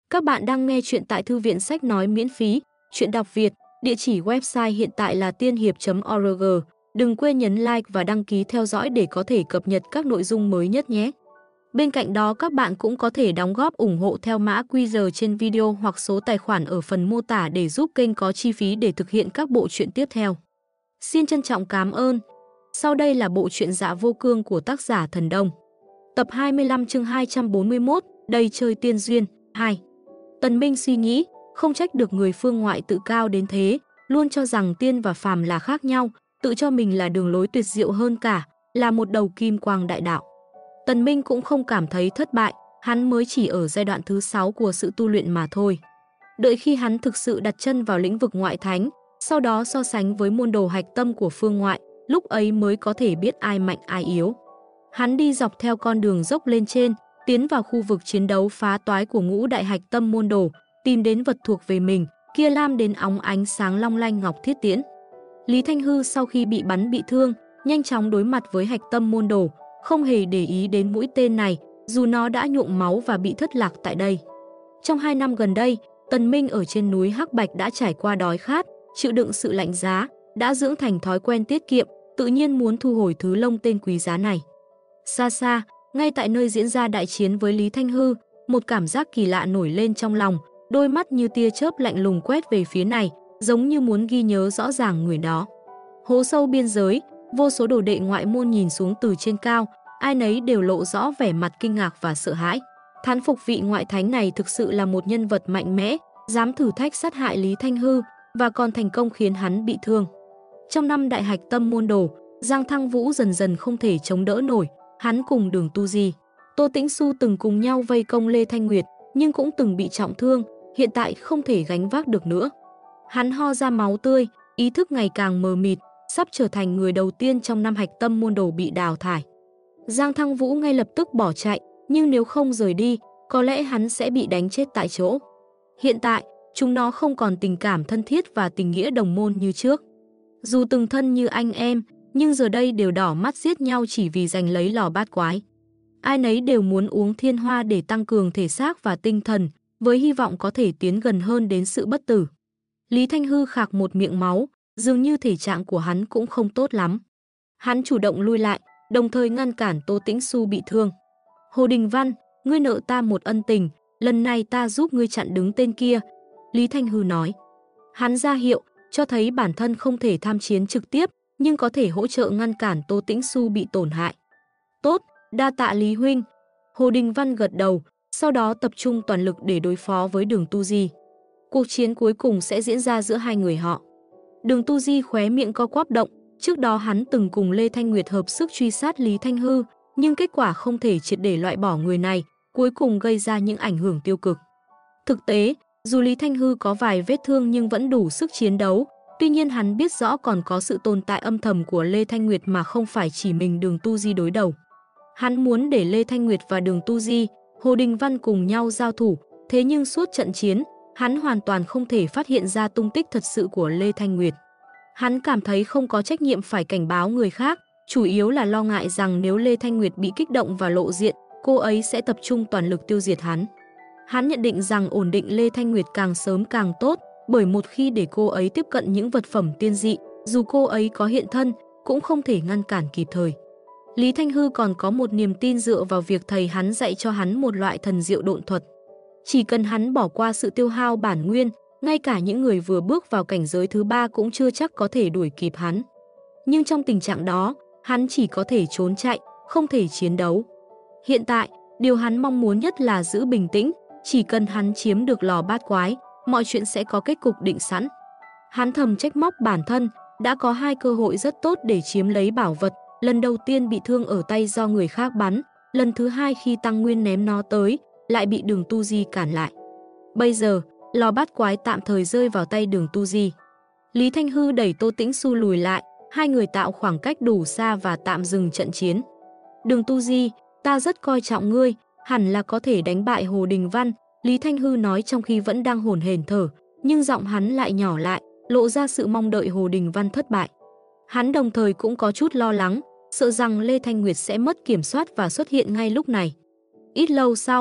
Các bạn đang nghe chuyện tại thư viện sách nói miễn phí, chuyện đọc Việt, địa chỉ website hiện tại là tiên hiệp.org. Đừng quên nhấn like và đăng ký theo dõi để có thể cập nhật các nội dung mới nhất nhé. Bên cạnh đó các bạn cũng có thể đóng góp ủng hộ theo mã QR trên video hoặc số tài khoản ở phần mô tả để giúp kênh có chi phí để thực hiện các bộ truyện tiếp theo. Xin trân trọng cảm ơn. Sau đây là bộ truyện Dạ Vô Cương của tác giả Thần Đông. Tập 25 chương 241, Đây chơi tiên duyên, 2. Tần Minh suy nghĩ, không trách được người phương ngoại tự cao đến thế, luôn cho rằng tiên và phàm là khác nhau, tự cho mình là đường lối tuyệt diệu hơn cả, là một đầu kim quang đại đạo. Tần Minh cũng không cảm thấy thất bại, hắn mới chỉ ở giai đoạn thứ 6 của sự tu luyện mà thôi. Đợi khi hắn thực sự đặt chân vào lĩnh vực ngoại thánh, sau đó so sánh với môn đồ hạch tâm của phương ngoại, lúc ấy mới có thể biết ai mạnh ai yếu. Hắn đi dọc theo con đường dốc lên trên, tiến vào khu vực chiến đấu phá toái của ngũ đại hạch tâm môn đồ, tìm đến vật thuộc về mình, kia lam đến óng ánh sáng long lanh ngọc thiết tiễn. Lý Thanh Hư sau khi bị bắn bị thương, nhanh chóng đối mặt với hạch tâm môn đồ, không hề để ý đến mũi tên này, dù nó đã nhuộm máu và bị thất lạc tại đây. Trong 2 năm gần đây, Tần Minh ở trên núi Hắc Bạch đã trải qua đói khát, chịu đựng sự lạnh giá, đã dưỡng thành thói quen tiết kiệm, tự nhiên muốn thu hồi thứ lông tên quý giá này. Xa xa, ngay tại nơi diễn ra đại chiến với Lý Thanh Hư, một cảm giác kỳ lạ nổi lên trong lòng, đôi mắt như tia chớp lạnh lùng quét về phía này, giống như muốn ghi nhớ rõ ràng người đó. Hố sâu biên giới, vô số đồ đệ ngoại môn nhìn xuống từ trên cao, ai nấy đều lộ rõ vẻ mặt kinh ngạc và sợ hãi. Thán phục vị ngoại thánh này thực sự là một nhân vật mạnh mẽ, dám thử thách sát hại Lý Thanh Hư và còn thành công khiến hắn bị thương. Trong 5 đại hạch tâm môn đồ, Giang Thăng Vũ dần dần không thể chống đỡ nổi, hắn cùng Đường Tu Di, Tô Tĩnh Xu từng cùng nhau vây công Lê Thanh Nguyệt, nhưng cũng từng bị trọng thương, hiện tại không thể gánh vác được nữa. Hắn ho ra máu tươi, ý thức ngày càng mờ mịt, sắp trở thành người đầu tiên trong 5 hạch tâm môn đồ bị đào thải. Giang Thăng Vũ ngay lập tức bỏ chạy, nhưng nếu không rời đi, có lẽ hắn sẽ bị đánh chết tại chỗ. Hiện tại, chúng nó không còn tình cảm thân thiết và tình nghĩa đồng môn như trước. Dù từng thân như anh em, nhưng giờ đây đều đỏ mắt giết nhau chỉ vì giành lấy lò bát quái. Ai nấy đều muốn uống thiên hoa để tăng cường thể xác và tinh thần, với hy vọng có thể tiến gần hơn đến sự bất tử. Lý Thanh Hư khạc một miệng máu, dường như thể trạng của hắn cũng không tốt lắm. Hắn chủ động lui lại, đồng thời ngăn cản Tô Tĩnh Xu bị thương. Hồ Đình Văn, ngươi nợ ta một ân tình, lần này ta giúp ngươi chặn đứng tên kia, Lý Thanh Hư nói. Hắn ra hiệu, cho thấy bản thân không thể tham chiến trực tiếp, nhưng có thể hỗ trợ ngăn cản Tô Tĩnh Xu bị tổn hại. Tốt, đa tạ Lý huynh. Hồ Đình Văn gật đầu, sau đó tập trung toàn lực để đối phó với Đường Tu Di. Cuộc chiến cuối cùng sẽ diễn ra giữa hai người họ. Đường Tu Di khóe miệng co quắp động, trước đó hắn từng cùng Lê Thanh Nguyệt hợp sức truy sát Lý Thanh Hư, nhưng kết quả không thể triệt để loại bỏ người này, cuối cùng gây ra những ảnh hưởng tiêu cực. Thực tế, dù Lý Thanh Hư có vài vết thương nhưng vẫn đủ sức chiến đấu, tuy nhiên hắn biết rõ còn có sự tồn tại âm thầm của Lê Thanh Nguyệt mà không phải chỉ mình Đường Tu Di đối đầu. Hắn muốn để Lê Thanh Nguyệt và Đường Tu Di, Hồ Đình Văn cùng nhau giao thủ, thế nhưng suốt trận chiến, hắn hoàn toàn không thể phát hiện ra tung tích thật sự của Lê Thanh Nguyệt. Hắn cảm thấy không có trách nhiệm phải cảnh báo người khác, chủ yếu là lo ngại rằng nếu Lê Thanh Nguyệt bị kích động và lộ diện, cô ấy sẽ tập trung toàn lực tiêu diệt hắn. Hắn nhận định rằng ổn định Lê Thanh Nguyệt càng sớm càng tốt, bởi một khi để cô ấy tiếp cận những vật phẩm tiên dị, dù cô ấy có hiện thân, cũng không thể ngăn cản kịp thời. Lý Thanh Hư còn có một niềm tin dựa vào việc thầy hắn dạy cho hắn một loại thần diệu độn thuật. Chỉ cần hắn bỏ qua sự tiêu hao bản nguyên, ngay cả những người vừa bước vào cảnh giới thứ 3 cũng chưa chắc có thể đuổi kịp hắn. Nhưng trong tình trạng đó, hắn chỉ có thể trốn chạy, không thể chiến đấu. Hiện tại, điều hắn mong muốn nhất là giữ bình tĩnh, chỉ cần hắn chiếm được lò bát quái, mọi chuyện sẽ có kết cục định sẵn. Hắn thầm trách móc bản thân, đã có 2 cơ hội rất tốt để chiếm lấy bảo vật, lần đầu tiên bị thương ở tay do người khác bắn, lần thứ 2 khi Tăng Nguyên ném nó tới, lại bị Đường Tu Di cản lại. Bây giờ, lò bát quái tạm thời rơi vào tay Đường Tu Di. Lý Thanh Hư đẩy Tô Tĩnh Xu lùi lại, hai người tạo khoảng cách đủ xa và tạm dừng trận chiến. Đường Tu Di, ta rất coi trọng ngươi, hẳn là có thể đánh bại Hồ Đình Văn, Lý Thanh Hư nói trong khi vẫn đang hổn hển thở, nhưng giọng hắn lại nhỏ lại, lộ ra sự mong đợi Hồ Đình Văn thất bại. Hắn đồng thời cũng có chút lo lắng, sợ rằng Lê Thanh Nguyệt sẽ mất kiểm soát và xuất hiện ngay lúc này. Ít lâu sau,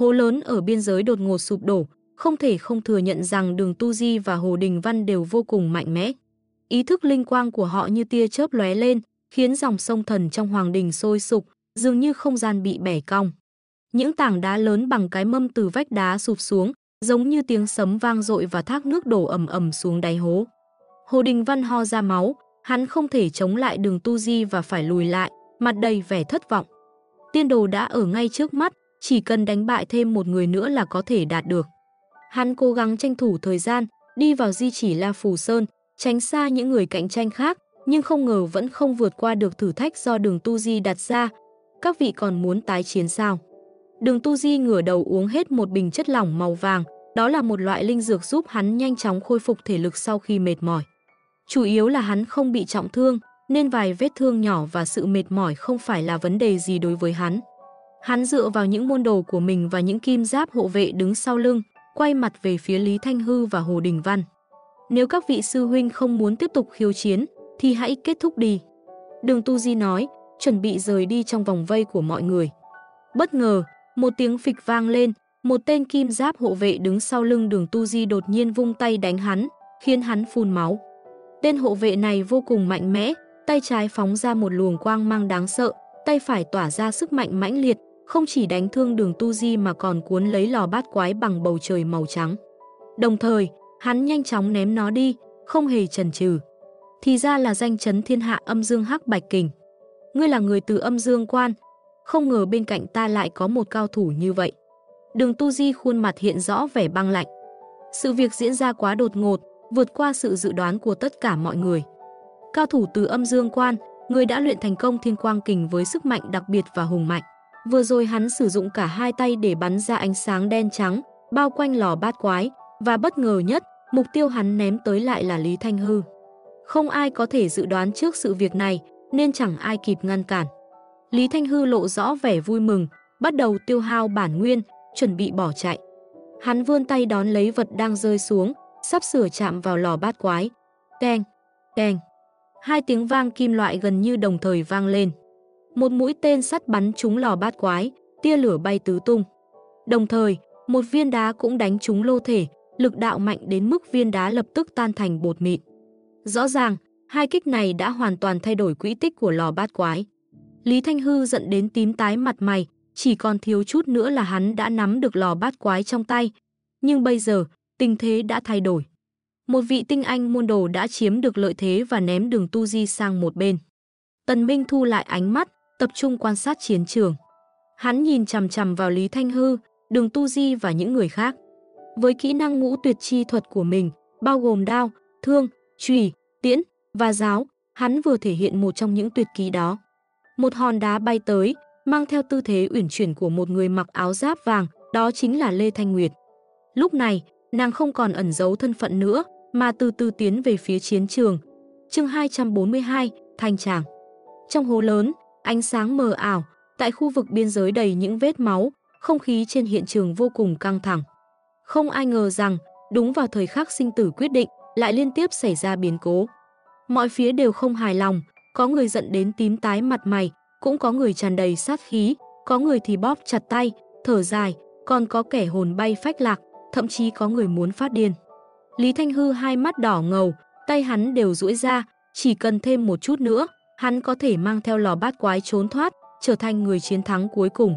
Hố lớn ở biên giới đột ngột sụp đổ, không thể không thừa nhận rằng Đường Tu Di và Hồ Đình Văn đều vô cùng mạnh mẽ. Ý thức linh quang của họ như tia chớp lóe lên, khiến dòng sông thần trong hoàng đình sôi sục, dường như không gian bị bẻ cong. Những tảng đá lớn bằng cái mâm từ vách đá sụp xuống, giống như tiếng sấm vang dội và thác nước đổ ầm ầm xuống đáy hố. Hồ Đình Văn ho ra máu, hắn không thể chống lại Đường Tu Di và phải lùi lại, mặt đầy vẻ thất vọng. Tiên đồ đã ở ngay trước mắt, chỉ cần đánh bại thêm một người nữa là có thể đạt được. Hắn cố gắng tranh thủ thời gian, đi vào di chỉ La Phù Sơn, tránh xa những người cạnh tranh khác, nhưng không ngờ vẫn không vượt qua được thử thách do Đường Tu Di đặt ra. Các vị còn muốn tái chiến sao? Đường Tu Di ngửa đầu uống hết một bình chất lỏng màu vàng, đó là một loại linh dược giúp hắn nhanh chóng khôi phục thể lực sau khi mệt mỏi. Chủ yếu là hắn không bị trọng thương, nên vài vết thương nhỏ và sự mệt mỏi không phải là vấn đề gì đối với hắn. Hắn dựa vào những môn đồ của mình và những kim giáp hộ vệ đứng sau lưng, quay mặt về phía Lý Thanh Hư và Hồ Đình Văn. Nếu các vị sư huynh không muốn tiếp tục khiêu chiến, thì hãy kết thúc đi. Đường Tu Di nói, chuẩn bị rời đi trong vòng vây của mọi người. Bất ngờ, một tiếng phịch vang lên, một tên kim giáp hộ vệ đứng sau lưng Đường Tu Di đột nhiên vung tay đánh hắn, khiến hắn phun máu. Tên hộ vệ này vô cùng mạnh mẽ, tay trái phóng ra một luồng quang mang đáng sợ, tay phải tỏa ra sức mạnh mãnh liệt, không chỉ đánh thương Đường Tu Di mà còn cuốn lấy lò bát quái bằng bầu trời màu trắng. Đồng thời, hắn nhanh chóng ném nó đi, không hề chần chừ. Thì ra là danh chấn thiên hạ Âm Dương Hắc Bạch Kình. Ngươi là người từ Âm Dương Quan, không ngờ bên cạnh ta lại có một cao thủ như vậy. Đường Tu Di khuôn mặt hiện rõ vẻ băng lạnh. Sự việc diễn ra quá đột ngột, vượt qua sự dự đoán của tất cả mọi người. Cao thủ từ Âm Dương Quan, người đã luyện thành công Thiên Quang Kình với sức mạnh đặc biệt và hùng mạnh. Vừa rồi hắn sử dụng cả hai tay để bắn ra ánh sáng đen trắng, bao quanh lò bát quái, và bất ngờ nhất, mục tiêu hắn ném tới lại là Lý Thanh Hư. Không ai có thể dự đoán trước sự việc này, nên chẳng ai kịp ngăn cản. Lý Thanh Hư lộ rõ vẻ vui mừng, bắt đầu tiêu hao bản nguyên, chuẩn bị bỏ chạy. Hắn vươn tay đón lấy vật đang rơi xuống, sắp sửa chạm vào lò bát quái. Keng, keng. Hai tiếng vang kim loại gần như đồng thời vang lên. Một mũi tên sắt bắn trúng lò bát quái, tia lửa bay tứ tung. Đồng thời, một viên đá cũng đánh trúng lô thể, lực đạo mạnh đến mức viên đá lập tức tan thành bột mịn. Rõ ràng, hai kích này đã hoàn toàn thay đổi quỹ tích của lò bát quái. Lý Thanh Hư giận đến tím tái mặt mày, chỉ còn thiếu chút nữa là hắn đã nắm được lò bát quái trong tay. Nhưng bây giờ, tình thế đã thay đổi. Một vị tinh anh môn đồ đã chiếm được lợi thế và ném Đường Tu Di sang một bên. Tần Minh thu lại ánh mắt, tập trung quan sát chiến trường. Hắn nhìn chằm chằm vào Lý Thanh Hư, Đường Tu Di và những người khác. Với kỹ năng ngũ tuyệt chi thuật của mình, bao gồm đao, thương, chùy, tiễn và giáo, hắn vừa thể hiện một trong những tuyệt kỹ đó. Một hòn đá bay tới, mang theo tư thế uyển chuyển của một người mặc áo giáp vàng, đó chính là Lê Thanh Nguyệt. Lúc này, nàng không còn ẩn giấu thân phận nữa, mà từ từ tiến về phía chiến trường. Chương 242, Thanh Tràng. Trong hố lớn, ánh sáng mờ ảo, tại khu vực biên giới đầy những vết máu, không khí trên hiện trường vô cùng căng thẳng. Không ai ngờ rằng, đúng vào thời khắc sinh tử quyết định, lại liên tiếp xảy ra biến cố. Mọi phía đều không hài lòng, có người giận đến tím tái mặt mày, cũng có người tràn đầy sát khí, có người thì bóp chặt tay, thở dài, còn có kẻ hồn bay phách lạc, thậm chí có người muốn phát điên. Lý Thanh Hư hai mắt đỏ ngầu, tay hắn đều duỗi ra, chỉ cần thêm một chút nữa, hắn có thể mang theo lò bát quái trốn thoát, trở thành người chiến thắng cuối cùng.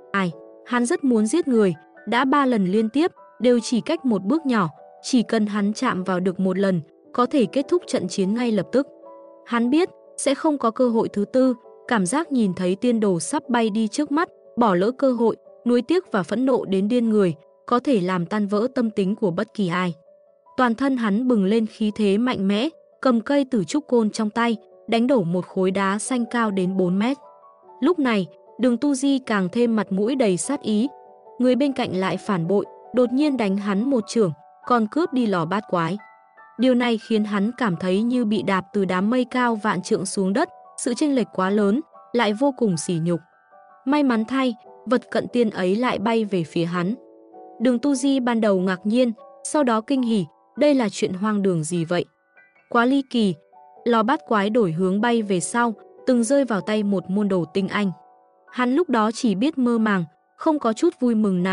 Hắn rất muốn giết người, đã 3 lần liên tiếp, đều chỉ cách một bước nhỏ, chỉ cần hắn chạm vào được một lần, có thể kết thúc trận chiến ngay lập tức. Hắn biết, sẽ không có cơ hội thứ tư, cảm giác nhìn thấy tiên đồ sắp bay đi trước mắt, bỏ lỡ cơ hội, nuối tiếc và phẫn nộ đến điên người, có thể làm tan vỡ tâm tính của bất kỳ ai. Toàn thân hắn bừng lên khí thế mạnh mẽ, cầm cây tử trúc côn trong tay, đánh đổ một khối đá xanh cao đến 4 mét. Lúc này, Đường Tu Di càng thêm mặt mũi đầy sát ý. Người bên cạnh lại phản bội, đột nhiên đánh hắn một chưởng, còn cướp đi lò bát quái. Điều này khiến hắn cảm thấy như bị đạp từ đám mây cao vạn trượng xuống đất, sự chênh lệch quá lớn, lại vô cùng sỉ nhục. May mắn thay, vật cận tiên ấy lại bay về phía hắn. Đường Tu Di ban đầu ngạc nhiên, sau đó kinh hỉ, đây là chuyện hoang đường gì vậy? Quá ly kỳ, lò bát quái đổi hướng bay về sau, từng rơi vào tay một môn đồ tinh anh. Hắn lúc đó chỉ biết mơ màng, không có chút vui mừng nào,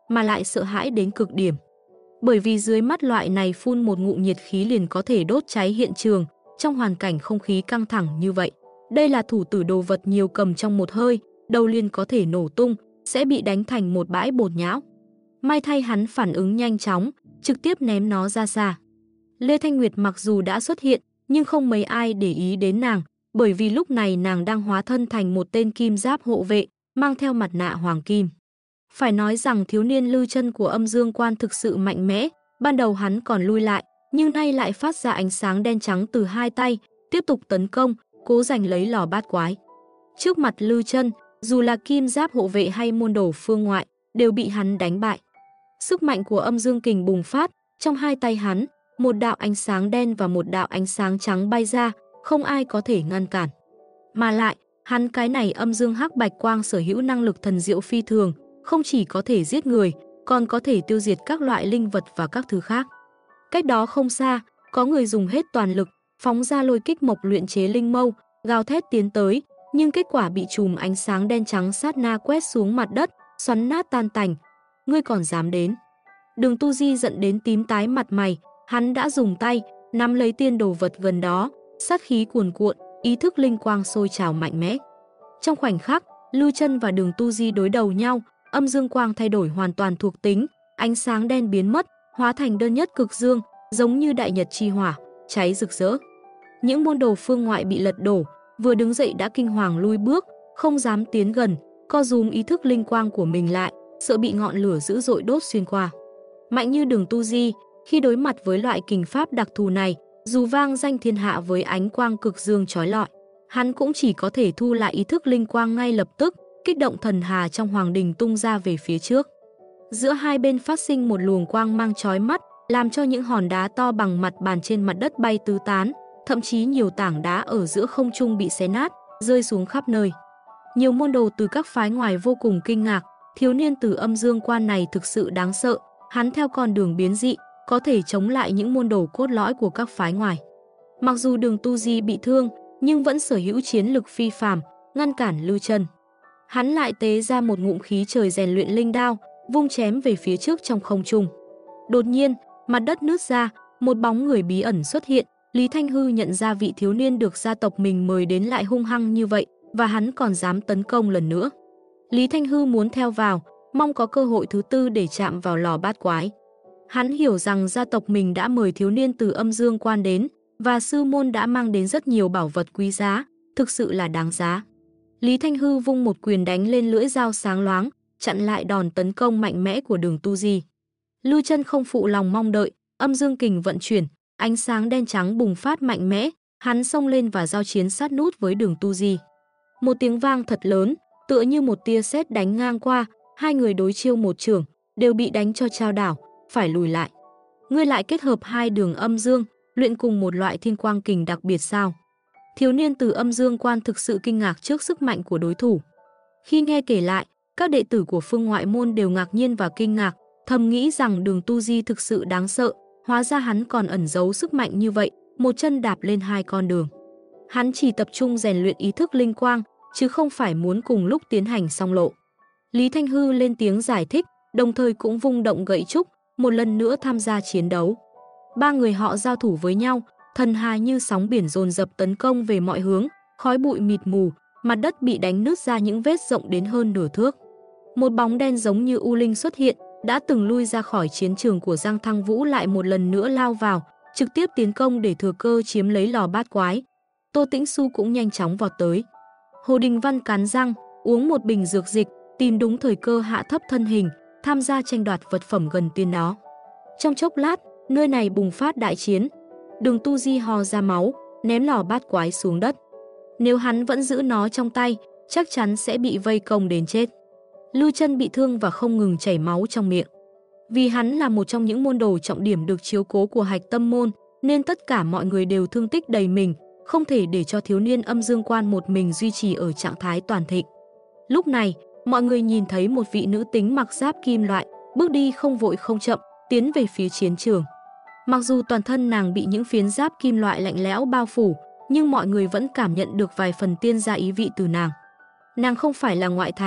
mà lại sợ hãi đến cực điểm. Bởi vì dưới mắt loại này phun một ngụm nhiệt khí liền có thể đốt cháy hiện trường, trong hoàn cảnh không khí căng thẳng như vậy. Đây là thủ tử đồ vật nhiều cầm trong một hơi, đầu liền có thể nổ tung, sẽ bị đánh thành một bãi bột nhão. May thay hắn phản ứng nhanh chóng, trực tiếp ném nó ra xa. Lê Thanh Nguyệt mặc dù đã xuất hiện, nhưng không mấy ai để ý đến nàng, bởi vì lúc này nàng đang hóa thân thành một tên kim giáp hộ vệ, mang theo mặt nạ hoàng kim. Phải nói rằng thiếu niên Lư Chân của Âm Dương Quan thực sự mạnh mẽ, ban đầu hắn còn lui lại, nhưng nay lại phát ra ánh sáng đen trắng từ hai tay, tiếp tục tấn công, cố giành lấy lò bát quái. Trước mặt Lư Chân, dù là kim giáp hộ vệ hay môn đồ phương ngoại, đều bị hắn đánh bại. Sức mạnh của âm dương kình bùng phát, trong hai tay hắn, một đạo ánh sáng đen và một đạo ánh sáng trắng bay ra, không ai có thể ngăn cản. Mà lại, hắn cái này âm dương hắc bạch quang sở hữu năng lực thần diệu phi thường, không chỉ có thể giết người, còn có thể tiêu diệt các loại linh vật và các thứ khác. Cách đó không xa, có người dùng hết toàn lực, phóng ra lôi kích mộc luyện chế linh mâu, gào thét tiến tới, nhưng kết quả bị chùm ánh sáng đen trắng sát na quét xuống mặt đất, xoắn nát tan tành. Ngươi còn dám đến? Đường Tu Di giận đến tím tái mặt mày, hắn đã dùng tay nắm lấy tiên đồ vật gần đó, sát khí cuồn cuộn, ý thức linh quang sôi trào mạnh mẽ. Trong khoảnh khắc, Lư Chân và Đường Tu Di đối đầu nhau, âm dương quang thay đổi hoàn toàn thuộc tính, ánh sáng đen biến mất, hóa thành đơn nhất cực dương, giống như đại nhật chi hỏa, cháy rực rỡ. Những môn đồ phương ngoại bị lật đổ, vừa đứng dậy đã kinh hoàng lui bước, không dám tiến gần, co rúm ý thức linh quang của mình lại, sợ bị ngọn lửa dữ dội đốt xuyên qua. Mạnh như Đường Tu Di, khi đối mặt với loại kình pháp đặc thù này, dù vang danh thiên hạ với ánh quang cực dương chói lọi, hắn cũng chỉ có thể thu lại ý thức linh quang ngay lập tức, kích động thần hà trong hoàng đình tung ra về phía trước. Giữa hai bên phát sinh một luồng quang mang chói mắt, làm cho những hòn đá to bằng mặt bàn trên mặt đất bay tứ tán, thậm chí nhiều tảng đá ở giữa không trung bị xé nát, rơi xuống khắp nơi. Nhiều môn đồ từ các phái ngoài vô cùng kinh ngạc, thiếu niên từ Âm Dương Quan này thực sự đáng sợ, hắn theo con đường biến dị, có thể chống lại những môn đồ cốt lõi của các phái ngoài. Mặc dù Đường Tu Di bị thương, nhưng vẫn sở hữu chiến lực phi phàm, ngăn cản Lư Chân. Hắn lại tế ra một ngụm khí trời rèn luyện linh đao, vung chém về phía trước trong không trung. Đột nhiên, mặt đất nứt ra, một bóng người bí ẩn xuất hiện. Lý Thanh Hư nhận ra vị thiếu niên được gia tộc mình mời đến lại hung hăng như vậy, và hắn còn dám tấn công lần nữa. Lý Thanh Hư muốn theo vào, mong có cơ hội thứ tư để chạm vào lò bát quái. Hắn hiểu rằng gia tộc mình đã mời thiếu niên từ Âm Dương Quan đến, và sư môn đã mang đến rất nhiều bảo vật quý giá, thực sự là đáng giá. Lý Thanh Hư vung một quyền đánh lên lưỡi dao sáng loáng, chặn lại đòn tấn công mạnh mẽ của Đường Tu Di. Lư Chân không phụ lòng mong đợi, âm dương kình vận chuyển, ánh sáng đen trắng bùng phát mạnh mẽ, hắn xông lên và giao chiến sát nút với Đường Tu Di. Một tiếng vang thật lớn, tựa như một tia sét đánh ngang qua, hai người đối chiêu một chưởng, đều bị đánh cho chao đảo, phải lùi lại. Ngươi lại kết hợp hai đường âm dương, luyện cùng một loại thiên quang kình đặc biệt sao? Thiếu niên từ Âm Dương Quan thực sự kinh ngạc trước sức mạnh của đối thủ. Khi nghe kể lại, các đệ tử của phương ngoại môn đều ngạc nhiên và kinh ngạc, thầm nghĩ rằng Đường Tu Di thực sự đáng sợ, hóa ra hắn còn ẩn giấu sức mạnh như vậy, một chân đạp lên hai con đường. Hắn chỉ tập trung rèn luyện ý thức linh quang, chứ không phải muốn cùng lúc tiến hành song lộ. Lý Thanh Hư lên tiếng giải thích, đồng thời cũng vung động gậy trúc, một lần nữa tham gia chiến đấu. Ba người họ giao thủ với nhau, thần hà như sóng biển dồn dập tấn công về mọi hướng, khói bụi mịt mù, mặt đất bị đánh nứt ra những vết rộng đến hơn nửa thước. Một bóng đen giống như u linh xuất hiện, đã từng lui ra khỏi chiến trường của Giang Thăng Vũ lại một lần nữa lao vào, trực tiếp tiến công để thừa cơ chiếm lấy lò bát quái. Tô Tĩnh Xu cũng nhanh chóng vọt tới. Hồ Đình Văn cắn răng, uống một bình dược dịch, tìm đúng thời cơ hạ thấp thân hình, tham gia tranh đoạt vật phẩm gần tiên đó. Trong chốc lát, nơi này bùng phát đại chiến. Đường Tu Di ho ra máu, ném lò bát quái xuống đất. Nếu hắn vẫn giữ nó trong tay, chắc chắn sẽ bị vây công đến chết. Lư Chân bị thương và không ngừng chảy máu trong miệng. Vì hắn là một trong những môn đồ trọng điểm được chiếu cố của Hạch Tâm môn, nên tất cả mọi người đều thương tích đầy mình, không thể để cho thiếu niên Âm Dương Quan một mình duy trì ở trạng thái toàn thịnh. Lúc này, mọi người nhìn thấy một vị nữ tính mặc giáp kim loại, bước đi không vội không chậm, tiến về phía chiến trường. Mặc dù toàn thân nàng bị những phiến giáp kim loại lạnh lẽo bao phủ, nhưng mọi người vẫn cảm nhận được vài phần tiên gia ý vị từ nàng. Nàng không phải là ngoại thánh,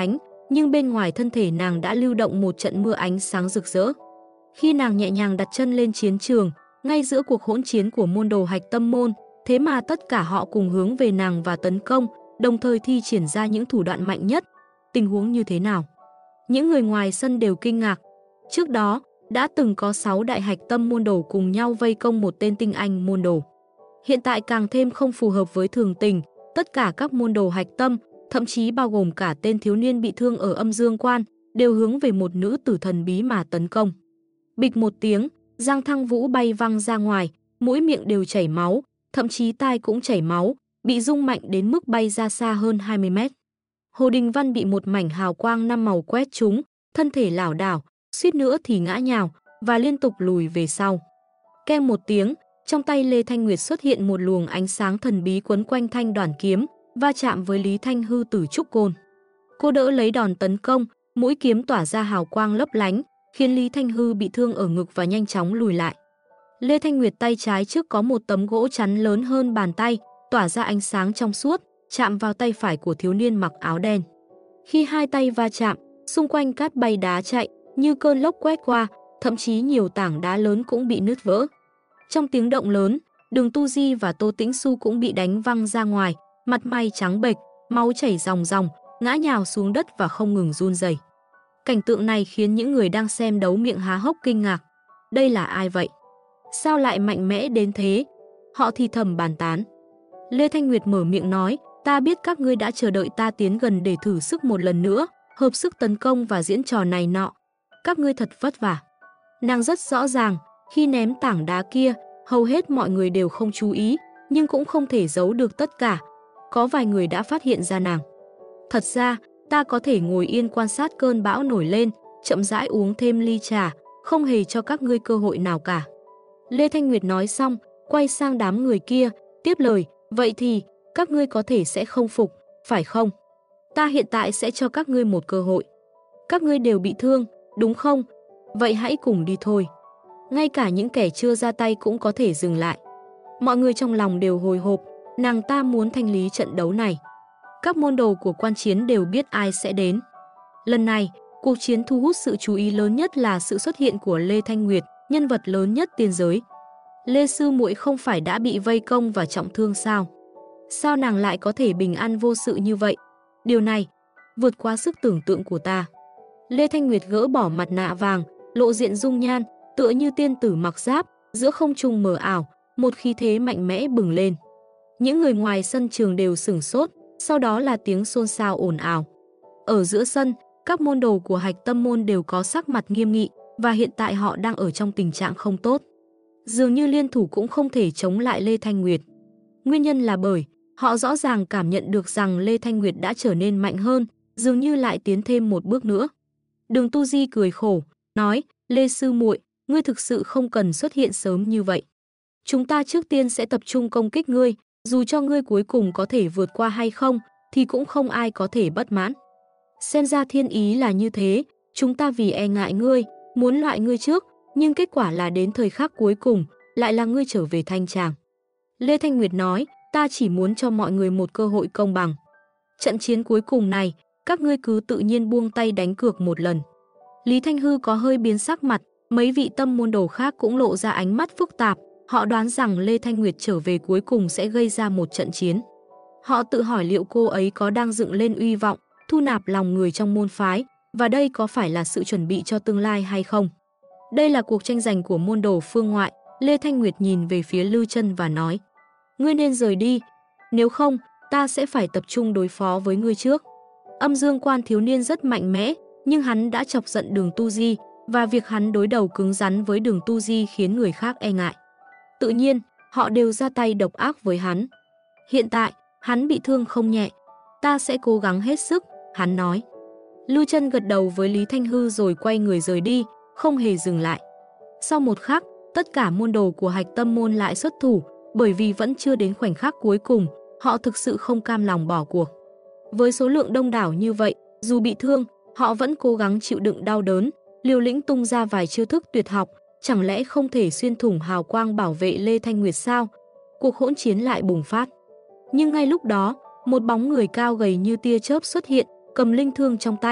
nhưng bên ngoài thân thể nàng đã lưu động một trận mưa ánh sáng rực rỡ. Khi nàng nhẹ nhàng đặt chân lên chiến trường, ngay giữa cuộc hỗn chiến của môn đồ Hạch Tâm môn, thế mà tất cả họ cùng hướng về nàng và tấn công, đồng thời thi triển ra những thủ đoạn mạnh nhất. Tình huống như thế nào? Những người ngoài sân đều kinh ngạc. Trước đó, đã từng có 6 đại Hạch Tâm môn đồ cùng nhau vây công một tên tinh anh môn đồ. Hiện tại càng thêm không phù hợp với thường tình, tất cả các môn đồ Hạch Tâm, thậm chí bao gồm cả tên thiếu niên bị thương ở Âm Dương Quan, đều hướng về một nữ tử thần bí mà tấn công. Bịch một tiếng, Giang Thăng Vũ bay văng ra ngoài, mũi miệng đều chảy máu, thậm chí tai cũng chảy máu, bị rung mạnh đến mức bay ra xa hơn 20 mét. Hồ Đình Văn bị một mảnh hào quang 5 màu quét trúng, thân thể lảo đảo, suýt nữa thì ngã nhào và liên tục lùi về sau. Keng một tiếng, trong tay Lê Thanh Nguyệt xuất hiện một luồng ánh sáng thần bí quấn quanh thanh đoản kiếm, va chạm với Lý Thanh Hư Tử Trúc Côn. Cô đỡ lấy đòn tấn công, mũi kiếm tỏa ra hào quang lấp lánh, khiến Lý Thanh Hư bị thương ở ngực và nhanh chóng lùi lại. Lê Thanh Nguyệt tay trái trước có một tấm gỗ chắn lớn hơn bàn tay, tỏa ra ánh sáng trong suốt, chạm vào tay phải của thiếu niên mặc áo đen. Khi hai tay va chạm, xung quanh cát bay đá chạy, như cơn lốc quét qua, thậm chí nhiều tảng đá lớn cũng bị nứt vỡ. Trong tiếng động lớn, Đường Tu Di và Tô Tĩnh Xu cũng bị đánh văng ra ngoài, mặt mày trắng bệch, máu chảy ròng ròng, ngã nhào xuống đất và không ngừng run rẩy. Cảnh tượng này khiến những người đang xem đấu miệng há hốc kinh ngạc. Đây là ai vậy? Sao lại mạnh mẽ đến thế? Họ thì thầm bàn tán. Lê Thanh Nguyệt mở miệng nói, ta biết các ngươi đã chờ đợi ta tiến gần để thử sức một lần nữa, hợp sức tấn công và diễn trò này nọ. Các ngươi thật vất vả. Nàng rất rõ ràng, khi ném tảng đá kia, hầu hết mọi người đều không chú ý, nhưng cũng không thể giấu được tất cả. Có vài người đã phát hiện ra nàng. Thật ra, ta có thể ngồi yên quan sát cơn bão nổi lên, chậm rãi uống thêm ly trà, không hề cho các ngươi cơ hội nào cả. Lê Thanh Nguyệt nói xong, quay sang đám người kia, tiếp lời, vậy thì, các ngươi có thể sẽ không phục, phải không? Ta hiện tại sẽ cho các ngươi một cơ hội. Các ngươi đều bị thương, đúng không? Vậy hãy cùng đi thôi. Ngay cả những kẻ chưa ra tay cũng có thể dừng lại. Mọi người trong lòng đều hồi hộp, nàng ta muốn thanh lý trận đấu này. Các môn đồ của quan chiến đều biết ai sẽ đến. Lần này, cuộc chiến thu hút sự chú ý lớn nhất là sự xuất hiện của Lê Thanh Nguyệt, nhân vật lớn nhất tiên giới. Lê sư muội không phải đã bị vây công và trọng thương sao? Sao nàng lại có thể bình an vô sự như vậy? Điều này vượt quá sức tưởng tượng của ta. Lê Thanh Nguyệt gỡ bỏ mặt nạ vàng, lộ diện dung nhan, tựa như tiên tử mặc giáp, giữa không trung mờ ảo, một khí thế mạnh mẽ bừng lên. Những người ngoài sân trường đều sửng sốt, sau đó là tiếng xôn xao ồn ào. Ở giữa sân, các môn đồ của Hạch Tâm môn đều có sắc mặt nghiêm nghị, và hiện tại họ đang ở trong tình trạng không tốt. Dường như liên thủ cũng không thể chống lại Lê Thanh Nguyệt. Nguyên nhân là bởi họ rõ ràng cảm nhận được rằng Lê Thanh Nguyệt đã trở nên mạnh hơn, dường như lại tiến thêm một bước nữa. Đường Tu Di cười khổ, nói, Lê sư muội, ngươi thực sự không cần xuất hiện sớm như vậy. Chúng ta trước tiên sẽ tập trung công kích ngươi, dù cho ngươi cuối cùng có thể vượt qua hay không, thì cũng không ai có thể bất mãn. Xem ra thiên ý là như thế, chúng ta vì e ngại ngươi, muốn loại ngươi trước, nhưng kết quả là đến thời khắc cuối cùng, lại là ngươi trở về thanh tràng. Lê Thanh Nguyệt nói, ta chỉ muốn cho mọi người một cơ hội công bằng. Trận chiến cuối cùng này, các ngươi cứ tự nhiên buông tay đánh cược một lần. Lý Thanh Hư có hơi biến sắc mặt, mấy vị tâm môn đồ khác cũng lộ ra ánh mắt phức tạp. Họ đoán rằng Lê Thanh Nguyệt trở về cuối cùng sẽ gây ra một trận chiến. Họ tự hỏi liệu cô ấy có đang dựng lên uy vọng, thu nạp lòng người trong môn phái, và đây có phải là sự chuẩn bị cho tương lai hay không? Đây là cuộc tranh giành của môn đồ phương ngoại. Lê Thanh Nguyệt nhìn về phía Lưu Chân và nói, ngươi nên rời đi, nếu không, ta sẽ phải tập trung đối phó với ngươi trước. Âm Dương Quan thiếu niên rất mạnh mẽ, nhưng hắn đã chọc giận Đường Tu Di, và việc hắn đối đầu cứng rắn với Đường Tu Di khiến người khác e ngại. Tự nhiên, họ đều ra tay độc ác với hắn. Hiện tại, hắn bị thương không nhẹ. Ta sẽ cố gắng hết sức, hắn nói. Lưu Chân gật đầu với Lý Thanh Hư rồi quay người rời đi, không hề dừng lại. Sau một khắc, tất cả môn đồ của Hạch Tâm môn lại xuất thủ, bởi vì vẫn chưa đến khoảnh khắc cuối cùng, họ thực sự không cam lòng bỏ cuộc. Với số lượng đông đảo như vậy, dù bị thương, họ vẫn cố gắng chịu đựng đau đớn, liều lĩnh tung ra vài chiêu thức tuyệt học, chẳng lẽ không thể xuyên thủng hào quang bảo vệ Lê Thanh Nguyệt sao? Cuộc hỗn chiến lại bùng phát. Nhưng ngay lúc đó, một bóng người cao gầy như tia chớp xuất hiện, cầm linh thương trong tay,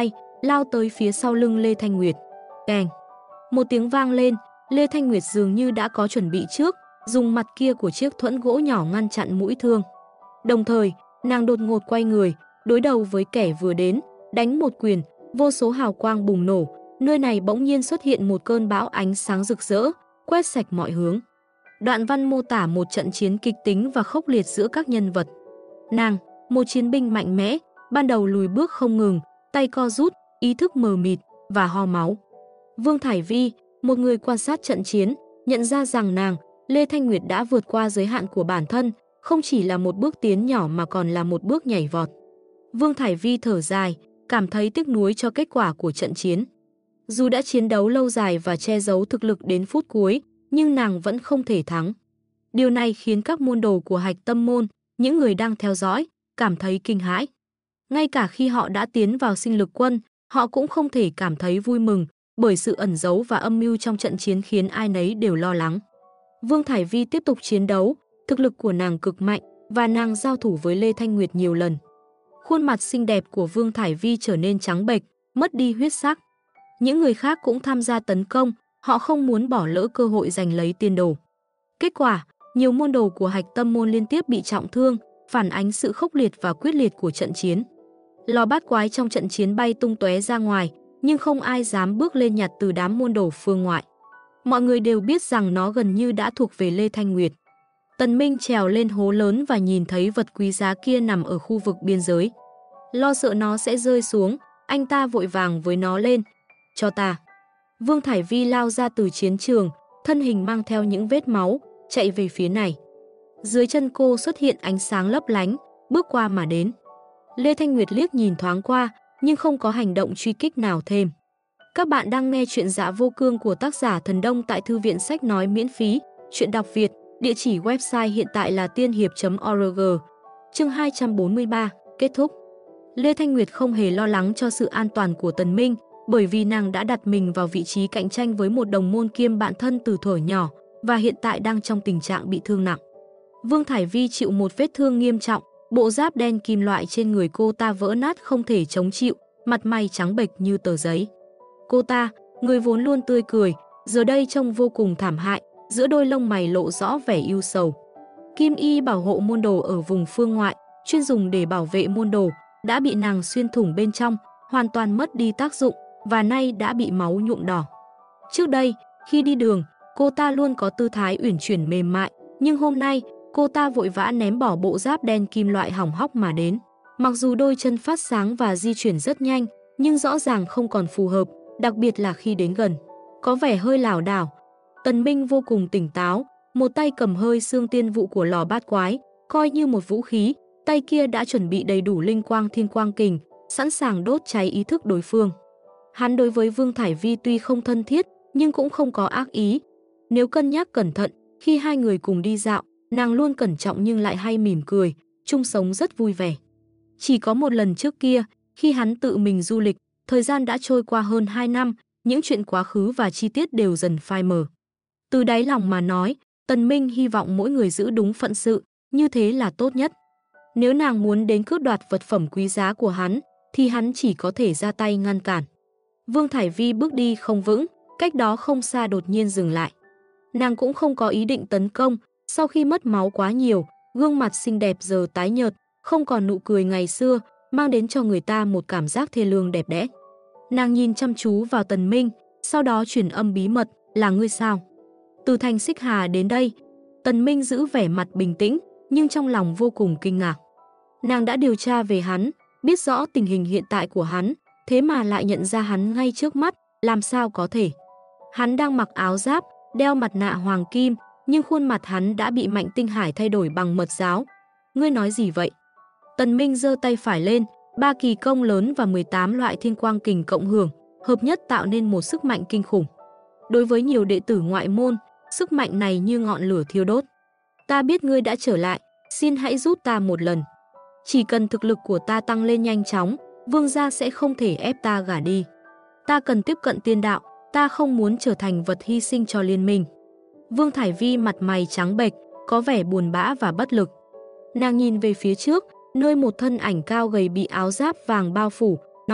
lao tới phía sau lưng Lê Thanh Nguyệt. Keng! Một tiếng vang lên, Lê Thanh Nguyệt dường như đã có chuẩn bị trước, dùng mặt kia của chiếc thuẫn gỗ nhỏ ngăn chặn mũi thương. Đồng thời, nàng đột ngột quay người, đối đầu với kẻ vừa đến, đánh một quyền, vô số hào quang bùng nổ, nơi này bỗng nhiên xuất hiện một cơn bão ánh sáng rực rỡ, quét sạch mọi hướng. Đoạn văn mô tả một trận chiến kịch tính và khốc liệt giữa các nhân vật. Nàng, một chiến binh mạnh mẽ, ban đầu lùi bước không ngừng, tay co rút, ý thức mờ mịt và ho máu. Vương Thải Vi, một người quan sát trận chiến, nhận ra rằng nàng, Lê Thanh Nguyệt đã vượt qua giới hạn của bản thân, không chỉ là một bước tiến nhỏ mà còn là một bước nhảy vọt. Vương Thải Vi thở dài, cảm thấy tiếc nuối cho kết quả của trận chiến. Dù đã chiến đấu lâu dài và che giấu thực lực đến phút cuối, nhưng nàng vẫn không thể thắng. Điều này khiến các môn đồ của Hạch Tâm môn, những người đang theo dõi, cảm thấy kinh hãi. Ngay cả khi họ đã tiến vào sinh lực quân, họ cũng không thể cảm thấy vui mừng, bởi sự ẩn giấu và âm mưu trong trận chiến khiến ai nấy đều lo lắng. Vương Thải Vi tiếp tục chiến đấu, thực lực của nàng cực mạnh và nàng giao thủ với Lê Thanh Nguyệt nhiều lần. Khuôn mặt xinh đẹp của Vương Thải Vi trở nên trắng bệch, mất đi huyết sắc. Những người khác cũng tham gia tấn công, họ không muốn bỏ lỡ cơ hội giành lấy tiên đồ. Kết quả, nhiều môn đồ của Hạch Tâm môn liên tiếp bị trọng thương, phản ánh sự khốc liệt và quyết liệt của trận chiến. Lò bát quái trong trận chiến bay tung tóe ra ngoài, nhưng không ai dám bước lên nhặt từ đám môn đồ phương ngoại. Mọi người đều biết rằng nó gần như đã thuộc về Lê Thanh Nguyệt. Tần Minh trèo lên hố lớn và nhìn thấy vật quý giá kia nằm ở khu vực biên giới. Lo sợ nó sẽ rơi xuống, anh ta vội vàng với nó lên. Cho ta. Vương Thải Vi lao ra từ chiến trường, thân hình mang theo những vết máu, chạy về phía này. Dưới chân cô xuất hiện ánh sáng lấp lánh, bước qua mà đến. Lê Thanh Nguyệt liếc nhìn thoáng qua, nhưng không có hành động truy kích nào thêm. Các bạn đang nghe chuyện Dạ Vô Cương của tác giả Thần Đông tại Thư viện Sách Nói miễn phí, chuyện đọc Việt, địa chỉ website hiện tại là tiên hiệp.org. Chương 243, kết thúc. Lê Thanh Nguyệt không hề lo lắng cho sự an toàn của Tần Minh, bởi vì nàng đã đặt mình vào vị trí cạnh tranh với một đồng môn kiêm bạn thân từ thuở nhỏ và hiện tại đang trong tình trạng bị thương nặng. Vương Thải Vi chịu một vết thương nghiêm trọng, bộ giáp đen kim loại trên người cô ta vỡ nát không thể chống chịu, mặt mày trắng bệch như tờ giấy. Cô ta, người vốn luôn tươi cười, giờ đây trông vô cùng thảm hại, giữa đôi lông mày lộ rõ vẻ ưu sầu. Kim y bảo hộ môn đồ ở vùng phương ngoại, chuyên dùng để bảo vệ môn đồ, đã bị nàng xuyên thủng bên trong, hoàn toàn mất đi tác dụng và nay đã bị máu nhuộm đỏ. Trước đây, khi đi đường, cô ta luôn có tư thái uyển chuyển mềm mại, nhưng hôm nay, cô ta vội vã ném bỏ bộ giáp đen kim loại hỏng hóc mà đến. Mặc dù đôi chân phát sáng và di chuyển rất nhanh, nhưng rõ ràng không còn phù hợp, đặc biệt là khi đến gần. Có vẻ hơi lảo đảo. Tần Minh vô cùng tỉnh táo, một tay cầm hơi xương tiên vụ của lò bát quái, coi như một vũ khí, tay kia đã chuẩn bị đầy đủ linh quang thiên quang kình, sẵn sàng đốt cháy ý thức đối phương. Hắn đối với Vương Thải Vi tuy không thân thiết, nhưng cũng không có ác ý. Nếu cân nhắc cẩn thận, khi hai người cùng đi dạo, nàng luôn cẩn trọng nhưng lại hay mỉm cười, chung sống rất vui vẻ. Chỉ có một lần trước kia, khi hắn tự mình du lịch, thời gian đã trôi qua hơn 2 năm, những chuyện quá khứ và chi tiết đều dần phai mờ. Từ đáy lòng mà nói, Tần Minh hy vọng mỗi người giữ đúng phận sự, như thế là tốt nhất. Nếu nàng muốn đến cướp đoạt vật phẩm quý giá của hắn, thì hắn chỉ có thể ra tay ngăn cản. Vương Thải Vi bước đi không vững, cách đó không xa đột nhiên dừng lại. Nàng cũng không có ý định tấn công, sau khi mất máu quá nhiều, gương mặt xinh đẹp giờ tái nhợt, không còn nụ cười ngày xưa, mang đến cho người ta một cảm giác thê lương đẹp đẽ. Nàng nhìn chăm chú vào Tần Minh, sau đó truyền âm bí mật, là ngươi sao? Từ thành Xích Hà đến đây. Tần Minh giữ vẻ mặt bình tĩnh, nhưng trong lòng vô cùng kinh ngạc. Nàng đã điều tra về hắn, biết rõ tình hình hiện tại của hắn, thế mà lại nhận ra hắn ngay trước mắt, làm sao có thể? Hắn đang mặc áo giáp, đeo mặt nạ hoàng kim, nhưng khuôn mặt hắn đã bị Mạnh Tinh Hải thay đổi bằng mật giáo. Ngươi nói gì vậy? Tần Minh giơ tay phải lên, 3 kỳ công lớn và 18 loại thiên quang kình cộng hưởng, hợp nhất tạo nên một sức mạnh kinh khủng. Đối với nhiều đệ tử ngoại môn, sức mạnh này như ngọn lửa thiêu đốt. Ta biết ngươi đã trở lại, xin hãy giúp ta một lần. Chỉ cần thực lực của ta tăng lên nhanh chóng, vương gia sẽ không thể ép ta gả đi. Ta cần tiếp cận tiên đạo, ta không muốn trở thành vật hy sinh cho liên minh. Vương Thải Vi mặt mày trắng bệch, có vẻ buồn bã và bất lực. Nàng nhìn về phía trước, nơi một thân ảnh cao gầy bị áo giáp vàng bao phủ, nói,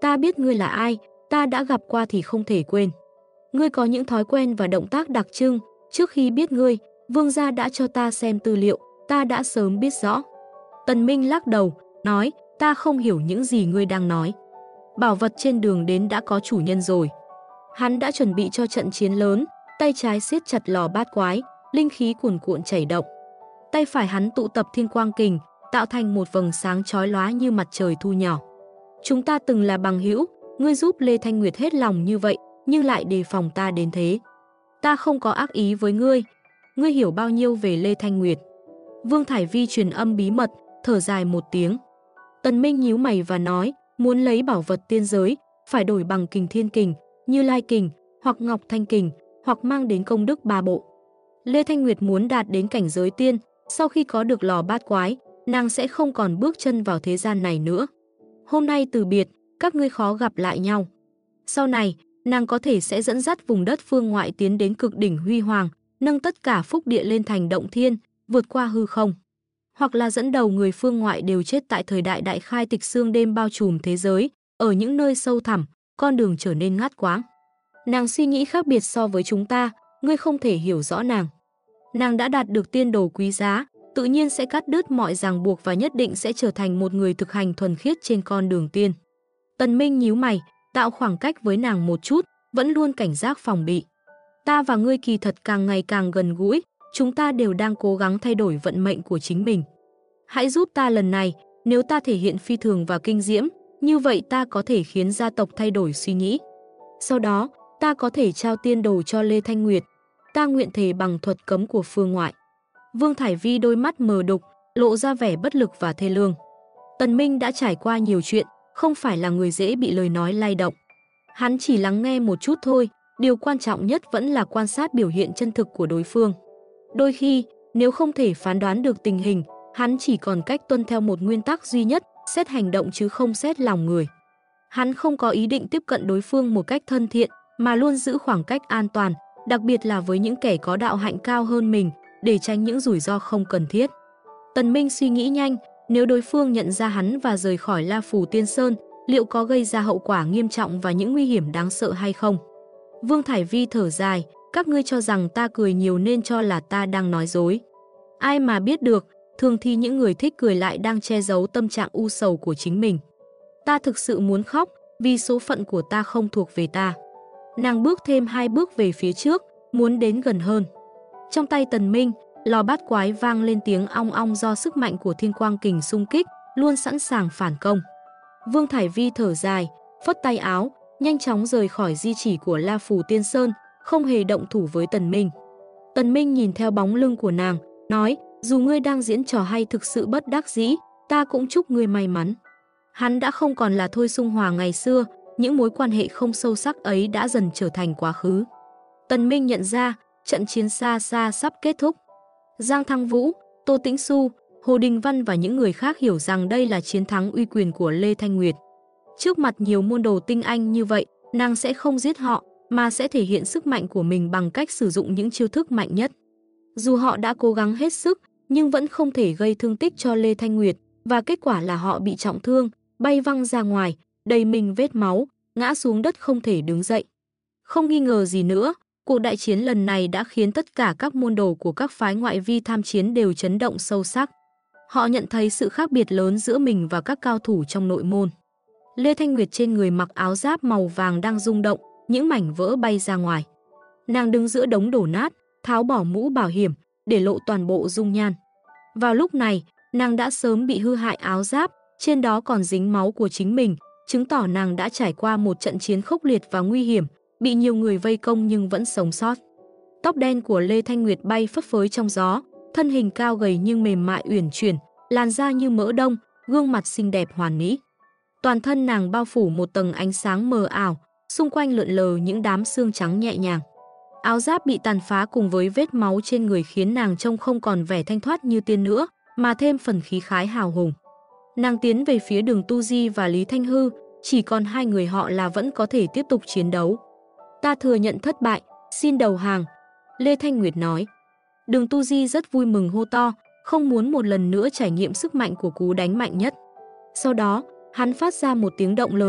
Ta biết ngươi là ai, ta đã gặp qua thì không thể quên. Ngươi có những thói quen và động tác đặc trưng, trước khi biết ngươi, Vương gia đã cho ta xem tư liệu, ta đã sớm biết rõ. Tần Minh lắc đầu, nói, ta không hiểu những gì ngươi đang nói. Bảo vật trên đường đến đã có chủ nhân rồi. Hắn đã chuẩn bị cho trận chiến lớn, tay trái siết chặt lò bát quái, linh khí cuồn cuộn chảy động. Tay phải hắn tụ tập thiên quang kình, tạo thành một vầng sáng chói lóa như mặt trời thu nhỏ. Chúng ta từng là bằng hữu, ngươi giúp Lê Thanh Nguyệt hết lòng như vậy, nhưng lại đề phòng ta đến thế. Ta không có ác ý với ngươi. Ngươi hiểu bao nhiêu về Lê Thanh Nguyệt? Vương Thải Vi truyền âm bí mật, thở dài một tiếng. Tần Minh nhíu mày và nói, muốn lấy bảo vật tiên giới, phải đổi bằng Kình Thiên Kình, Như Lai Kình, hoặc Ngọc Thanh Kình, hoặc mang đến công đức 3 bộ. Lê Thanh Nguyệt muốn đạt đến cảnh giới tiên, sau khi có được lò bát quái, nàng sẽ không còn bước chân vào thế gian này nữa. Hôm nay từ biệt, các ngươi khó gặp lại nhau. Sau này, nàng có thể sẽ dẫn dắt vùng đất phương ngoại tiến đến cực đỉnh huy hoàng, nâng tất cả phúc địa lên thành động thiên, vượt qua hư không. Hoặc là dẫn đầu người phương ngoại đều chết tại thời đại đại khai tịch xương đêm bao trùm thế giới, ở những nơi sâu thẳm, con đường trở nên ngắt quãng. Nàng suy nghĩ khác biệt so với chúng ta, ngươi không thể hiểu rõ nàng. Nàng đã đạt được tiên đồ quý giá, tự nhiên sẽ cắt đứt mọi ràng buộc và nhất định sẽ trở thành một người thực hành thuần khiết trên con đường tiên. Tần Minh nhíu mày, tạo khoảng cách với nàng một chút, vẫn luôn cảnh giác phòng bị. Ta và ngươi kỳ thật càng ngày càng gần gũi, chúng ta đều đang cố gắng thay đổi vận mệnh của chính mình. Hãy giúp ta lần này, nếu ta thể hiện phi thường và kinh diễm, như vậy ta có thể khiến gia tộc thay đổi suy nghĩ. Sau đó, ta có thể trao tiên đồ cho Lê Thanh Nguyệt. Ta nguyện thề bằng thuật cấm của phương ngoại. Vương Thải Vi đôi mắt mờ đục, lộ ra vẻ bất lực và thê lương. Tần Minh đã trải qua nhiều chuyện, không phải là người dễ bị lời nói lay động. Hắn chỉ lắng nghe một chút thôi, điều quan trọng nhất vẫn là quan sát biểu hiện chân thực của đối phương. Đôi khi, nếu không thể phán đoán được tình hình, hắn chỉ còn cách tuân theo một nguyên tắc duy nhất, xét hành động chứ không xét lòng người. Hắn không có ý định tiếp cận đối phương một cách thân thiện, mà luôn giữ khoảng cách an toàn, đặc biệt là với những kẻ có đạo hạnh cao hơn mình, để tránh những rủi ro không cần thiết. Tần Minh suy nghĩ nhanh, nếu đối phương nhận ra hắn và rời khỏi La Phù Tiên Sơn, liệu có gây ra hậu quả nghiêm trọng và những nguy hiểm đáng sợ hay không? Vương Thải Vi thở dài, các ngươi cho rằng ta cười nhiều nên cho là ta đang nói dối. Ai mà biết được, thường thì những người thích cười lại đang che giấu tâm trạng u sầu của chính mình. Ta thực sự muốn khóc, vì số phận của ta không thuộc về ta. Nàng bước thêm 2 bước về phía trước, muốn đến gần hơn. Trong tay Tần Minh, lò bát quái vang lên tiếng ong ong do sức mạnh của thiên quang kình xung kích, luôn sẵn sàng phản công. Vương Thải Vi thở dài, phất tay áo, nhanh chóng rời khỏi di chỉ của La Phù Tiên Sơn, không hề động thủ với Tần Minh. Tần Minh nhìn theo bóng lưng của nàng, nói, dù ngươi đang diễn trò hay thực sự bất đắc dĩ, ta cũng chúc ngươi may mắn. Hắn đã không còn là Thôi Sung Hòa ngày xưa, những mối quan hệ không sâu sắc ấy đã dần trở thành quá khứ. Tần Minh nhận ra, trận chiến xa xa sắp kết thúc. Giang Thăng Vũ, Tô Tĩnh Xu, Hồ Đình Văn và những người khác hiểu rằng đây là chiến thắng uy quyền của Lê Thanh Nguyệt. Trước mặt nhiều môn đồ tinh anh như vậy, nàng sẽ không giết họ, mà sẽ thể hiện sức mạnh của mình bằng cách sử dụng những chiêu thức mạnh nhất. Dù họ đã cố gắng hết sức, nhưng vẫn không thể gây thương tích cho Lê Thanh Nguyệt, và kết quả là họ bị trọng thương, bay văng ra ngoài, đầy mình vết máu, ngã xuống đất không thể đứng dậy. Không nghi ngờ gì nữa, cuộc đại chiến lần này đã khiến tất cả các môn đồ của các phái ngoại vi tham chiến đều chấn động sâu sắc. Họ nhận thấy sự khác biệt lớn giữa mình và các cao thủ trong nội môn. Lê Thanh Nguyệt trên người mặc áo giáp màu vàng đang rung động, những mảnh vỡ bay ra ngoài. Nàng đứng giữa đống đổ nát, tháo bỏ mũ bảo hiểm, để lộ toàn bộ dung nhan. Vào lúc này, nàng đã sớm bị hư hại áo giáp, trên đó còn dính máu của chính mình, chứng tỏ nàng đã trải qua một trận chiến khốc liệt và nguy hiểm, bị nhiều người vây công nhưng vẫn sống sót. Tóc đen của Lê Thanh Nguyệt bay phất phới trong gió, thân hình cao gầy nhưng mềm mại uyển chuyển, làn da như mỡ đông, gương mặt xinh đẹp hoàn mỹ. Toàn thân nàng bao phủ một tầng ánh sáng mờ ảo, xung quanh lượn lờ những đám xương trắng nhẹ nhàng. Áo giáp bị tàn phá cùng với vết máu trên người khiến nàng trông không còn vẻ thanh thoát như tiên nữa, mà thêm phần khí khái hào hùng. Nàng tiến về phía Đường Tu Di và Lý Thanh Hư, chỉ còn 2 người họ là vẫn có thể tiếp tục chiến đấu. Ta thừa nhận thất bại, xin đầu hàng, Lê Thanh Nguyệt nói. Đường Tu Di rất vui mừng hô to, không muốn một lần nữa trải nghiệm sức mạnh của cú đánh mạnh nhất. Sau đó, hắn phát ra một tiếng động lớn,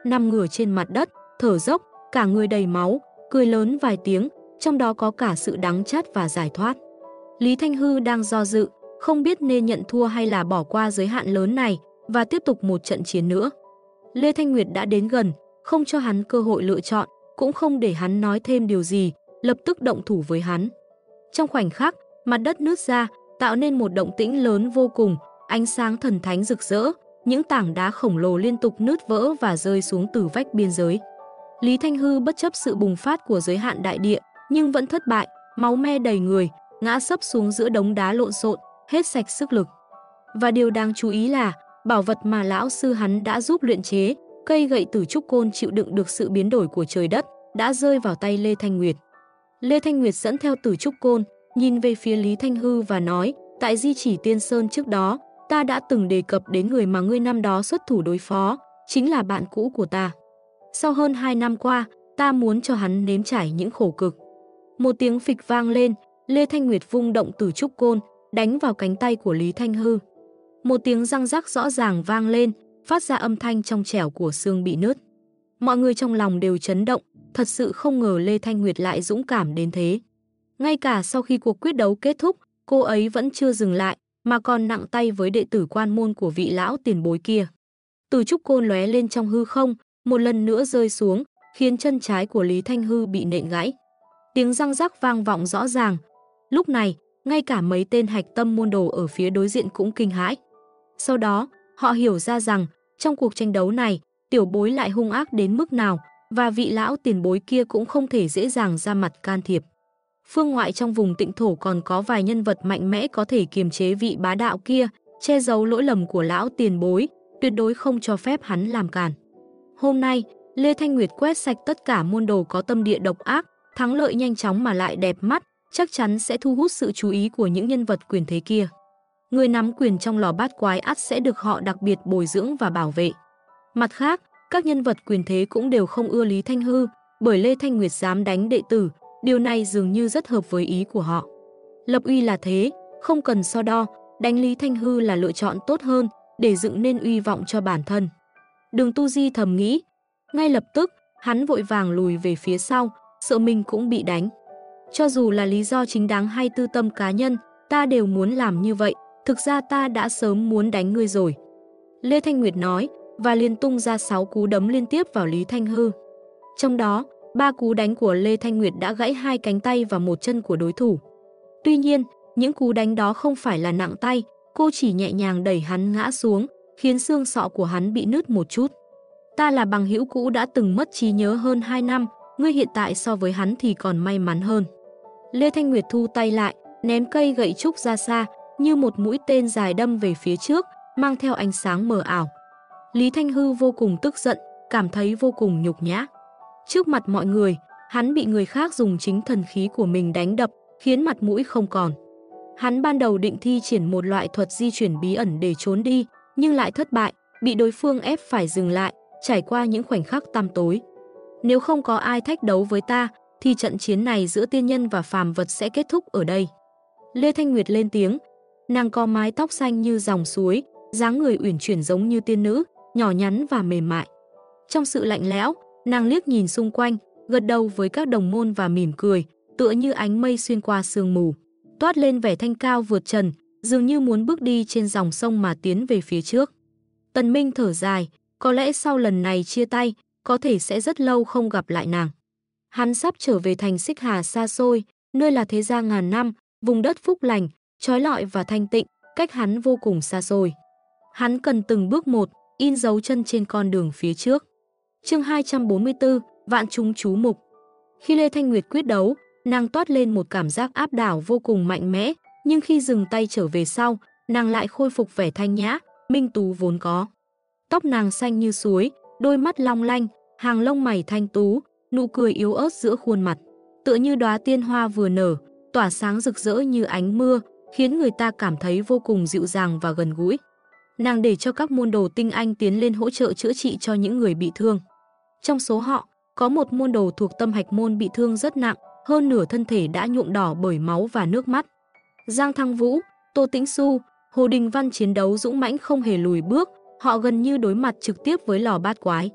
nằm ngửa trên mặt đất, thở dốc, cả người đầy máu, cười lớn vài tiếng, trong đó có cả sự đắng chát và giải thoát. Lý Thanh Hư đang do dự, không biết nên nhận thua hay là bỏ qua giới hạn lớn này và tiếp tục một trận chiến nữa. Lê Thanh Nguyệt đã đến gần, không cho hắn cơ hội lựa chọn, cũng không để hắn nói thêm điều gì, lập tức động thủ với hắn. Trong khoảnh khắc, mặt đất nứt ra, tạo nên một động tĩnh lớn vô cùng, ánh sáng thần thánh rực rỡ, những tảng đá khổng lồ liên tục nứt vỡ và rơi xuống từ vách biên giới. Lý Thanh Hư bất chấp sự bùng phát của giới hạn đại địa, nhưng vẫn thất bại, máu me đầy người, ngã sấp xuống giữa đống đá lộn xộn, hết sạch sức lực. Và điều đáng chú ý là, bảo vật mà lão sư hắn đã giúp luyện chế, cây gậy tử trúc côn chịu đựng được sự biến đổi của trời đất, đã rơi vào tay Lê Thanh Nguyệt. Lê Thanh Nguyệt dẫn theo tử trúc côn, nhìn về phía Lý Thanh Hư và nói, tại Di Chỉ Tiên Sơn trước đó, ta đã từng đề cập đến người mà ngươi năm đó xuất thủ đối phó, chính là bạn cũ của ta. Sau hơn 2 năm qua, ta muốn cho hắn nếm trải những khổ cực. Một tiếng phịch vang lên, Lê Thanh Nguyệt vung động tử trúc côn, đánh vào cánh tay của Lý Thanh Hư. Một tiếng răng rắc rõ ràng vang lên, phát ra âm thanh trong trẻo của xương bị nứt. Mọi người trong lòng đều chấn động, thật sự không ngờ Lê Thanh Nguyệt lại dũng cảm đến thế. Ngay cả sau khi cuộc quyết đấu kết thúc, cô ấy vẫn chưa dừng lại, mà còn nặng tay với đệ tử quan môn của vị lão tiền bối kia. Tử trúc côn lóe lên trong hư không, một lần nữa rơi xuống, khiến chân trái của Lý Thanh Hư bị nện gãy. Tiếng răng rắc vang vọng rõ ràng. Lúc này, ngay cả mấy tên hạch tâm môn đồ ở phía đối diện cũng kinh hãi. Sau đó, họ hiểu ra rằng, trong cuộc tranh đấu này, tiểu bối lại hung ác đến mức nào, và vị lão tiền bối kia cũng không thể dễ dàng ra mặt can thiệp. Phương ngoại trong vùng Tịnh Thổ còn có vài nhân vật mạnh mẽ có thể kiềm chế vị bá đạo kia, che giấu lỗi lầm của lão tiền bối, tuyệt đối không cho phép hắn làm cản. Hôm nay, Lê Thanh Nguyệt quét sạch tất cả môn đồ có tâm địa độc ác, thắng lợi nhanh chóng mà lại đẹp mắt, chắc chắn sẽ thu hút sự chú ý của những nhân vật quyền thế kia. Người nắm quyền trong lò bát quái ắt sẽ được họ đặc biệt bồi dưỡng và bảo vệ. Mặt khác, các nhân vật quyền thế cũng đều không ưa Lý Thanh Hư, bởi Lê Thanh Nguyệt dám đánh đệ tử, điều này dường như rất hợp với ý của họ. Lập uy là thế, không cần so đo, đánh Lý Thanh Hư là lựa chọn tốt hơn, để dựng nên uy vọng cho bản thân. Đường Tu Di thầm nghĩ, ngay lập tức, hắn vội vàng lùi về phía sau, sợ mình cũng bị đánh. Cho dù là lý do chính đáng hay tư tâm cá nhân, ta đều muốn làm như vậy, thực ra ta đã sớm muốn đánh ngươi rồi. Lê Thanh Nguyệt nói, và liền tung ra 6 cú đấm liên tiếp vào Lý Thanh Hư. Trong đó, 3 cú đánh của Lê Thanh Nguyệt đã gãy 2 cánh tay và 1 chân của đối thủ. Tuy nhiên, những cú đánh đó không phải là nặng tay, cô chỉ nhẹ nhàng đẩy hắn ngã xuống, khiến xương sọ của hắn bị nứt một chút. Ta là bằng hữu cũ đã từng mất trí nhớ hơn 2 năm, ngươi hiện tại so với hắn thì còn may mắn hơn. Lê Thanh Nguyệt thu tay lại, ném cây gậy trúc ra xa, như một mũi tên dài đâm về phía trước, mang theo ánh sáng mờ ảo. Lý Thanh Hư vô cùng tức giận, cảm thấy vô cùng nhục nhã. Trước mặt mọi người, hắn bị người khác dùng chính thần khí của mình đánh đập, khiến mặt mũi không còn. Hắn ban đầu định thi triển một loại thuật di chuyển bí ẩn để trốn đi, nhưng lại thất bại, bị đối phương ép phải dừng lại, trải qua những khoảnh khắc tăm tối. Nếu không có ai thách đấu với ta, thì trận chiến này giữa tiên nhân và phàm vật sẽ kết thúc ở đây. Lê Thanh Nguyệt lên tiếng, nàng có mái tóc xanh như dòng suối, dáng người uyển chuyển giống như tiên nữ, nhỏ nhắn và mềm mại. Trong sự lạnh lẽo, nàng liếc nhìn xung quanh, gật đầu với các đồng môn và mỉm cười, tựa như ánh mây xuyên qua sương mù, toát lên vẻ thanh cao vượt trần, dường như muốn bước đi trên dòng sông mà tiến về phía trước. Tần Minh thở dài, có lẽ sau lần này chia tay, có thể sẽ rất lâu không gặp lại nàng. Hắn sắp trở về thành Xích Hà xa xôi, nơi là thế gia ngàn năm, vùng đất phúc lành, trói lọi và thanh tịnh, cách hắn vô cùng xa xôi. Hắn cần từng bước một, in dấu chân trên con đường phía trước. Chương 244, Vạn chúng chú mục. Khi Lê Thanh Nguyệt quyết đấu, nàng toát lên một cảm giác áp đảo vô cùng mạnh mẽ, nhưng khi dừng tay trở về sau, nàng lại khôi phục vẻ thanh nhã, minh tú vốn có. Tóc nàng xanh như suối, đôi mắt long lanh, hàng lông mày thanh tú, nụ cười yếu ớt giữa khuôn mặt, tựa như đóa tiên hoa vừa nở, tỏa sáng rực rỡ như ánh mưa, khiến người ta cảm thấy vô cùng dịu dàng và gần gũi. Nàng để cho các môn đồ tinh anh tiến lên hỗ trợ chữa trị cho những người bị thương. Trong số họ, có một môn đồ thuộc Tâm Hạch môn bị thương rất nặng, hơn nửa thân thể đã nhuộm đỏ bởi máu và nước mắt. Giang Thăng Vũ, Tô Tĩnh Xu, Hồ Đình Văn chiến đấu dũng mãnh không hề lùi bước, họ gần như đối mặt trực tiếp với lò bát quái.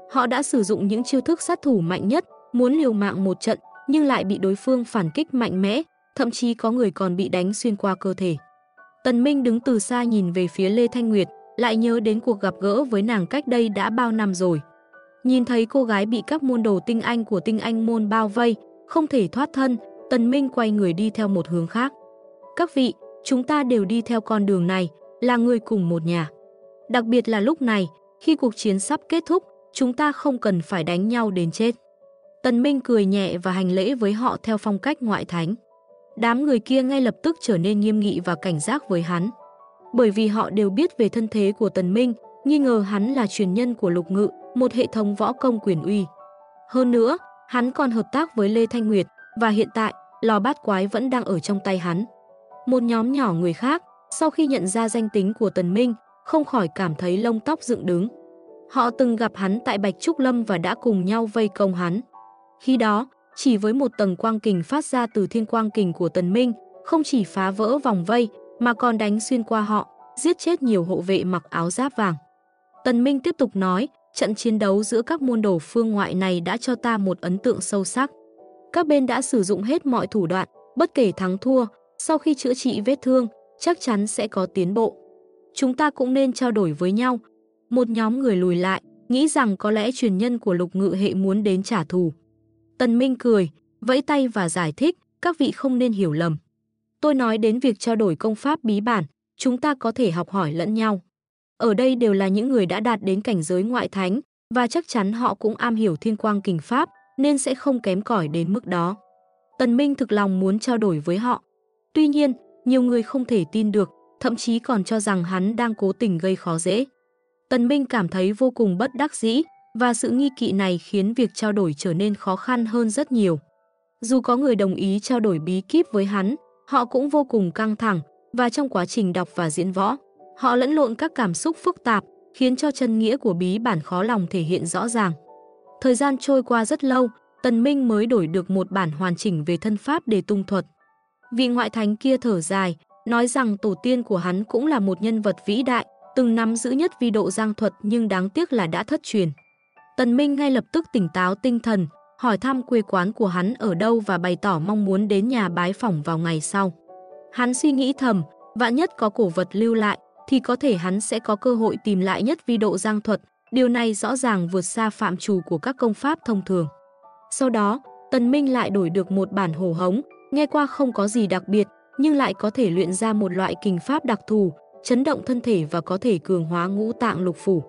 Họ đã sử dụng những chiêu thức sát thủ mạnh nhất, muốn liều mạng một trận nhưng lại bị đối phương phản kích mạnh mẽ, thậm chí có người còn bị đánh xuyên qua cơ thể. Tần Minh đứng từ xa nhìn về phía Lê Thanh Nguyệt, lại nhớ đến cuộc gặp gỡ với nàng cách đây đã bao năm rồi. Nhìn thấy cô gái bị các môn đồ tinh anh của tinh anh môn bao vây, không thể thoát thân, Tần Minh quay người đi theo một hướng khác. Các vị, chúng ta đều đi theo con đường này, là người cùng một nhà. Đặc biệt là lúc này, khi cuộc chiến sắp kết thúc, chúng ta không cần phải đánh nhau đến chết. Tần Minh cười nhẹ và hành lễ với họ theo phong cách ngoại thánh. Đám người kia ngay lập tức trở nên nghiêm nghị và cảnh giác với hắn. Bởi vì họ đều biết về thân thế của Tần Minh, nghi ngờ hắn là truyền nhân của Lục Ngự, một hệ thống võ công quyền uy. Hơn nữa, hắn còn hợp tác với Lê Thanh Nguyệt, và hiện tại, lò bát quái vẫn đang ở trong tay hắn. Một nhóm nhỏ người khác, sau khi nhận ra danh tính của Tần Minh, không khỏi cảm thấy lông tóc dựng đứng. Họ từng gặp hắn tại Bạch Trúc Lâm và đã cùng nhau vây công hắn. Khi đó, chỉ với một tầng quang kình phát ra từ thiên quang kình của Tần Minh, không chỉ phá vỡ vòng vây, mà còn đánh xuyên qua họ, giết chết nhiều hộ vệ mặc áo giáp vàng. Tần Minh tiếp tục nói, trận chiến đấu giữa các môn đồ phương ngoại này đã cho ta một ấn tượng sâu sắc. Các bên đã sử dụng hết mọi thủ đoạn, bất kể thắng thua, sau khi chữa trị vết thương, chắc chắn sẽ có tiến bộ. Chúng ta cũng nên trao đổi với nhau. Một nhóm người lùi lại, nghĩ rằng có lẽ truyền nhân của Lục Ngự hệ muốn đến trả thù. Tần Minh cười, vẫy tay và giải thích, các vị không nên hiểu lầm. Tôi nói đến việc trao đổi công pháp bí bản, chúng ta có thể học hỏi lẫn nhau. Ở đây đều là những người đã đạt đến cảnh giới ngoại thánh, và chắc chắn họ cũng am hiểu thiên quang kình pháp, nên sẽ không kém cỏi đến mức đó. Tần Minh thực lòng muốn trao đổi với họ. Tuy nhiên, nhiều người không thể tin được, thậm chí còn cho rằng hắn đang cố tình gây khó dễ. Tần Minh cảm thấy vô cùng bất đắc dĩ, và sự nghi kỵ này khiến việc trao đổi trở nên khó khăn hơn rất nhiều. Dù có người đồng ý trao đổi bí kíp với hắn, họ cũng vô cùng căng thẳng, và trong quá trình đọc và diễn võ, họ lẫn lộn các cảm xúc phức tạp, khiến cho chân nghĩa của bí bản khó lòng thể hiện rõ ràng. Thời gian trôi qua rất lâu, Tần Minh mới đổi được một bản hoàn chỉnh về thân pháp để tung thuật. Vị ngoại thánh kia thở dài, nói rằng tổ tiên của hắn cũng là một nhân vật vĩ đại, từng nắm giữ nhất vi độ giang thuật nhưng đáng tiếc là đã thất truyền. Tần Minh ngay lập tức tỉnh táo tinh thần, hỏi thăm quê quán của hắn ở đâu và bày tỏ mong muốn đến nhà bái phỏng vào ngày sau. Hắn suy nghĩ thầm, vạn nhất có cổ vật lưu lại, thì có thể hắn sẽ có cơ hội tìm lại nhất vi độ giang thuật, điều này rõ ràng vượt xa phạm trù của các công pháp thông thường. Sau đó, Tần Minh lại đổi được một bản hổ hống, nghe qua không có gì đặc biệt, nhưng lại có thể luyện ra một loại kình pháp đặc thù, chấn động thân thể và có thể cường hóa ngũ tạng lục phủ.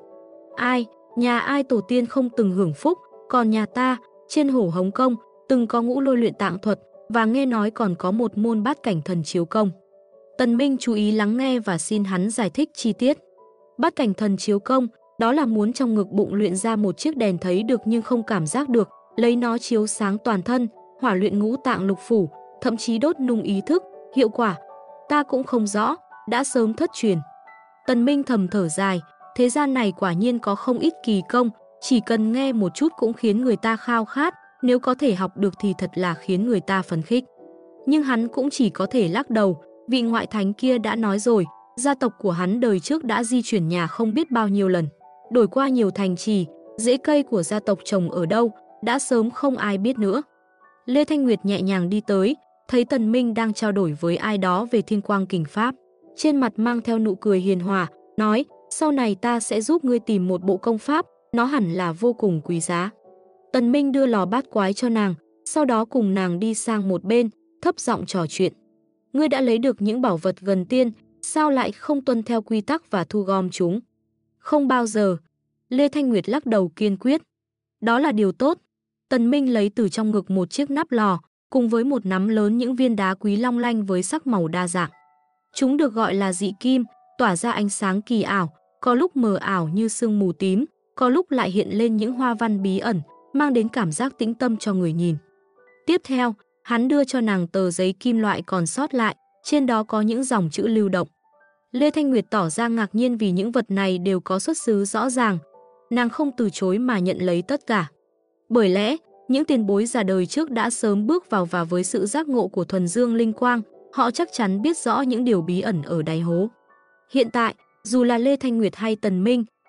Nhà ai tổ tiên không từng hưởng phúc, còn nhà ta, trên hổ hống công, từng có ngũ lôi luyện tạng thuật, và nghe nói còn có một môn bát cảnh thần chiếu công. Tần Minh chú ý lắng nghe và xin hắn giải thích chi tiết. Bát cảnh thần chiếu công, đó là muốn trong ngực bụng luyện ra một chiếc đèn thấy được nhưng không cảm giác được, lấy nó chiếu sáng toàn thân, hỏa luyện ngũ tạng lục phủ, thậm chí đốt nung ý thức, hiệu quả ta cũng không rõ, đã sớm thất truyền. Tần Minh thầm thở dài, thế gian này quả nhiên có không ít kỳ công, chỉ cần nghe một chút cũng khiến người ta khao khát, nếu có thể học được thì thật là khiến người ta phấn khích. Nhưng hắn cũng chỉ có thể lắc đầu, vị ngoại thánh kia đã nói rồi, gia tộc của hắn đời trước đã di chuyển nhà không biết bao nhiêu lần, đổi qua nhiều thành trì, rễ cây của gia tộc trồng ở đâu, đã sớm không ai biết nữa. Lê Thanh Nguyệt nhẹ nhàng đi tới, thấy Tần Minh đang trao đổi với ai đó về thiên quang kình pháp. Trên mặt mang theo nụ cười hiền hòa, nói, sau này ta sẽ giúp ngươi tìm một bộ công pháp, nó hẳn là vô cùng quý giá. Tần Minh đưa lò bát quái cho nàng, sau đó cùng nàng đi sang một bên, thấp giọng trò chuyện. Ngươi đã lấy được những bảo vật gần tiên, sao lại không tuân theo quy tắc và thu gom chúng? Không bao giờ. Lê Thanh Nguyệt lắc đầu kiên quyết. Đó là điều tốt. Tần Minh lấy từ trong ngực một chiếc nắp lò, cùng với một nắm lớn những viên đá quý long lanh với sắc màu đa dạng. Chúng được gọi là dị kim, tỏa ra ánh sáng kỳ ảo, có lúc mờ ảo như sương mù tím, có lúc lại hiện lên những hoa văn bí ẩn, mang đến cảm giác tĩnh tâm cho người nhìn. Tiếp theo, hắn đưa cho nàng tờ giấy kim loại còn sót lại, trên đó có những dòng chữ lưu động. Lê Thanh Nguyệt tỏ ra ngạc nhiên vì những vật này đều có xuất xứ rõ ràng. Nàng không từ chối mà nhận lấy tất cả. Bởi lẽ, những tiền bối già đời trước đã sớm bước vào và với sự giác ngộ của thuần dương linh quang, họ chắc chắn biết rõ những điều bí ẩn ở đáy hố. Hiện tại, dù là Lê Thanh Nguyệt hay Tần Minh,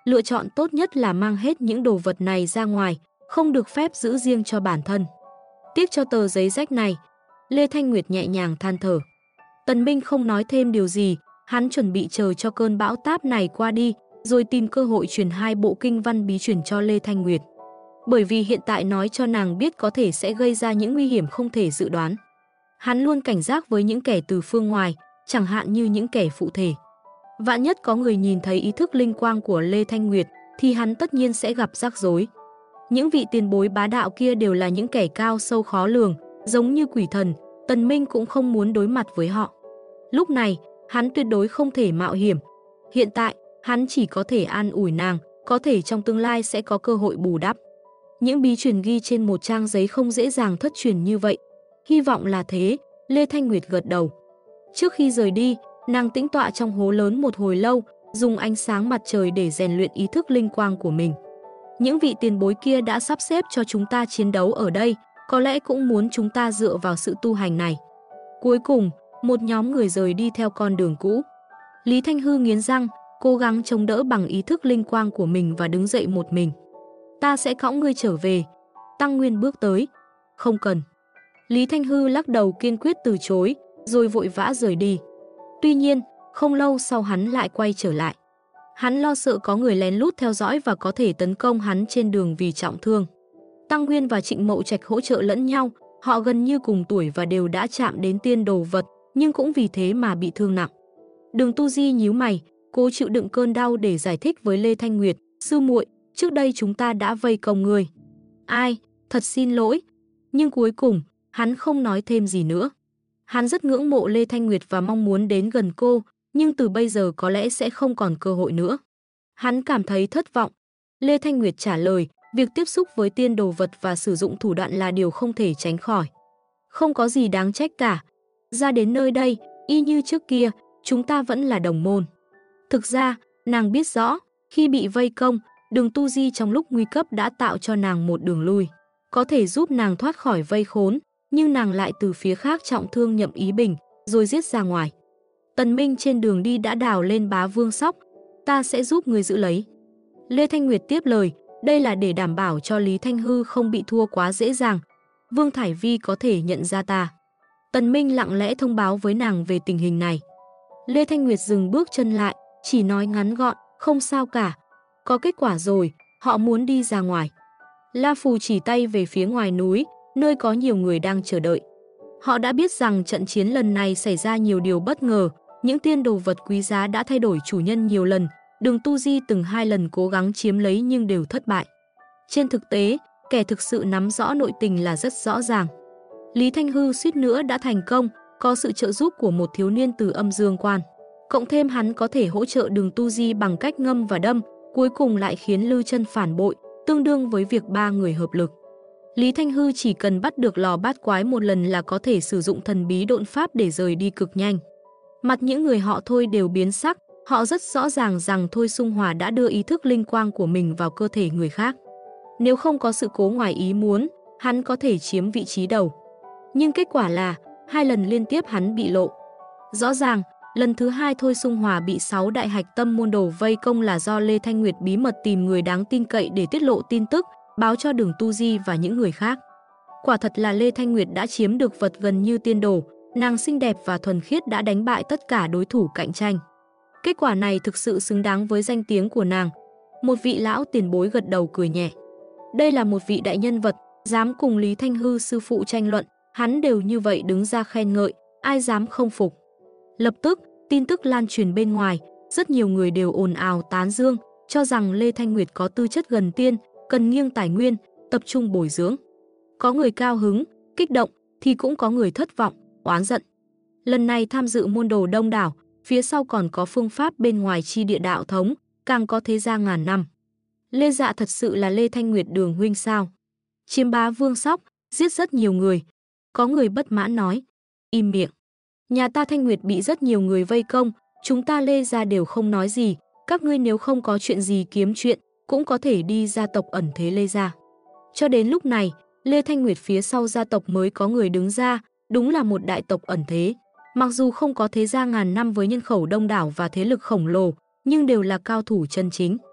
Lựa chọn tốt nhất là mang hết những đồ vật này ra ngoài, không được phép giữ riêng cho bản thân. Tiếc cho tờ giấy rách này, Lê Thanh Nguyệt nhẹ nhàng than thở. Tần Minh không nói thêm điều gì, hắn chuẩn bị chờ cho cơn bão táp này qua đi, rồi tìm cơ hội truyền 2 bộ kinh văn bí truyền cho Lê Thanh Nguyệt. Bởi vì hiện tại nói cho nàng biết có thể sẽ gây ra những nguy hiểm không thể dự đoán. Hắn luôn cảnh giác với những kẻ từ phương ngoài, chẳng hạn như những kẻ phụ thể. Vạn nhất có người nhìn thấy ý thức linh quang của Lê Thanh Nguyệt, thì hắn tất nhiên sẽ gặp rắc rối. Những vị tiền bối bá đạo kia đều là những kẻ cao sâu khó lường, giống như quỷ thần, Tần Minh cũng không muốn đối mặt với họ. Lúc này, hắn tuyệt đối không thể mạo hiểm. Hiện tại, hắn chỉ có thể an ủi nàng, có thể trong tương lai sẽ có cơ hội bù đắp. Những bí truyền ghi trên một trang giấy không dễ dàng thất truyền như vậy. Hy vọng là thế, Lê Thanh Nguyệt gật đầu. Trước khi rời đi, nàng tĩnh tọa trong hố lớn một hồi lâu, dùng ánh sáng mặt trời để rèn luyện ý thức linh quang của mình. Những vị tiền bối kia đã sắp xếp cho chúng ta chiến đấu ở đây, có lẽ cũng muốn chúng ta dựa vào sự tu hành này. Cuối cùng, một nhóm người rời đi theo con đường cũ. Lý Thanh Hư nghiến răng, cố gắng chống đỡ bằng ý thức linh quang của mình và đứng dậy một mình. Ta sẽ cõng ngươi trở về. Tăng Nguyên bước tới. Không cần. Lý Thanh Hư lắc đầu kiên quyết từ chối, rồi vội vã rời đi. Tuy nhiên, không lâu sau hắn lại quay trở lại. Hắn lo sợ có người lén lút theo dõi và có thể tấn công hắn trên đường vì trọng thương. Tăng Nguyên và Trịnh Mậu Trạch hỗ trợ lẫn nhau, họ gần như cùng tuổi và đều đã chạm đến tiên đồ vật, nhưng cũng vì thế mà bị thương nặng. Đường Tu Di nhíu mày, cố chịu đựng cơn đau để giải thích với Lê Thanh Nguyệt, sư muội, trước đây chúng ta đã vây công người. Ai, thật xin lỗi. Nhưng cuối cùng, hắn không nói thêm gì nữa. Hắn rất ngưỡng mộ Lê Thanh Nguyệt và mong muốn đến gần cô, nhưng từ bây giờ có lẽ sẽ không còn cơ hội nữa. Hắn cảm thấy thất vọng. Lê Thanh Nguyệt trả lời, việc tiếp xúc với tiên đồ vật và sử dụng thủ đoạn là điều không thể tránh khỏi. Không có gì đáng trách cả. Ra đến nơi đây, y như trước kia, chúng ta vẫn là đồng môn. Thực ra, nàng biết rõ, khi bị vây công, Đường Tu Di trong lúc nguy cấp đã tạo cho nàng một đường lui, có thể giúp nàng thoát khỏi vây khốn, nhưng nàng lại từ phía khác trọng thương Nhậm Ý Bình, rồi giết ra ngoài. Tần Minh trên đường đi đã đào lên Bá Vương Sóc, ta sẽ giúp người giữ lấy. Lê Thanh Nguyệt tiếp lời, đây là để đảm bảo cho Lý Thanh Hư không bị thua quá dễ dàng. Vương Thải Vi có thể nhận ra ta. Tần Minh lặng lẽ thông báo với nàng về tình hình này. Lê Thanh Nguyệt dừng bước chân lại, chỉ nói ngắn gọn, không sao cả. Có kết quả rồi, họ muốn đi ra ngoài. La Phù chỉ tay về phía ngoài núi, nơi có nhiều người đang chờ đợi. Họ đã biết rằng trận chiến lần này xảy ra nhiều điều bất ngờ, những tiên đồ vật quý giá đã thay đổi chủ nhân nhiều lần, Đường Tu Di từng 2 lần cố gắng chiếm lấy nhưng đều thất bại. Trên thực tế, kẻ thực sự nắm rõ nội tình là rất rõ ràng. Lý Thanh Hư suýt nữa đã thành công, có sự trợ giúp của một thiếu niên từ Âm Dương Quan. Cộng thêm hắn có thể hỗ trợ Đường Tu Di bằng cách ngâm và đâm, cuối cùng lại khiến Lư Chân phản bội, tương đương với việc 3 người hợp lực. Lý Thanh Hư chỉ cần bắt được lò bát quái một lần là có thể sử dụng thần bí độn pháp để rời đi cực nhanh. Mặt những người họ Thôi đều biến sắc, họ rất rõ ràng rằng Thôi Sung Hòa đã đưa ý thức linh quang của mình vào cơ thể người khác. Nếu không có sự cố ngoài ý muốn, hắn có thể chiếm vị trí đầu. Nhưng kết quả là, 2 lần liên tiếp hắn bị lộ. Rõ ràng, lần thứ 2 Thôi Sung Hòa bị 6 đại hạch tâm môn đồ vây công là do Lê Thanh Nguyệt bí mật tìm người đáng tin cậy để tiết lộ tin tức, báo cho Đường Tu Di và những người khác. Quả thật là Lê Thanh Nguyệt đã chiếm được vật gần như tiên đồ, nàng xinh đẹp và thuần khiết đã đánh bại tất cả đối thủ cạnh tranh. Kết quả này thực sự xứng đáng với danh tiếng của nàng. Một vị lão tiền bối gật đầu cười nhẹ. Đây là một vị đại nhân vật, dám cùng Lý Thanh Hư sư phụ tranh luận, hắn đều như vậy đứng ra khen ngợi, ai dám không phục. Lập tức, tin tức lan truyền bên ngoài, rất nhiều người đều ồn ào tán dương, cho rằng Lê Thanh Nguyệt có tư chất gần tiên, cần nghiêng tài nguyên, tập trung bồi dưỡng. Có người cao hứng, kích động, thì cũng có người thất vọng, oán giận. Lần này tham dự môn đồ đông đảo, phía sau còn có phương pháp bên ngoài chi địa đạo thống, càng có thế gia ngàn năm. Lê Dạ thật sự là Lê Thanh Nguyệt Đường huynh sao? Chiếm Bá Vương Sóc, giết rất nhiều người. Có người bất mãn nói, im miệng. Nhà ta Thanh Nguyệt bị rất nhiều người vây công, chúng ta Lê Gia đều không nói gì, các ngươi nếu không có chuyện gì kiếm chuyện, cũng có thể đi gia tộc ẩn thế Lê Gia. Cho đến lúc này, Lê Thanh Nguyệt phía sau gia tộc mới có người đứng ra, đúng là một đại tộc ẩn thế. Mặc dù không có thế gia ngàn năm với nhân khẩu đông đảo và thế lực khổng lồ, nhưng đều là cao thủ chân chính.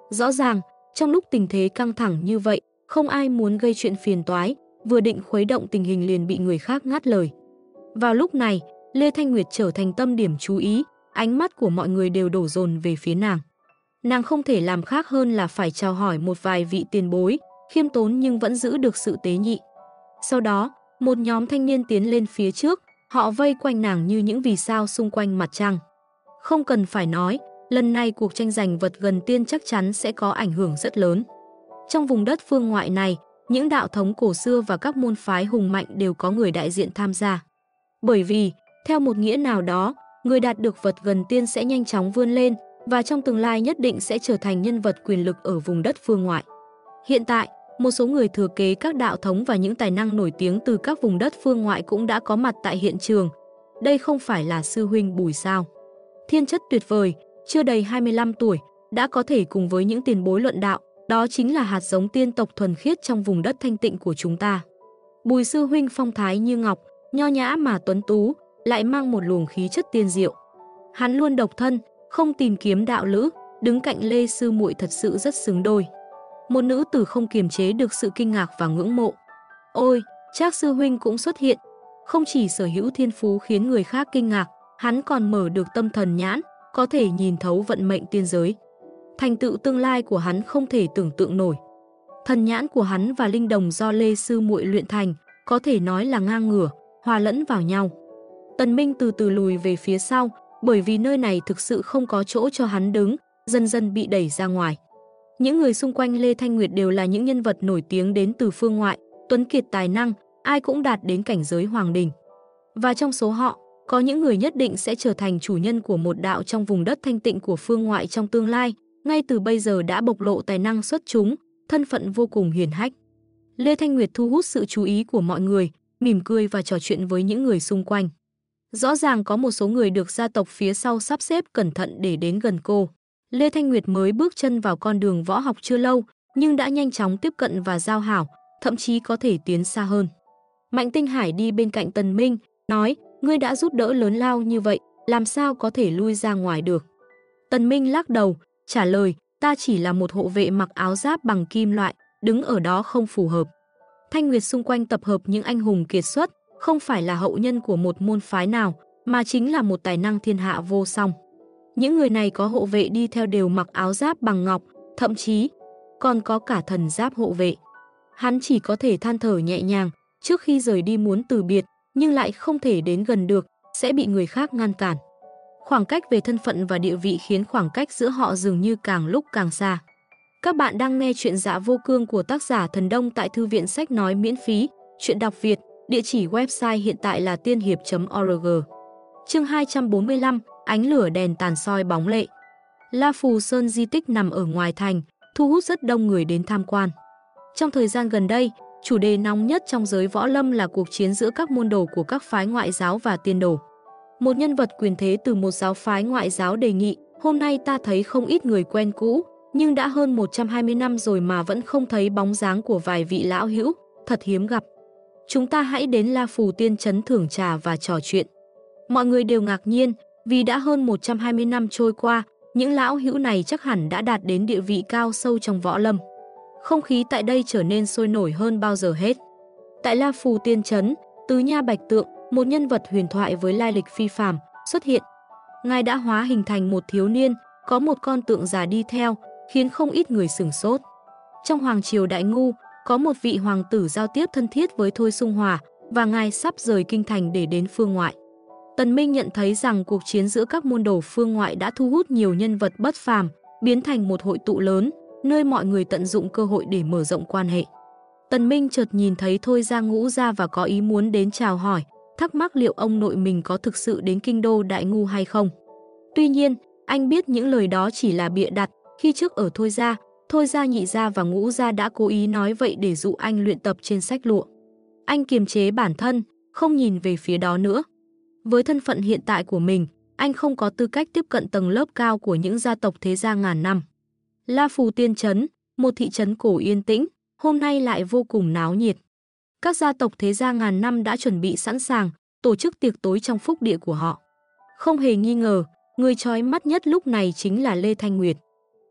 Rõ ràng, trong lúc tình thế căng thẳng như vậy, không ai muốn gây chuyện phiền toái, vừa định khuấy động tình hình liền bị người khác ngắt lời. Vào lúc này, Lê Thanh Nguyệt trở thành tâm điểm chú ý, ánh mắt của mọi người đều đổ dồn về phía nàng. Nàng không thể làm khác hơn là phải chào hỏi một vài vị tiền bối, khiêm tốn nhưng vẫn giữ được sự tế nhị. Sau đó, một nhóm thanh niên tiến lên phía trước, họ vây quanh nàng như những vì sao xung quanh mặt trăng. Không cần phải nói, lần này cuộc tranh giành vật gần tiên chắc chắn sẽ có ảnh hưởng rất lớn. Trong vùng đất phương ngoại này, những đạo thống cổ xưa và các môn phái hùng mạnh đều có người đại diện tham gia. Bởi vì, theo một nghĩa nào đó, người đạt được vật gần tiên sẽ nhanh chóng vươn lên và trong tương lai nhất định sẽ trở thành nhân vật quyền lực ở vùng đất phương ngoại. Hiện tại, một số người thừa kế các đạo thống và những tài năng nổi tiếng từ các vùng đất phương ngoại cũng đã có mặt tại hiện trường. Đây không phải là sư huynh Bùi sao? Thiên chất tuyệt vời, chưa đầy 25 tuổi, đã có thể cùng với những tiền bối luận đạo, đó chính là hạt giống tiên tộc thuần khiết trong vùng đất thanh tịnh của chúng ta. Bùi sư huynh phong thái như ngọc, nho nhã mà tuấn tú, lại mang một luồng khí chất tiên diệu. Hắn luôn độc thân, không tìm kiếm đạo lữ, đứng cạnh Lê sư muội thật sự rất xứng đôi. Một nữ tử không kiềm chế được sự kinh ngạc và ngưỡng mộ. Ôi, Trác sư huynh cũng xuất hiện, không chỉ sở hữu thiên phú khiến người khác kinh ngạc, hắn còn mở được tâm thần nhãn, có thể nhìn thấu vận mệnh tiên giới. Thành tựu tương lai của hắn không thể tưởng tượng nổi. Thần nhãn của hắn và linh đồng do Lê sư muội luyện thành, có thể nói là ngang ngửa, hòa lẫn vào nhau. Tần Minh từ từ lùi về phía sau, bởi vì nơi này thực sự không có chỗ cho hắn đứng, dần dần bị đẩy ra ngoài. Những người xung quanh Lê Thanh Nguyệt đều là những nhân vật nổi tiếng đến từ phương ngoại, tuấn kiệt tài năng, ai cũng đạt đến cảnh giới hoàng đình. Và trong số họ, có những người nhất định sẽ trở thành chủ nhân của một đạo trong vùng đất thanh tịnh của phương ngoại trong tương lai, ngay từ bây giờ đã bộc lộ tài năng xuất chúng, thân phận vô cùng hiển hách. Lê Thanh Nguyệt thu hút sự chú ý của mọi người, mỉm cười và trò chuyện với những người xung quanh. Rõ ràng có một số người được gia tộc phía sau sắp xếp cẩn thận để đến gần cô. Lê Thanh Nguyệt mới bước chân vào con đường võ học chưa lâu, nhưng đã nhanh chóng tiếp cận và giao hảo, thậm chí có thể tiến xa hơn. Mạnh Tinh Hải đi bên cạnh Tần Minh, nói, ngươi đã giúp đỡ lớn lao như vậy, làm sao có thể lui ra ngoài được. Tần Minh lắc đầu, trả lời, ta chỉ là một hộ vệ mặc áo giáp bằng kim loại, đứng ở đó không phù hợp. Thanh Nguyệt xung quanh tập hợp những anh hùng kiệt xuất, không phải là hậu nhân của một môn phái nào, mà chính là một tài năng thiên hạ vô song. Những người này có hộ vệ đi theo đều mặc áo giáp bằng ngọc, thậm chí còn có cả thần giáp hộ vệ. Hắn chỉ có thể than thở nhẹ nhàng, trước khi rời đi muốn từ biệt, nhưng lại không thể đến gần được, sẽ bị người khác ngăn cản. Khoảng cách về thân phận và địa vị khiến khoảng cách giữa họ dường như càng lúc càng xa. Các bạn đang nghe chuyện Dạ Vô Cương của tác giả Thần Đông tại Thư viện Sách Nói miễn phí, chuyện đọc Việt, địa chỉ website hiện tại là tiên hiệp.org. Chương 245, ánh lửa đèn tàn soi bóng lệ. La Phù Sơn di tích nằm ở ngoài thành, thu hút rất đông người đến tham quan. Trong thời gian gần đây, chủ đề nóng nhất trong giới võ lâm là cuộc chiến giữa các môn đồ của các phái ngoại giáo và tiên đồ. Một nhân vật quyền thế từ một giáo phái ngoại giáo đề nghị, hôm nay ta thấy không ít người quen cũ, nhưng đã hơn 120 năm rồi mà vẫn không thấy bóng dáng của vài vị lão hữu, thật hiếm gặp. Chúng ta hãy đến La Phù Tiên Trấn thưởng trà và trò chuyện. Mọi người đều ngạc nhiên, vì đã hơn 120 năm trôi qua, những lão hữu này chắc hẳn đã đạt đến địa vị cao sâu trong võ lâm. Không khí tại đây trở nên sôi nổi hơn bao giờ hết. Tại La Phù Tiên Trấn, Tứ Nha Bạch Tượng, một nhân vật huyền thoại với lai lịch phi phàm, xuất hiện. Ngài đã hóa hình thành một thiếu niên, có một con tượng già đi theo, khiến không ít người sửng sốt. Trong Hoàng Triều Đại Ngu, có một vị hoàng tử giao tiếp thân thiết với Thôi Sung Hòa, và ngài sắp rời kinh thành để đến phương ngoại. Tần Minh nhận thấy rằng cuộc chiến giữa các môn đồ phương ngoại đã thu hút nhiều nhân vật bất phàm, biến thành một hội tụ lớn, nơi mọi người tận dụng cơ hội để mở rộng quan hệ. Tần Minh chợt nhìn thấy Thôi Gia Ngũ Gia và có ý muốn đến chào hỏi, thắc mắc liệu ông nội mình có thực sự đến kinh đô Đại Ngu hay không. Tuy nhiên, anh biết những lời đó chỉ là bịa đặt, khi trước ở Thôi Gia Nhị Gia và Ngũ Gia đã cố ý nói vậy để dụ anh luyện tập trên sách lụa. Anh kiềm chế bản thân, không nhìn về phía đó nữa. Với thân phận hiện tại của mình, anh không có tư cách tiếp cận tầng lớp cao của những gia tộc thế gia ngàn năm. La Phù Tiên Trấn, một thị trấn cổ yên tĩnh, hôm nay lại vô cùng náo nhiệt. Các gia tộc thế gia ngàn năm đã chuẩn bị sẵn sàng, tổ chức tiệc tối trong phúc địa của họ. Không hề nghi ngờ, người chói mắt nhất lúc này chính là Lê Thanh Nguyệt.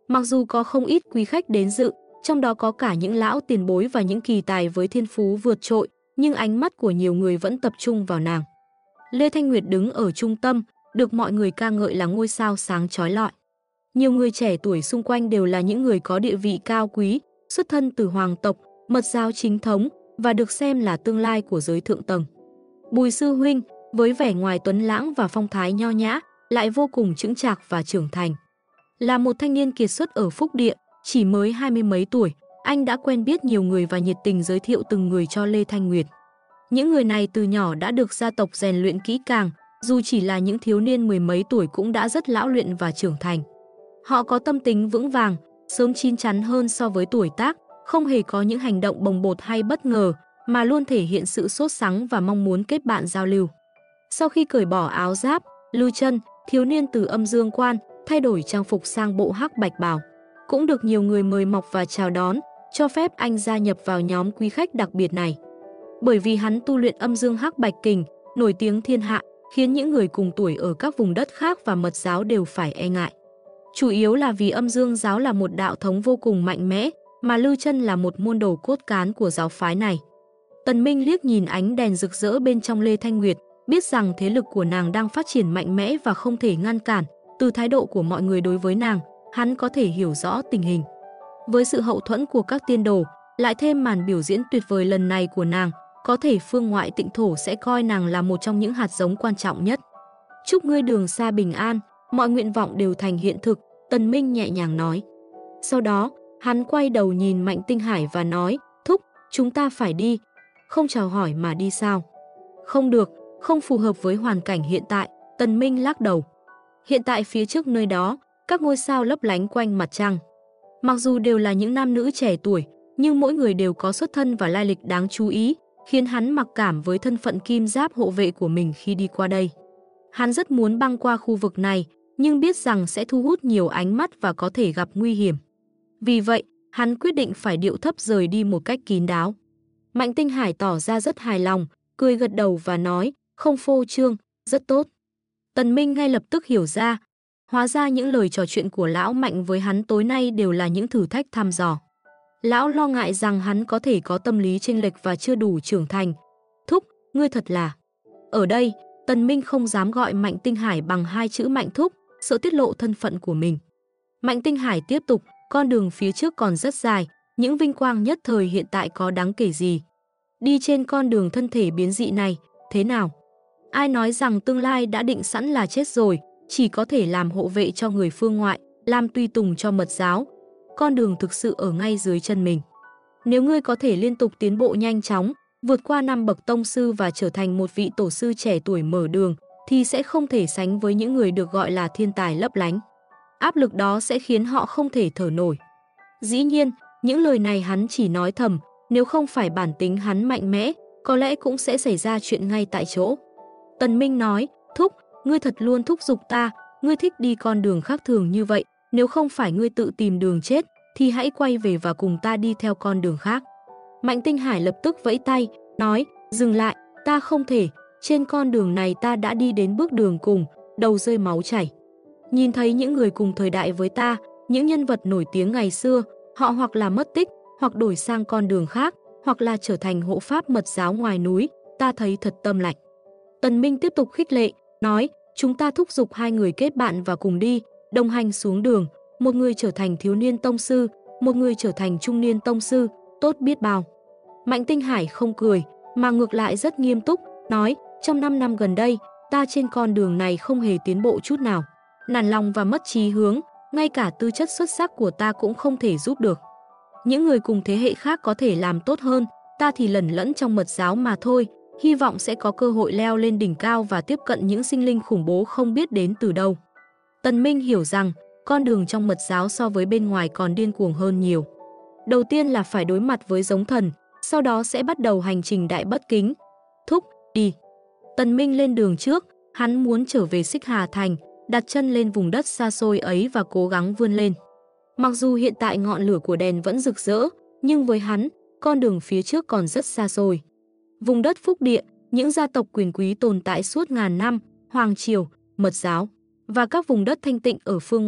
Mặc dù có không ít quý khách đến dự, trong đó có cả những lão tiền bối và những kỳ tài với thiên phú vượt trội, nhưng ánh mắt của nhiều người vẫn tập trung vào nàng. Lê Thanh Nguyệt đứng ở trung tâm, được mọi người ca ngợi là ngôi sao sáng chói lọi. Nhiều người trẻ tuổi xung quanh đều là những người có địa vị cao quý, xuất thân từ hoàng tộc, mật giáo chính thống và được xem là tương lai của giới thượng tầng. Bùi sư huynh, với vẻ ngoài tuấn lãng và phong thái nho nhã, lại vô cùng chững chạc và trưởng thành. Là một thanh niên kiệt xuất ở Phúc Địa, chỉ mới 20 mấy tuổi, anh đã quen biết nhiều người và nhiệt tình giới thiệu từng người cho Lê Thanh Nguyệt. Những người này từ nhỏ đã được gia tộc rèn luyện kỹ càng, dù chỉ là những thiếu niên mười mấy tuổi cũng đã rất lão luyện và trưởng thành. Họ có tâm tính vững vàng, sớm chín chắn hơn so với tuổi tác, không hề có những hành động bồng bột hay bất ngờ, mà luôn thể hiện sự sốt sắng và mong muốn kết bạn giao lưu. Sau khi cởi bỏ áo giáp, Lưu Chân, thiếu niên từ Âm Dương Quan, thay đổi trang phục sang bộ hắc bạch bào, cũng được nhiều người mời mọc và chào đón, cho phép anh gia nhập vào nhóm quý khách đặc biệt này. Bởi vì hắn tu luyện Âm Dương Hắc Bạch Kình, nổi tiếng thiên hạ, khiến những người cùng tuổi ở các vùng đất khác và mật giáo đều phải e ngại. Chủ yếu là vì Âm Dương giáo là một đạo thống vô cùng mạnh mẽ, mà Lưu Chân là một môn đồ cốt cán của giáo phái này. Tần Minh liếc nhìn ánh đèn rực rỡ bên trong Lê Thanh Nguyệt, biết rằng thế lực của nàng đang phát triển mạnh mẽ và không thể ngăn cản. Từ thái độ của mọi người đối với nàng, hắn có thể hiểu rõ tình hình. Với sự hậu thuẫn của các tiên đồ, lại thêm màn biểu diễn tuyệt vời lần này của nàng, có thể phương ngoại tịnh thổ sẽ coi nàng là một trong những hạt giống quan trọng nhất. Chúc ngươi đường xa bình an, mọi nguyện vọng đều thành hiện thực, Tần Minh nhẹ nhàng nói. Sau đó, hắn quay đầu nhìn Mạnh Tinh Hải và nói, thúc, chúng ta phải đi. Không chào hỏi mà đi sao? Không được, không phù hợp với hoàn cảnh hiện tại, Tần Minh lắc đầu. Hiện tại phía trước nơi đó, các ngôi sao lấp lánh quanh mặt trăng. Mặc dù đều là những nam nữ trẻ tuổi, nhưng mỗi người đều có xuất thân và lai lịch đáng chú ý, khiến hắn mặc cảm với thân phận kim giáp hộ vệ của mình khi đi qua đây. Hắn rất muốn băng qua khu vực này, nhưng biết rằng sẽ thu hút nhiều ánh mắt và có thể gặp nguy hiểm. Vì vậy, hắn quyết định phải điệu thấp rời đi một cách kín đáo. Mạnh Tinh Hải tỏ ra rất hài lòng, cười gật đầu và nói, không phô trương, rất tốt. Tần Minh ngay lập tức hiểu ra, hóa ra những lời trò chuyện của lão Mạnh với hắn tối nay đều là những thử thách thăm dò. Lão lo ngại rằng hắn có thể có tâm lý chênh lệch và chưa đủ trưởng thành. Thúc, ngươi thật là... Ở đây, Tần Minh không dám gọi Mạnh Tinh Hải bằng hai chữ Mạnh Thúc, sợ tiết lộ thân phận của mình. Mạnh Tinh Hải tiếp tục, con đường phía trước còn rất dài, những vinh quang nhất thời hiện tại có đáng kể gì. Đi trên con đường thân thể biến dị này, thế nào? Ai nói rằng tương lai đã định sẵn là chết rồi, chỉ có thể làm hộ vệ cho người phương ngoại, làm tùy tùng cho mật giáo. Con đường thực sự ở ngay dưới chân mình. Nếu ngươi có thể liên tục tiến bộ nhanh chóng, vượt qua 5 bậc tông sư và trở thành một vị tổ sư trẻ tuổi mở đường, thì sẽ không thể sánh với những người được gọi là thiên tài lấp lánh. Áp lực đó sẽ khiến họ không thể thở nổi. Dĩ nhiên, những lời này hắn chỉ nói thầm, nếu không phải bản tính hắn mạnh mẽ, có lẽ cũng sẽ xảy ra chuyện ngay tại chỗ. Tần Minh nói, thúc, ngươi thật luôn thúc giục ta, ngươi thích đi con đường khác thường như vậy, nếu không phải ngươi tự tìm đường chết, thì hãy quay về và cùng ta đi theo con đường khác. Mạnh Tinh Hải lập tức vẫy tay, nói, dừng lại, ta không thể, trên con đường này ta đã đi đến bước đường cùng, đầu rơi máu chảy. Nhìn thấy những người cùng thời đại với ta, những nhân vật nổi tiếng ngày xưa, họ hoặc là mất tích, hoặc đổi sang con đường khác, hoặc là trở thành hộ pháp mật giáo ngoài núi, ta thấy thật tâm lạnh. Tần Minh tiếp tục khích lệ, nói, chúng ta thúc giục hai người kết bạn và cùng đi, đồng hành xuống đường, một người trở thành thiếu niên tông sư, một người trở thành trung niên tông sư, tốt biết bao. Mạnh Tinh Hải không cười, mà ngược lại rất nghiêm túc, nói, trong 5 năm gần đây, ta trên con đường này không hề tiến bộ chút nào. Nản lòng và mất chí hướng, ngay cả tư chất xuất sắc của ta cũng không thể giúp được. Những người cùng thế hệ khác có thể làm tốt hơn, ta thì lẩn lẫn trong mật giáo mà thôi, hy vọng sẽ có cơ hội leo lên đỉnh cao và tiếp cận những sinh linh khủng bố không biết đến từ đâu. Tần Minh hiểu rằng, con đường trong mật giáo so với bên ngoài còn điên cuồng hơn nhiều. Đầu tiên là phải đối mặt với giống thần, sau đó sẽ bắt đầu hành trình đại bất kính. Thúc, đi. Tần Minh lên đường trước, hắn muốn trở về Xích Hà Thành, đặt chân lên vùng đất xa xôi ấy và cố gắng vươn lên. Mặc dù hiện tại ngọn lửa của đèn vẫn rực rỡ, nhưng với hắn, con đường phía trước còn rất xa xôi. Vùng đất Phúc Địa, những gia tộc quyền quý tồn tại suốt ngàn năm, hoàng triều, mật giáo và các vùng đất thanh tịnh ở phương ngoại,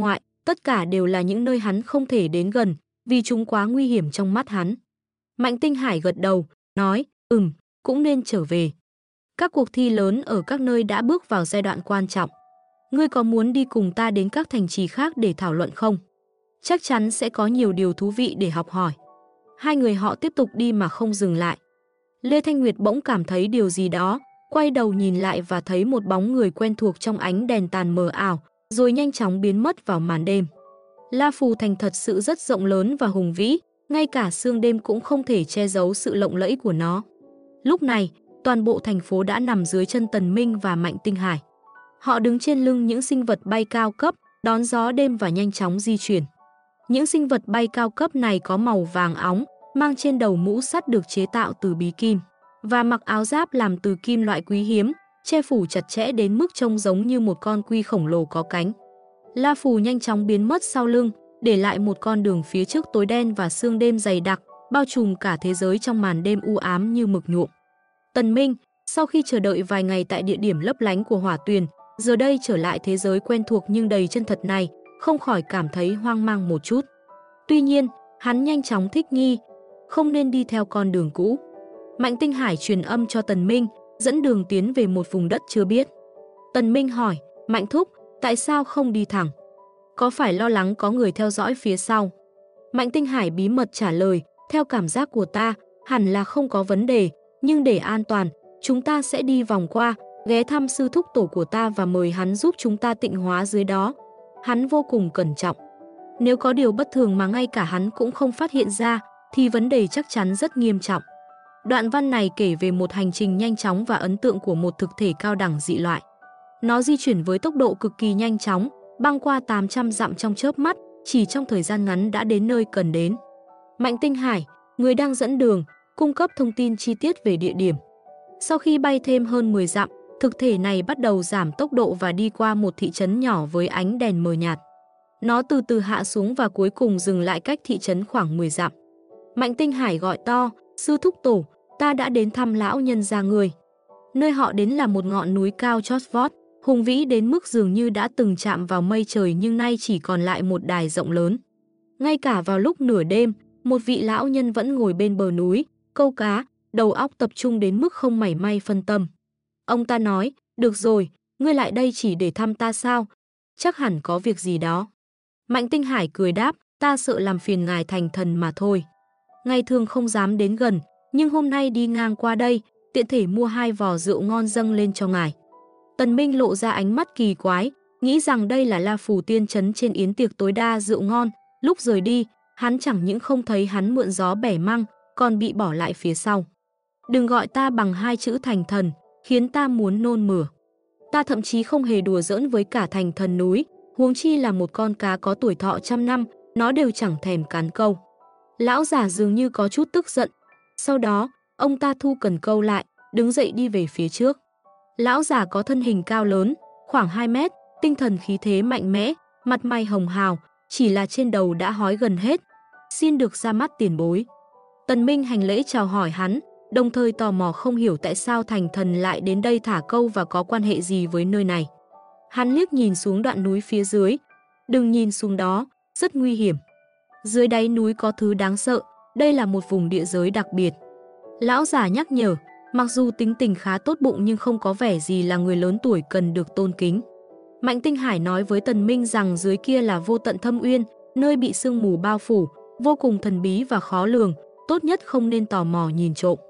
Tất cả đều là những nơi hắn không thể đến gần, vì chúng quá nguy hiểm trong mắt hắn. Mạnh Tinh Hải gật đầu, nói, cũng nên trở về. Các cuộc thi lớn ở các nơi đã bước vào giai đoạn quan trọng. Ngươi có muốn đi cùng ta đến các thành trì khác để thảo luận không? Chắc chắn sẽ có nhiều điều thú vị để học hỏi. Hai người họ tiếp tục đi mà không dừng lại. Lê Thanh Nguyệt bỗng cảm thấy điều gì đó, quay đầu nhìn lại và thấy một bóng người quen thuộc trong ánh đèn tàn mờ ảo, rồi nhanh chóng biến mất vào màn đêm. La Phù Thành thật sự rất rộng lớn và hùng vĩ, ngay cả sương đêm cũng không thể che giấu sự lộng lẫy của nó. Lúc này, toàn bộ thành phố đã nằm dưới chân Tần Minh và Mạnh Tinh Hải. Họ đứng trên lưng những sinh vật bay cao cấp, đón gió đêm và nhanh chóng di chuyển. Những sinh vật bay cao cấp này có màu vàng óng, mang trên đầu mũ sắt được chế tạo từ bí kim, và mặc áo giáp làm từ kim loại quý hiếm, che phủ chặt chẽ đến mức trông giống như một con quy khổng lồ có cánh. La Phù nhanh chóng biến mất sau lưng, để lại một con đường phía trước tối đen và sương đêm dày đặc, bao trùm cả thế giới trong màn đêm u ám như mực nhuộm. Tần Minh, sau khi chờ đợi vài ngày tại địa điểm lấp lánh của hỏa tuyền, giờ đây trở lại thế giới quen thuộc nhưng đầy chân thật này, không khỏi cảm thấy hoang mang một chút. Tuy nhiên, hắn nhanh chóng thích nghi, không nên đi theo con đường cũ. Mạnh Tinh Hải truyền âm cho Tần Minh, dẫn đường tiến về một vùng đất chưa biết. Tần Minh hỏi, Mạnh Thúc, tại sao không đi thẳng? Có phải lo lắng có người theo dõi phía sau? Mạnh Tinh Hải bí mật trả lời, theo cảm giác của ta, hẳn là không có vấn đề, nhưng để an toàn, chúng ta sẽ đi vòng qua, ghé thăm sư thúc tổ của ta và mời hắn giúp chúng ta tịnh hóa dưới đó. Hắn vô cùng cẩn trọng. Nếu có điều bất thường mà ngay cả hắn cũng không phát hiện ra, thì vấn đề chắc chắn rất nghiêm trọng. Đoạn văn này kể về một hành trình nhanh chóng và ấn tượng của một thực thể cao đẳng dị loại. Nó di chuyển với tốc độ cực kỳ nhanh chóng, băng qua 800 dặm trong chớp mắt, chỉ trong thời gian ngắn đã đến nơi cần đến. Mạnh Tinh Hải, người đang dẫn đường, cung cấp thông tin chi tiết về địa điểm. Sau khi bay thêm hơn 10 dặm, thực thể này bắt đầu giảm tốc độ và đi qua một thị trấn nhỏ với ánh đèn mờ nhạt. Nó từ từ hạ xuống và cuối cùng dừng lại cách thị trấn khoảng 10 dặm. Mạnh Tinh Hải gọi to, sư thúc tổ, ta đã đến thăm lão nhân gia người. Nơi họ đến là một ngọn núi cao chót vót, hùng vĩ đến mức dường như đã từng chạm vào mây trời nhưng nay chỉ còn lại một đài rộng lớn. Ngay cả vào lúc nửa đêm, một vị lão nhân vẫn ngồi bên bờ núi, câu cá, đầu óc tập trung đến mức không mảy may phân tâm. Ông ta nói, được rồi, ngươi lại đây chỉ để thăm ta sao? Chắc hẳn có việc gì đó. Mạnh Tinh Hải cười đáp, ta sợ làm phiền ngài thành thần mà thôi. Ngày thường không dám đến gần, nhưng hôm nay đi ngang qua đây, tiện thể mua 2 vò rượu ngon dâng lên cho ngài. Tần Minh lộ ra ánh mắt kỳ quái, nghĩ rằng đây là La Phù tiên trấn trên yến tiệc tối đa rượu ngon. Lúc rời đi, hắn chẳng những không thấy hắn mượn gió bẻ măng, còn bị bỏ lại phía sau. Đừng gọi ta bằng 2 chữ thành thần, khiến ta muốn nôn mửa. Ta thậm chí không hề đùa giỡn với cả thành thần núi, huống chi là một con cá có tuổi thọ trăm năm, nó đều chẳng thèm cắn câu. Lão già dường như có chút tức giận. Sau đó, ông ta thu cần câu lại, đứng dậy đi về phía trước. Lão già có thân hình cao lớn, khoảng 2 mét, tinh thần khí thế mạnh mẽ, mặt mày hồng hào, chỉ là trên đầu đã hói gần hết. Xin được ra mắt tiền bối. Tần Minh hành lễ chào hỏi hắn, đồng thời tò mò không hiểu tại sao thành thần lại đến đây thả câu và có quan hệ gì với nơi này. Hắn liếc nhìn xuống đoạn núi phía dưới. Đừng nhìn xuống đó, rất nguy hiểm. Dưới đáy núi có thứ đáng sợ, đây là một vùng địa giới đặc biệt. Lão già nhắc nhở, mặc dù tính tình khá tốt bụng nhưng không có vẻ gì là người lớn tuổi cần được tôn kính. Mạnh Tinh Hải nói với Tần Minh rằng dưới kia là vô tận thâm uyên, nơi bị sương mù bao phủ, vô cùng thần bí và khó lường, tốt nhất không nên tò mò nhìn trộm.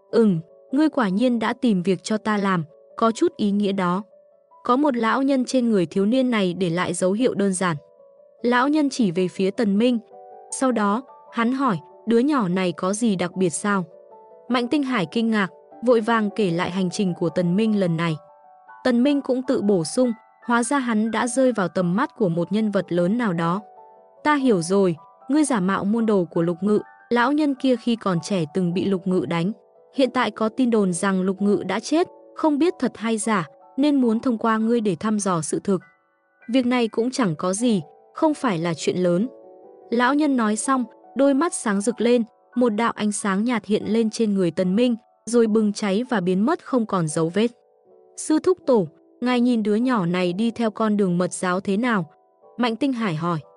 Ngươi quả nhiên đã tìm việc cho ta làm, có chút ý nghĩa đó. Có một lão nhân trên người thiếu niên này để lại dấu hiệu đơn giản. Lão nhân chỉ về phía Tần Minh. Sau đó, hắn hỏi, đứa nhỏ này có gì đặc biệt sao? Mạnh Tinh Hải kinh ngạc, vội vàng kể lại hành trình của Tần Minh lần này. Tần Minh cũng tự bổ sung, hóa ra hắn đã rơi vào tầm mắt của một nhân vật lớn nào đó. Ta hiểu rồi, ngươi giả mạo môn đồ của Lục Ngự, lão nhân kia khi còn trẻ từng bị Lục Ngự đánh. Hiện tại có tin đồn rằng Lục Ngự đã chết, không biết thật hay giả, nên muốn thông qua ngươi để thăm dò sự thực. Việc này cũng chẳng có gì, không phải là chuyện lớn. Lão nhân nói xong, đôi mắt sáng rực lên, một đạo ánh sáng nhạt hiện lên trên người Tần Minh, rồi bừng cháy và biến mất không còn dấu vết. Sư thúc tổ, ngài nhìn đứa nhỏ này đi theo con đường mật giáo thế nào? Mạnh Tinh Hải hỏi.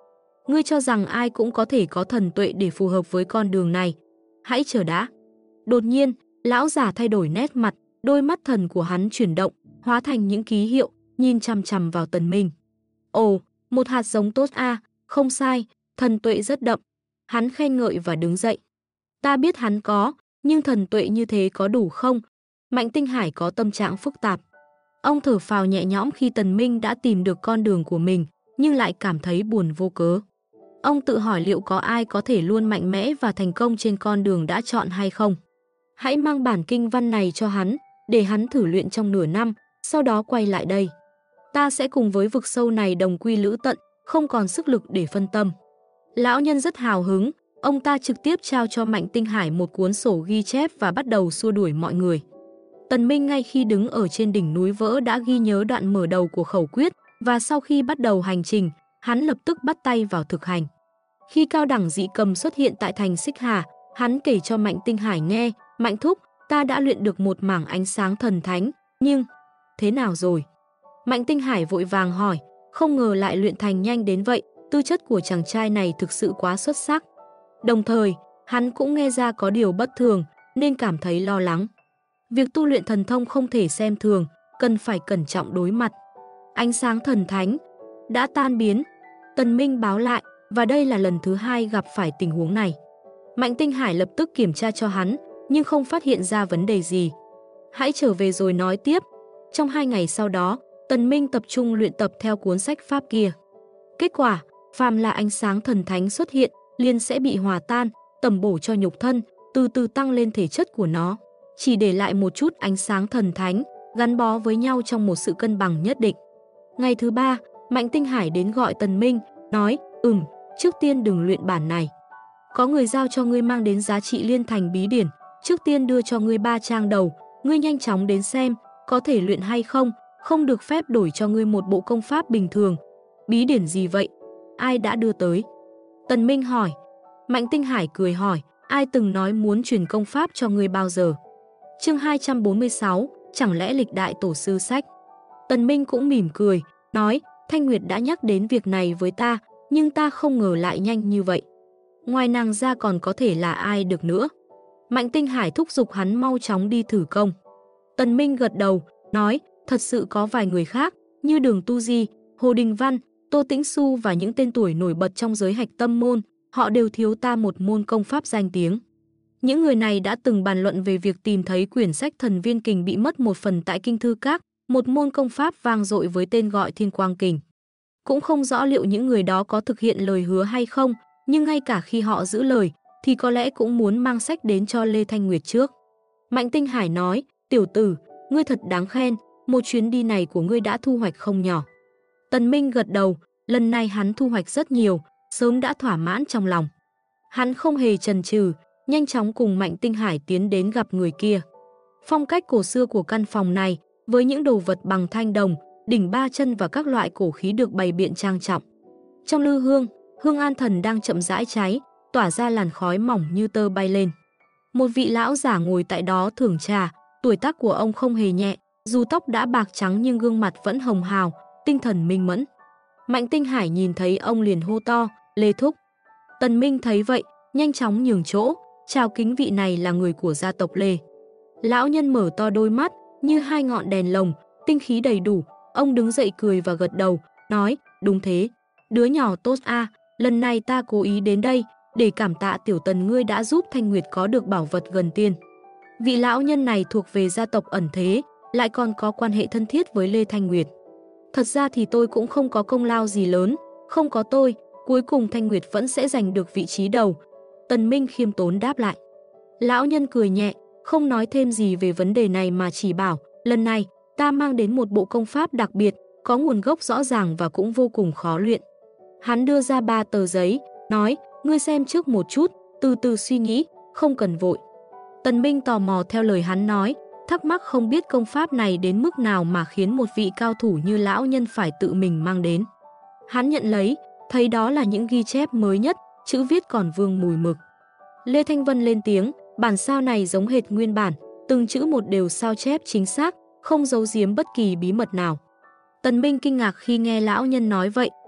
Ngươi cho rằng ai cũng có thể có thần tuệ để phù hợp với con đường này. Hãy chờ đã. Đột nhiên, lão giả thay đổi nét mặt, đôi mắt thần của hắn chuyển động, hóa thành những ký hiệu, nhìn chằm chằm vào Tần Minh. Ồ, một hạt giống tốt a, không sai, thần tuệ rất đậm. Hắn khen ngợi và đứng dậy. Ta biết hắn có, nhưng thần tuệ như thế có đủ không? Mạnh Tinh Hải có tâm trạng phức tạp. Ông thở phào nhẹ nhõm khi Tần Minh đã tìm được con đường của mình, nhưng lại cảm thấy buồn vô cớ. Ông tự hỏi liệu có ai có thể luôn mạnh mẽ và thành công trên con đường đã chọn hay không. Hãy mang bản kinh văn này cho hắn, để hắn thử luyện trong nửa năm, sau đó quay lại đây. Ta sẽ cùng với vực sâu này đồng quy lữ tận, không còn sức lực để phân tâm. Lão nhân rất hào hứng, ông ta trực tiếp trao cho Mạnh Tinh Hải một cuốn sổ ghi chép và bắt đầu xua đuổi mọi người. Tần Minh ngay khi đứng ở trên đỉnh núi vỡ đã ghi nhớ đoạn mở đầu của khẩu quyết, và sau khi bắt đầu hành trình, hắn lập tức bắt tay vào thực hành. Khi cao đẳng dị cầm xuất hiện tại thành Xích Hà, hắn kể cho Mạnh Tinh Hải nghe, Mạnh thúc, ta đã luyện được một mảng ánh sáng thần thánh, nhưng thế nào rồi? Mạnh Tinh Hải vội vàng hỏi, không ngờ lại luyện thành nhanh đến vậy, tư chất của chàng trai này thực sự quá xuất sắc. Đồng thời, hắn cũng nghe ra có điều bất thường, nên cảm thấy lo lắng. Việc tu luyện thần thông không thể xem thường, cần phải cẩn trọng đối mặt. Ánh sáng thần thánh đã tan biến, Tần Minh báo lại, và đây là lần thứ 2 gặp phải tình huống này. Mạnh Tinh Hải lập tức kiểm tra cho hắn, nhưng không phát hiện ra vấn đề gì. Hãy trở về rồi nói tiếp. Trong 2 ngày sau đó, Tần Minh tập trung luyện tập theo cuốn sách pháp kia. Kết quả, phàm là ánh sáng thần thánh xuất hiện, liền sẽ bị hòa tan, tẩm bổ cho nhục thân, từ từ tăng lên thể chất của nó. Chỉ để lại một chút ánh sáng thần thánh, gắn bó với nhau trong một sự cân bằng nhất định. Ngày thứ 3, Mạnh Tinh Hải đến gọi Tần Minh, nói, trước tiên đừng luyện bản này. Có người giao cho ngươi mang đến giá trị liên thành bí điển, trước tiên đưa cho ngươi 3 trang đầu, ngươi nhanh chóng đến xem, có thể luyện hay không, không được phép đổi cho ngươi một bộ công pháp bình thường. Bí điển gì vậy? Ai đã đưa tới? Tần Minh hỏi. Mạnh Tinh Hải cười hỏi, ai từng nói muốn truyền công pháp cho ngươi bao giờ? Chương 246, chẳng lẽ lịch đại tổ sư sách? Tần Minh cũng mỉm cười, nói, Thanh Nguyệt đã nhắc đến việc này với ta, nhưng ta không ngờ lại nhanh như vậy. Ngoài nàng ra còn có thể là ai được nữa? Mạnh Tinh Hải thúc giục hắn mau chóng đi thử công. Tần Minh gật đầu, nói, thật sự có vài người khác, như Đường Tu Di, Hồ Đình Văn, Tô Tĩnh Xu và những tên tuổi nổi bật trong giới Hạch Tâm môn, họ đều thiếu ta một môn công pháp danh tiếng. Những người này đã từng bàn luận về việc tìm thấy quyển sách Thần Viên Kình bị mất một phần tại Kinh Thư Các, một môn công pháp vang dội với tên gọi Thiên Quang Kình. Cũng không rõ liệu những người đó có thực hiện lời hứa hay không, nhưng ngay cả khi họ giữ lời, thì có lẽ cũng muốn mang sách đến cho Lê Thanh Nguyệt trước. Mạnh Tinh Hải nói, tiểu tử, ngươi thật đáng khen, một chuyến đi này của ngươi đã thu hoạch không nhỏ. Tần Minh gật đầu, lần này hắn thu hoạch rất nhiều, sớm đã thỏa mãn trong lòng. Hắn không hề chần chừ, nhanh chóng cùng Mạnh Tinh Hải tiến đến gặp người kia. Phong cách cổ xưa của căn phòng này, với những đồ vật bằng thanh đồng, đỉnh 3 chân và các loại cổ khí được bày biện trang trọng. Trong lư hương, hương an thần đang chậm rãi cháy, tỏa ra làn khói mỏng như tơ bay lên. Một vị lão giả ngồi tại đó thưởng trà, tuổi tác của ông không hề nhẹ, dù tóc đã bạc trắng nhưng gương mặt vẫn hồng hào, tinh thần minh mẫn. Mạnh Tinh Hải nhìn thấy ông liền hô to, Lê Thúc. Tần Minh thấy vậy, nhanh chóng nhường chỗ, chào kính vị này là người của gia tộc Lê. Lão nhân mở to đôi mắt, như 2 ngọn đèn lồng, tinh khí đầy đủ, ông đứng dậy cười và gật đầu, nói, đúng thế, đứa nhỏ tốt a, lần này ta cố ý đến đây, để cảm tạ tiểu Tần ngươi đã giúp Thanh Nguyệt có được bảo vật gần tiên. Vị lão nhân này thuộc về gia tộc ẩn thế, lại còn có quan hệ thân thiết với Lê Thanh Nguyệt. Thật ra thì tôi cũng không có công lao gì lớn, không có tôi, cuối cùng Thanh Nguyệt vẫn sẽ giành được vị trí đầu. Tần Minh khiêm tốn đáp lại. Lão nhân cười nhẹ, không nói thêm gì về vấn đề này mà chỉ bảo, lần này, ta mang đến một bộ công pháp đặc biệt, có nguồn gốc rõ ràng và cũng vô cùng khó luyện. Hắn đưa ra 3 tờ giấy, nói, ngươi xem trước một chút, từ từ suy nghĩ, không cần vội. Tần Minh tò mò theo lời hắn nói, thắc mắc không biết công pháp này đến mức nào mà khiến một vị cao thủ như lão nhân phải tự mình mang đến. Hắn nhận lấy, thấy đó là những ghi chép mới nhất, chữ viết còn vương mùi mực. Lê Thanh Vân lên tiếng, bản sao này giống hệt nguyên bản, từng chữ một đều sao chép chính xác, không giấu giếm bất kỳ bí mật nào. Tần Minh kinh ngạc khi nghe lão nhân nói vậy,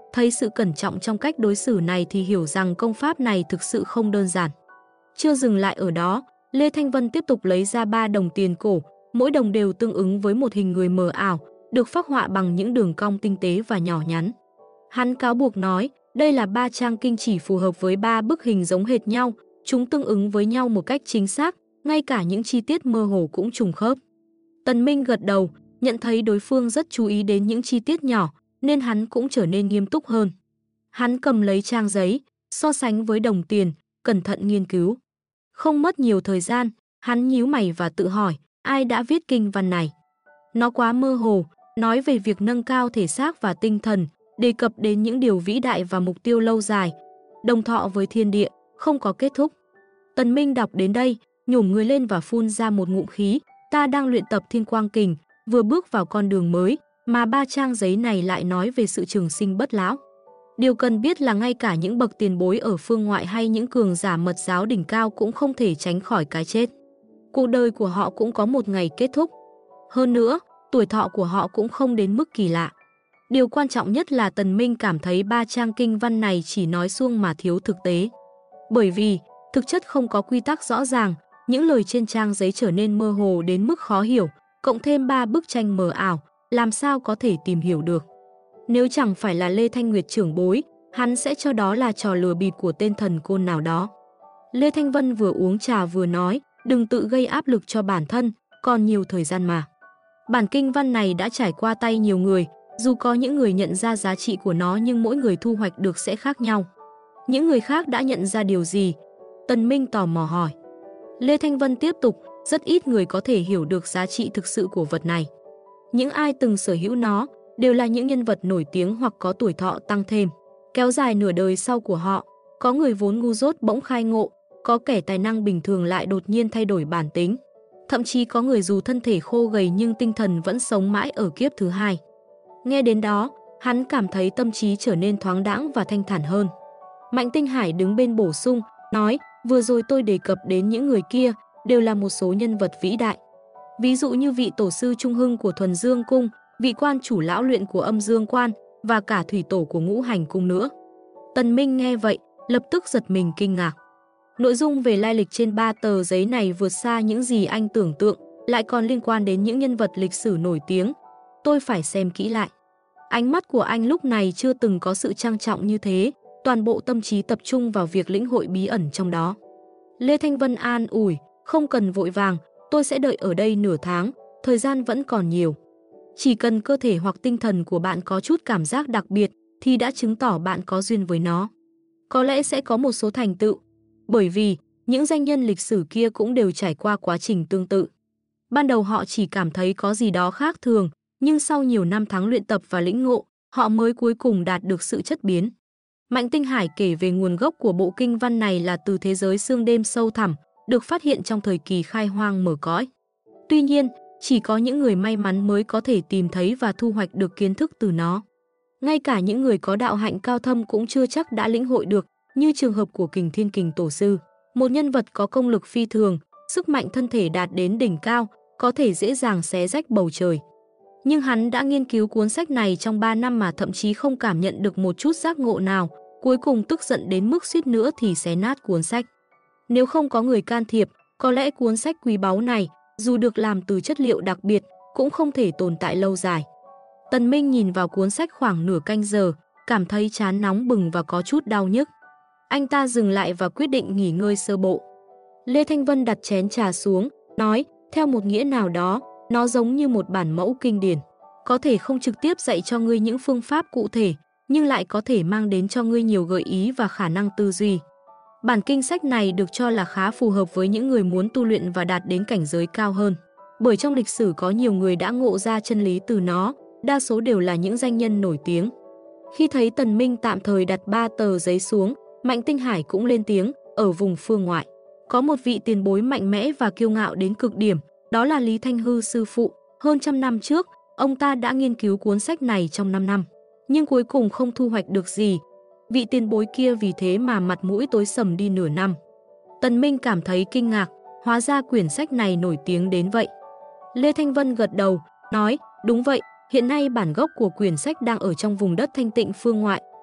thấy sự cẩn trọng trong cách đối xử này thì hiểu rằng công pháp này thực sự không đơn giản. Chưa dừng lại ở đó, Lê Thanh Vân tiếp tục lấy ra 3 đồng tiền cổ, mỗi đồng đều tương ứng với một hình người mờ ảo, được phác họa bằng những đường cong tinh tế và nhỏ nhắn. Hắn cáo buộc nói, đây là 3 trang kinh chỉ phù hợp với 3 bức hình giống hệt nhau, chúng tương ứng với nhau một cách chính xác, ngay cả những chi tiết mơ hồ cũng trùng khớp. Tần Minh gật đầu, nhận thấy đối phương rất chú ý đến những chi tiết nhỏ, nên hắn cũng trở nên nghiêm túc hơn. Hắn cầm lấy trang giấy, so sánh với đồng tiền, cẩn thận nghiên cứu. Không mất nhiều thời gian, hắn nhíu mày và tự hỏi, ai đã viết kinh văn này? Nó quá mơ hồ, nói về việc nâng cao thể xác và tinh thần, đề cập đến những điều vĩ đại và mục tiêu lâu dài, đồng thọ với thiên địa, không có kết thúc. Tần Minh đọc đến đây, nhổm người lên và phun ra một ngụm khí, ta đang luyện tập Thiên Quang Kình, vừa bước vào con đường mới, mà 3 trang giấy này lại nói về sự trường sinh bất lão. Điều cần biết là ngay cả những bậc tiền bối ở phương ngoại hay những cường giả mật giáo đỉnh cao cũng không thể tránh khỏi cái chết. Cuộc đời của họ cũng có một ngày kết thúc. Hơn nữa, tuổi thọ của họ cũng không đến mức kỳ lạ. Điều quan trọng nhất là Tần Minh cảm thấy 3 trang kinh văn này chỉ nói suông mà thiếu thực tế. Bởi vì, thực chất không có quy tắc rõ ràng, những lời trên trang giấy trở nên mơ hồ đến mức khó hiểu, cộng thêm 3 bức tranh mờ ảo, làm sao có thể tìm hiểu được. Nếu chẳng phải là Lê Thanh Nguyệt trưởng bối, hắn sẽ cho đó là trò lừa bịp của tên thần côn nào đó. Lê Thanh Vân vừa uống trà vừa nói, đừng tự gây áp lực cho bản thân, còn nhiều thời gian mà. Bản kinh văn này đã trải qua tay nhiều người, dù có những người nhận ra giá trị của nó nhưng mỗi người thu hoạch được sẽ khác nhau. Những người khác đã nhận ra điều gì? Tần Minh tò mò hỏi. Lê Thanh Vân tiếp tục, rất ít người có thể hiểu được giá trị thực sự của vật này. Những ai từng sở hữu nó đều là những nhân vật nổi tiếng hoặc có tuổi thọ tăng thêm, kéo dài nửa đời sau của họ. Có người vốn ngu dốt bỗng khai ngộ, có kẻ tài năng bình thường lại đột nhiên thay đổi bản tính. Thậm chí có người dù thân thể khô gầy nhưng tinh thần vẫn sống mãi ở kiếp thứ hai. Nghe đến đó, hắn cảm thấy tâm trí trở nên thoáng đãng và thanh thản hơn. Mạnh Tinh Hải đứng bên bổ sung, nói, vừa rồi tôi đề cập đến những người kia, đều là một số nhân vật vĩ đại. Ví dụ như vị tổ sư Trung Hưng của Thuần Dương Cung, vị quan chủ lão luyện của Âm Dương Quan và cả thủy tổ của Ngũ Hành Cung nữa. Tần Minh nghe vậy, lập tức giật mình kinh ngạc. Nội dung về lai lịch trên 3 tờ giấy này vượt xa những gì anh tưởng tượng, lại còn liên quan đến những nhân vật lịch sử nổi tiếng. Tôi phải xem kỹ lại. Ánh mắt của anh lúc này chưa từng có sự trang trọng như thế, toàn bộ tâm trí tập trung vào việc lĩnh hội bí ẩn trong đó. Lê Thanh Vân an ủi, không cần vội vàng, tôi sẽ đợi ở đây nửa tháng, thời gian vẫn còn nhiều. Chỉ cần cơ thể hoặc tinh thần của bạn có chút cảm giác đặc biệt thì đã chứng tỏ bạn có duyên với nó. Có lẽ sẽ có một số thành tựu, bởi vì những danh nhân lịch sử kia cũng đều trải qua quá trình tương tự. Ban đầu họ chỉ cảm thấy có gì đó khác thường, nhưng sau nhiều năm tháng luyện tập và lĩnh ngộ, họ mới cuối cùng đạt được sự chất biến. Mạnh Tinh Hải kể về nguồn gốc của bộ kinh văn này là từ thế giới xương đêm sâu thẳm, được phát hiện trong thời kỳ khai hoang mở cõi. Tuy nhiên, chỉ có những người may mắn mới có thể tìm thấy và thu hoạch được kiến thức từ nó. Ngay cả những người có đạo hạnh cao thâm cũng chưa chắc đã lĩnh hội được, như trường hợp của Kình Thiên Kình Tổ sư, một nhân vật có công lực phi thường, sức mạnh thân thể đạt đến đỉnh cao, có thể dễ dàng xé rách bầu trời. Nhưng hắn đã nghiên cứu cuốn sách này trong 3 năm mà thậm chí không cảm nhận được một chút giác ngộ nào, cuối cùng tức giận đến mức suýt nữa thì xé nát cuốn sách. Nếu không có người can thiệp, có lẽ cuốn sách quý báu này, dù được làm từ chất liệu đặc biệt, cũng không thể tồn tại lâu dài. Tần Minh nhìn vào cuốn sách khoảng nửa canh giờ, cảm thấy trán nóng bừng và có chút đau nhức. Anh ta dừng lại và quyết định nghỉ ngơi sơ bộ. Lê Thanh Vân đặt chén trà xuống, nói, theo một nghĩa nào đó, nó giống như một bản mẫu kinh điển. Có thể không trực tiếp dạy cho ngươi những phương pháp cụ thể, nhưng lại có thể mang đến cho ngươi nhiều gợi ý và khả năng tư duy. Bản kinh sách này được cho là khá phù hợp với những người muốn tu luyện và đạt đến cảnh giới cao hơn. Bởi trong lịch sử có nhiều người đã ngộ ra chân lý từ nó, đa số đều là những danh nhân nổi tiếng. Khi thấy Tần Minh tạm thời đặt 3 tờ giấy xuống, Mạnh Tinh Hải cũng lên tiếng, ở vùng phương ngoại. Có một vị tiền bối mạnh mẽ và kiêu ngạo đến cực điểm, đó là Lý Thanh Hư sư phụ. Hơn trăm năm trước, ông ta đã nghiên cứu cuốn sách này trong 5 năm, nhưng cuối cùng không thu hoạch được gì. Vị tiền bối kia vì thế mà mặt mũi tối sầm đi nửa năm. Tần Minh cảm thấy kinh ngạc, hóa ra quyển sách này nổi tiếng đến vậy. Lê Thanh Vân gật đầu, nói, đúng vậy, hiện nay bản gốc của quyển sách đang ở trong vùng đất thanh tịnh phương ngoại,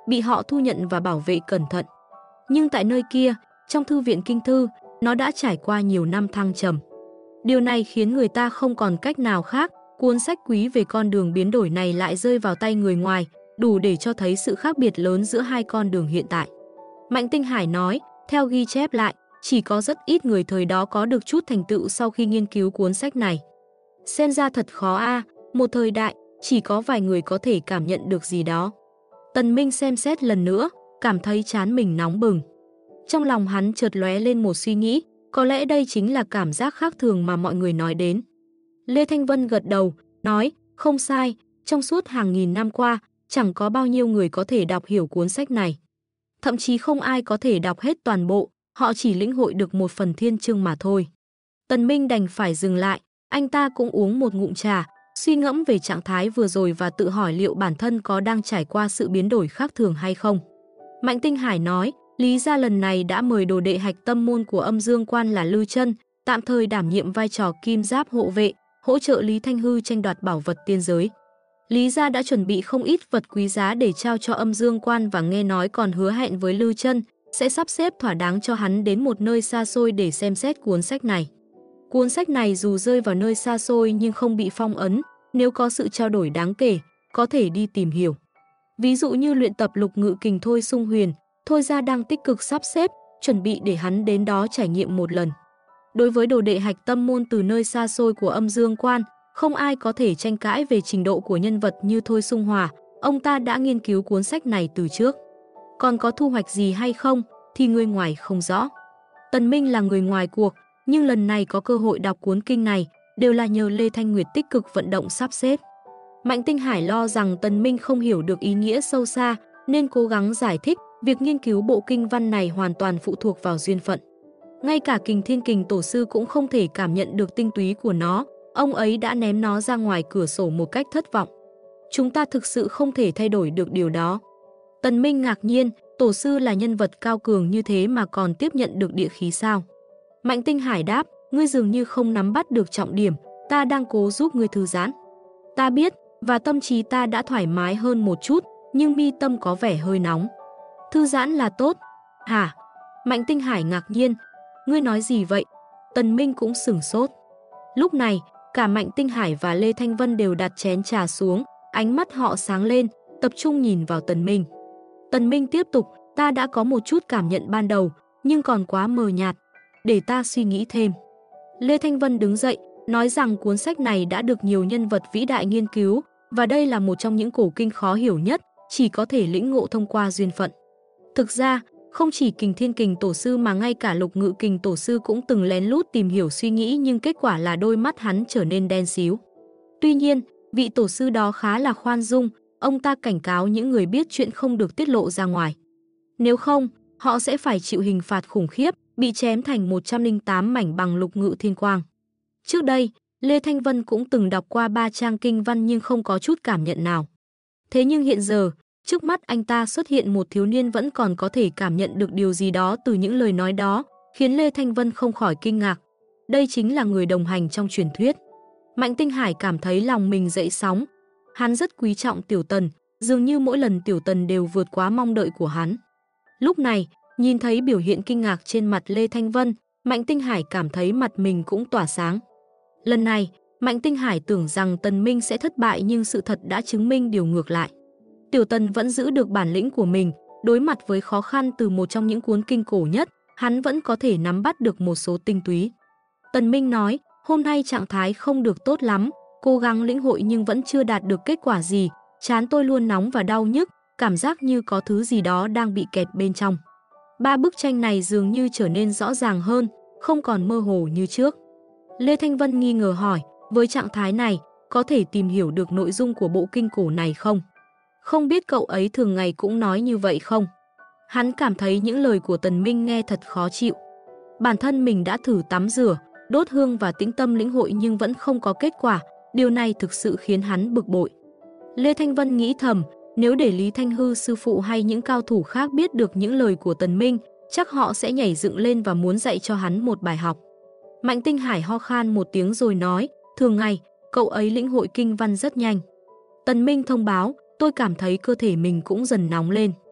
bị họ thu nhận và bảo vệ cẩn thận. Nhưng tại nơi kia, trong thư viện kinh thư, nó đã trải qua nhiều năm thăng trầm. Điều này khiến người ta không còn cách nào khác, cuốn sách quý về con đường biến đổi này lại rơi vào tay người ngoài, đủ để cho thấy sự khác biệt lớn giữa hai con đường hiện tại. Mạnh Tinh Hải nói, theo ghi chép lại, chỉ có rất ít người thời đó có được chút thành tựu sau khi nghiên cứu cuốn sách này. Xem ra thật khó a, một thời đại, chỉ có vài người có thể cảm nhận được gì đó. Tần Minh xem xét lần nữa, cảm thấy trán mình nóng bừng. Trong lòng hắn chợt lóe lên một suy nghĩ, có lẽ đây chính là cảm giác khác thường mà mọi người nói đến. Lê Thanh Vân gật đầu, nói, không sai, trong suốt hàng nghìn năm qua, chẳng có bao nhiêu người có thể đọc hiểu cuốn sách này. Thậm chí không ai có thể đọc hết toàn bộ, họ chỉ lĩnh hội được một phần thiên chương mà thôi. Tần Minh đành phải dừng lại, anh ta cũng uống một ngụm trà, suy ngẫm về trạng thái vừa rồi và tự hỏi liệu bản thân có đang trải qua sự biến đổi khác thường hay không. Mạnh Tinh Hải nói, Lý gia lần này đã mời đồ đệ hạch tâm môn của Âm Dương Quan là Lư Chân, tạm thời đảm nhiệm vai trò kim giáp hộ vệ, hỗ trợ Lý Thanh Hư tranh đoạt bảo vật tiên giới. Lý gia đã chuẩn bị không ít vật quý giá để trao cho Âm Dương Quan và nghe nói còn hứa hẹn với Lư Chân sẽ sắp xếp thỏa đáng cho hắn đến một nơi xa xôi để xem xét cuốn sách này. Cuốn sách này dù rơi vào nơi xa xôi nhưng không bị phong ấn, nếu có sự trao đổi đáng kể, có thể đi tìm hiểu. Ví dụ như luyện tập lục ngự kình Thôi Sung Huyền, Thôi gia đang tích cực sắp xếp, chuẩn bị để hắn đến đó trải nghiệm một lần. Đối với đồ đệ hạch tâm môn từ nơi xa xôi của Âm Dương Quan, không ai có thể tranh cãi về trình độ của nhân vật như Thôi Sung Hòa, ông ta đã nghiên cứu cuốn sách này từ trước. Còn có thu hoạch gì hay không thì người ngoài không rõ. Tần Minh là người ngoài cuộc, nhưng lần này có cơ hội đọc cuốn kinh này đều là nhờ Lê Thanh Nguyệt tích cực vận động sắp xếp. Mạnh Tinh Hải lo rằng Tần Minh không hiểu được ý nghĩa sâu xa nên cố gắng giải thích việc nghiên cứu bộ kinh văn này hoàn toàn phụ thuộc vào duyên phận. Ngay cả Kình Thiên Kình Tổ sư cũng không thể cảm nhận được tinh túy của nó, ông ấy đã ném nó ra ngoài cửa sổ một cách thất vọng. Chúng ta thực sự không thể thay đổi được điều đó. Tần Minh ngạc nhiên, Tổ sư là nhân vật cao cường như thế mà còn tiếp nhận được địa khí sao? Mạnh Tinh Hải đáp, ngươi dường như không nắm bắt được trọng điểm, ta đang cố giúp ngươi thư giãn. Ta biết, và tâm trí ta đã thoải mái hơn một chút, nhưng mi tâm có vẻ hơi nóng. Thư giãn là tốt. Hả? Mạnh Tinh Hải ngạc nhiên. Ngươi nói gì vậy? Tần Minh cũng sửng sốt. Lúc này, cả Mạnh Tinh Hải và Lê Thanh Vân đều đặt chén trà xuống, ánh mắt họ sáng lên, tập trung nhìn vào Tần Minh. Tần Minh tiếp tục, ta đã có một chút cảm nhận ban đầu, nhưng còn quá mờ nhạt. Để ta suy nghĩ thêm. Lê Thanh Vân đứng dậy, nói rằng cuốn sách này đã được nhiều nhân vật vĩ đại nghiên cứu, và đây là một trong những cổ kinh khó hiểu nhất, chỉ có thể lĩnh ngộ thông qua duyên phận. Thực ra, không chỉ Kình Thiên Kình Tổ sư mà ngay cả Lục Ngự Kình Tổ sư cũng từng lén lút tìm hiểu suy nghĩ, nhưng kết quả là đôi mắt hắn trở nên đen xíu. Tuy nhiên, vị tổ sư đó khá là khoan dung, ông ta cảnh cáo những người biết chuyện không được tiết lộ ra ngoài. Nếu không, họ sẽ phải chịu hình phạt khủng khiếp, bị chém thành 108 mảnh bằng Lục Ngự Thiên Quang. Trước đây, Lê Thanh Vân cũng từng đọc qua 3 trang kinh văn nhưng không có chút cảm nhận nào. Thế nhưng hiện giờ, trước mắt anh ta xuất hiện một thiếu niên vẫn còn có thể cảm nhận được điều gì đó từ những lời nói đó, khiến Lê Thanh Vân không khỏi kinh ngạc. Đây chính là người đồng hành trong truyền thuyết. Mạnh Tinh Hải cảm thấy lòng mình dậy sóng. Hắn rất quý trọng Tiểu Tần, dường như mỗi lần Tiểu Tần đều vượt quá mong đợi của hắn. Lúc này, nhìn thấy biểu hiện kinh ngạc trên mặt Lê Thanh Vân, Mạnh Tinh Hải cảm thấy mặt mình cũng tỏa sáng. Lần này, Mạnh Tinh Hải tưởng rằng Tần Minh sẽ thất bại nhưng sự thật đã chứng minh điều ngược lại. Tiểu Tần vẫn giữ được bản lĩnh của mình, đối mặt với khó khăn từ một trong những cuốn kinh cổ nhất, hắn vẫn có thể nắm bắt được một số tinh túy. Tần Minh nói, hôm nay trạng thái không được tốt lắm, cố gắng lĩnh hội nhưng vẫn chưa đạt được kết quả gì, trán tôi luôn nóng và đau nhức, cảm giác như có thứ gì đó đang bị kẹt bên trong. 3 bức tranh này dường như trở nên rõ ràng hơn, không còn mơ hồ như trước. Lê Thanh Vân nghi ngờ hỏi, với trạng thái này, có thể tìm hiểu được nội dung của bộ kinh cổ này không? Không biết cậu ấy thường ngày cũng nói như vậy không? Hắn cảm thấy những lời của Tần Minh nghe thật khó chịu. Bản thân mình đã thử tắm rửa, đốt hương và tĩnh tâm lĩnh hội nhưng vẫn không có kết quả, điều này thực sự khiến hắn bực bội. Lê Thanh Vân nghĩ thầm, nếu để Lý Thanh Hư sư phụ hay những cao thủ khác biết được những lời của Tần Minh, chắc họ sẽ nhảy dựng lên và muốn dạy cho hắn một bài học. Mạnh Tinh Hải ho khan một tiếng rồi nói, thường ngày, cậu ấy lĩnh hội kinh văn rất nhanh. Tần Minh thông báo, tôi cảm thấy cơ thể mình cũng dần nóng lên.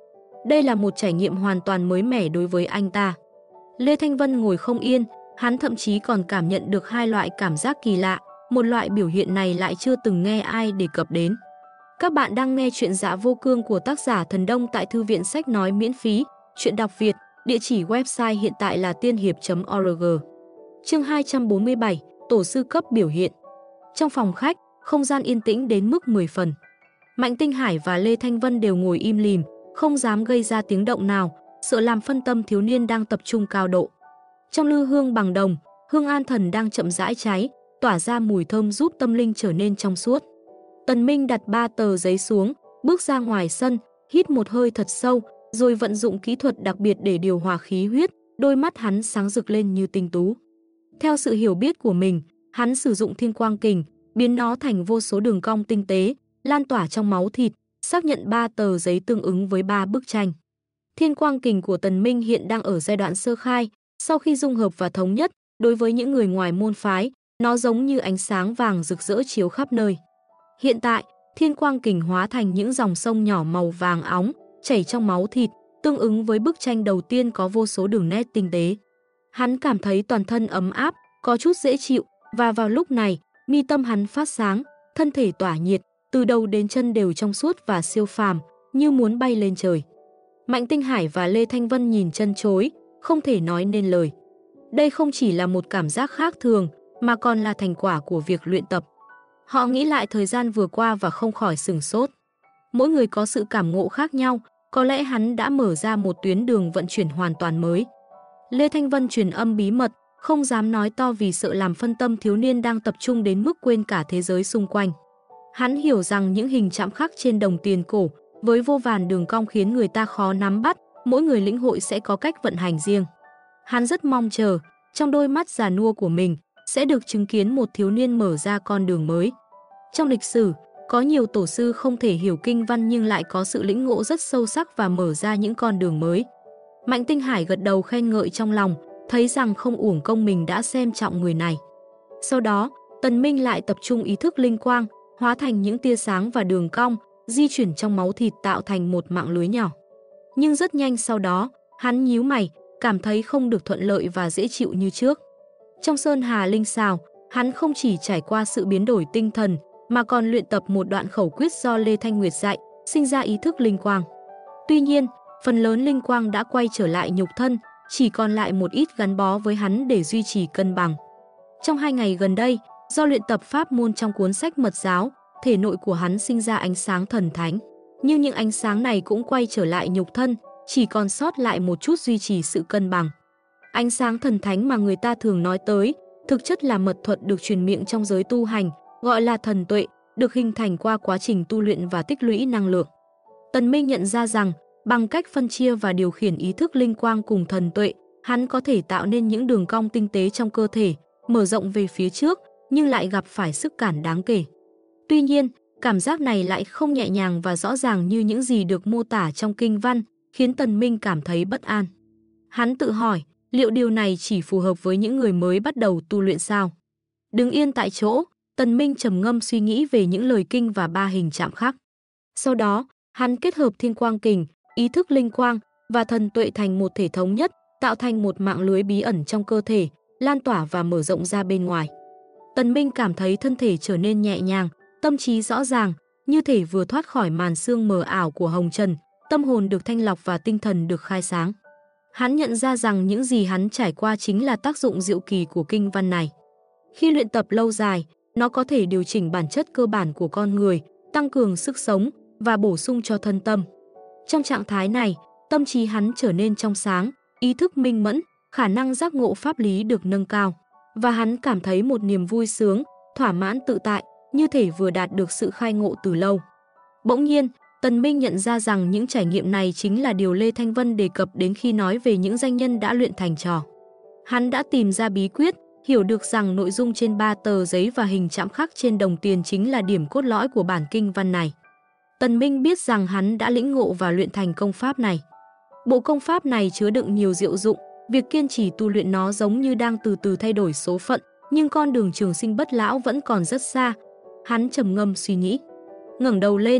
Đây là một trải nghiệm hoàn toàn mới mẻ đối với anh ta. Lê Thanh Vân ngồi không yên, hắn thậm chí còn cảm nhận được hai loại cảm giác kỳ lạ, một loại biểu hiện này lại chưa từng nghe ai đề cập đến. Các bạn đang nghe chuyện Dạ Vô Cương của tác giả Thần Đông tại Thư viện Sách Nói miễn phí, chuyện đọc Việt, địa chỉ website hiện tại là tiên hiệp.org. Chương 247, Tổ sư cấp biểu hiện. Trong phòng khách, không gian yên tĩnh đến mức 10 phần. Mạnh Tinh Hải và Lê Thanh Vân đều ngồi im lìm, không dám gây ra tiếng động nào, sợ làm phân tâm thiếu niên đang tập trung cao độ. Trong lư hương bằng đồng, hương an thần đang chậm rãi cháy, tỏa ra mùi thơm giúp tâm linh trở nên trong suốt. Tần Minh đặt 3 tờ giấy xuống, bước ra ngoài sân, hít một hơi thật sâu, rồi vận dụng kỹ thuật đặc biệt để điều hòa khí huyết, đôi mắt hắn sáng rực lên như tinh tú. Theo sự hiểu biết của mình, hắn sử dụng thiên quang kình, biến nó thành vô số đường cong tinh tế, lan tỏa trong máu thịt, xác nhận 3 tờ giấy tương ứng với 3 bức tranh. Thiên quang kình của Tần Minh hiện đang ở giai đoạn sơ khai, sau khi dung hợp và thống nhất, đối với những người ngoài môn phái, nó giống như ánh sáng vàng rực rỡ chiếu khắp nơi. Hiện tại, thiên quang kình hóa thành những dòng sông nhỏ màu vàng óng, chảy trong máu thịt, tương ứng với bức tranh đầu tiên có vô số đường nét tinh tế. Hắn cảm thấy toàn thân ấm áp, có chút dễ chịu, và vào lúc này, mi tâm hắn phát sáng, thân thể tỏa nhiệt, từ đầu đến chân đều trong suốt và siêu phàm, như muốn bay lên trời. Mạnh Tinh Hải và Lê Thanh Vân nhìn chân chối, không thể nói nên lời. Đây không chỉ là một cảm giác khác thường, mà còn là thành quả của việc luyện tập. Họ nghĩ lại thời gian vừa qua và không khỏi sửng sốt. Mỗi người có sự cảm ngộ khác nhau, có lẽ hắn đã mở ra một tuyến đường vận chuyển hoàn toàn mới. Lê Thanh Vân truyền âm bí mật, không dám nói to vì sợ làm phân tâm thiếu niên đang tập trung đến mức quên cả thế giới xung quanh. Hắn hiểu rằng những hình chạm khắc trên đồng tiền cổ, với vô vàn đường cong khiến người ta khó nắm bắt, mỗi người lĩnh hội sẽ có cách vận hành riêng. Hắn rất mong chờ, trong đôi mắt già nua của mình, sẽ được chứng kiến một thiếu niên mở ra con đường mới. Trong lịch sử, có nhiều tổ sư không thể hiểu kinh văn nhưng lại có sự lĩnh ngộ rất sâu sắc và mở ra những con đường mới. Mạnh Tinh Hải gật đầu khen ngợi trong lòng, thấy rằng không uổng công mình đã xem trọng người này. Sau đó, Tần Minh lại tập trung ý thức linh quang, hóa thành những tia sáng và đường cong, di chuyển trong máu thịt tạo thành một mạng lưới nhỏ. Nhưng rất nhanh sau đó, hắn nhíu mày, cảm thấy không được thuận lợi và dễ chịu như trước. Trong Sơn Hà Linh Sào, hắn không chỉ trải qua sự biến đổi tinh thần, mà còn luyện tập một đoạn khẩu quyết do Lê Thanh Nguyệt dạy, sinh ra ý thức linh quang. Tuy nhiên, phần lớn linh quang đã quay trở lại nhục thân, chỉ còn lại một ít gắn bó với hắn để duy trì cân bằng. Trong 2 ngày gần đây, do luyện tập pháp môn trong cuốn sách mật giáo, thể nội của hắn sinh ra ánh sáng thần thánh. Nhưng những ánh sáng này cũng quay trở lại nhục thân, chỉ còn sót lại một chút duy trì sự cân bằng. Ánh sáng thần thánh mà người ta thường nói tới, thực chất là mật thuật được truyền miệng trong giới tu hành, gọi là thần tuệ, được hình thành qua quá trình tu luyện và tích lũy năng lượng. Tần Minh nhận ra rằng, bằng cách phân chia và điều khiển ý thức linh quang cùng thần tuệ, hắn có thể tạo nên những đường cong tinh tế trong cơ thể, mở rộng về phía trước, nhưng lại gặp phải sức cản đáng kể. Tuy nhiên, cảm giác này lại không nhẹ nhàng và rõ ràng như những gì được mô tả trong kinh văn, khiến Tần Minh cảm thấy bất an. Hắn tự hỏi, liệu điều này chỉ phù hợp với những người mới bắt đầu tu luyện sao? Đứng yên tại chỗ, Tần Minh trầm ngâm suy nghĩ về những lời kinh và 3 hình chạm khắc. Sau đó, hắn kết hợp thiên quang kình, ý thức linh quang và thần tuệ thành một thể thống nhất, tạo thành một mạng lưới bí ẩn trong cơ thể, lan tỏa và mở rộng ra bên ngoài. Tần Minh cảm thấy thân thể trở nên nhẹ nhàng, tâm trí rõ ràng, như thể vừa thoát khỏi màn sương mờ ảo của hồng trần, tâm hồn được thanh lọc và tinh thần được khai sáng. Hắn nhận ra rằng những gì hắn trải qua chính là tác dụng diệu kỳ của kinh văn này. Khi luyện tập lâu dài, nó có thể điều chỉnh bản chất cơ bản của con người, tăng cường sức sống và bổ sung cho thân tâm. Trong trạng thái này, tâm trí hắn trở nên trong sáng, ý thức minh mẫn, khả năng giác ngộ pháp lý được nâng cao. Và hắn cảm thấy một niềm vui sướng, thỏa mãn tự tại, như thể vừa đạt được sự khai ngộ từ lâu. Bỗng nhiên, Tần Minh nhận ra rằng những trải nghiệm này chính là điều Lê Thanh Vân đề cập đến khi nói về những danh nhân đã luyện thành trò. Hắn đã tìm ra bí quyết, hiểu được rằng nội dung trên 3 tờ giấy và hình chạm khắc trên đồng tiền chính là điểm cốt lõi của bản kinh văn này. Tần Minh biết rằng hắn đã lĩnh ngộ và luyện thành công pháp này. Bộ công pháp này chứa đựng nhiều diệu dụng, việc kiên trì tu luyện nó giống như đang từ từ thay đổi số phận, nhưng con đường trường sinh bất lão vẫn còn rất xa. Hắn trầm ngâm suy nghĩ. Ngẩng đầu lên,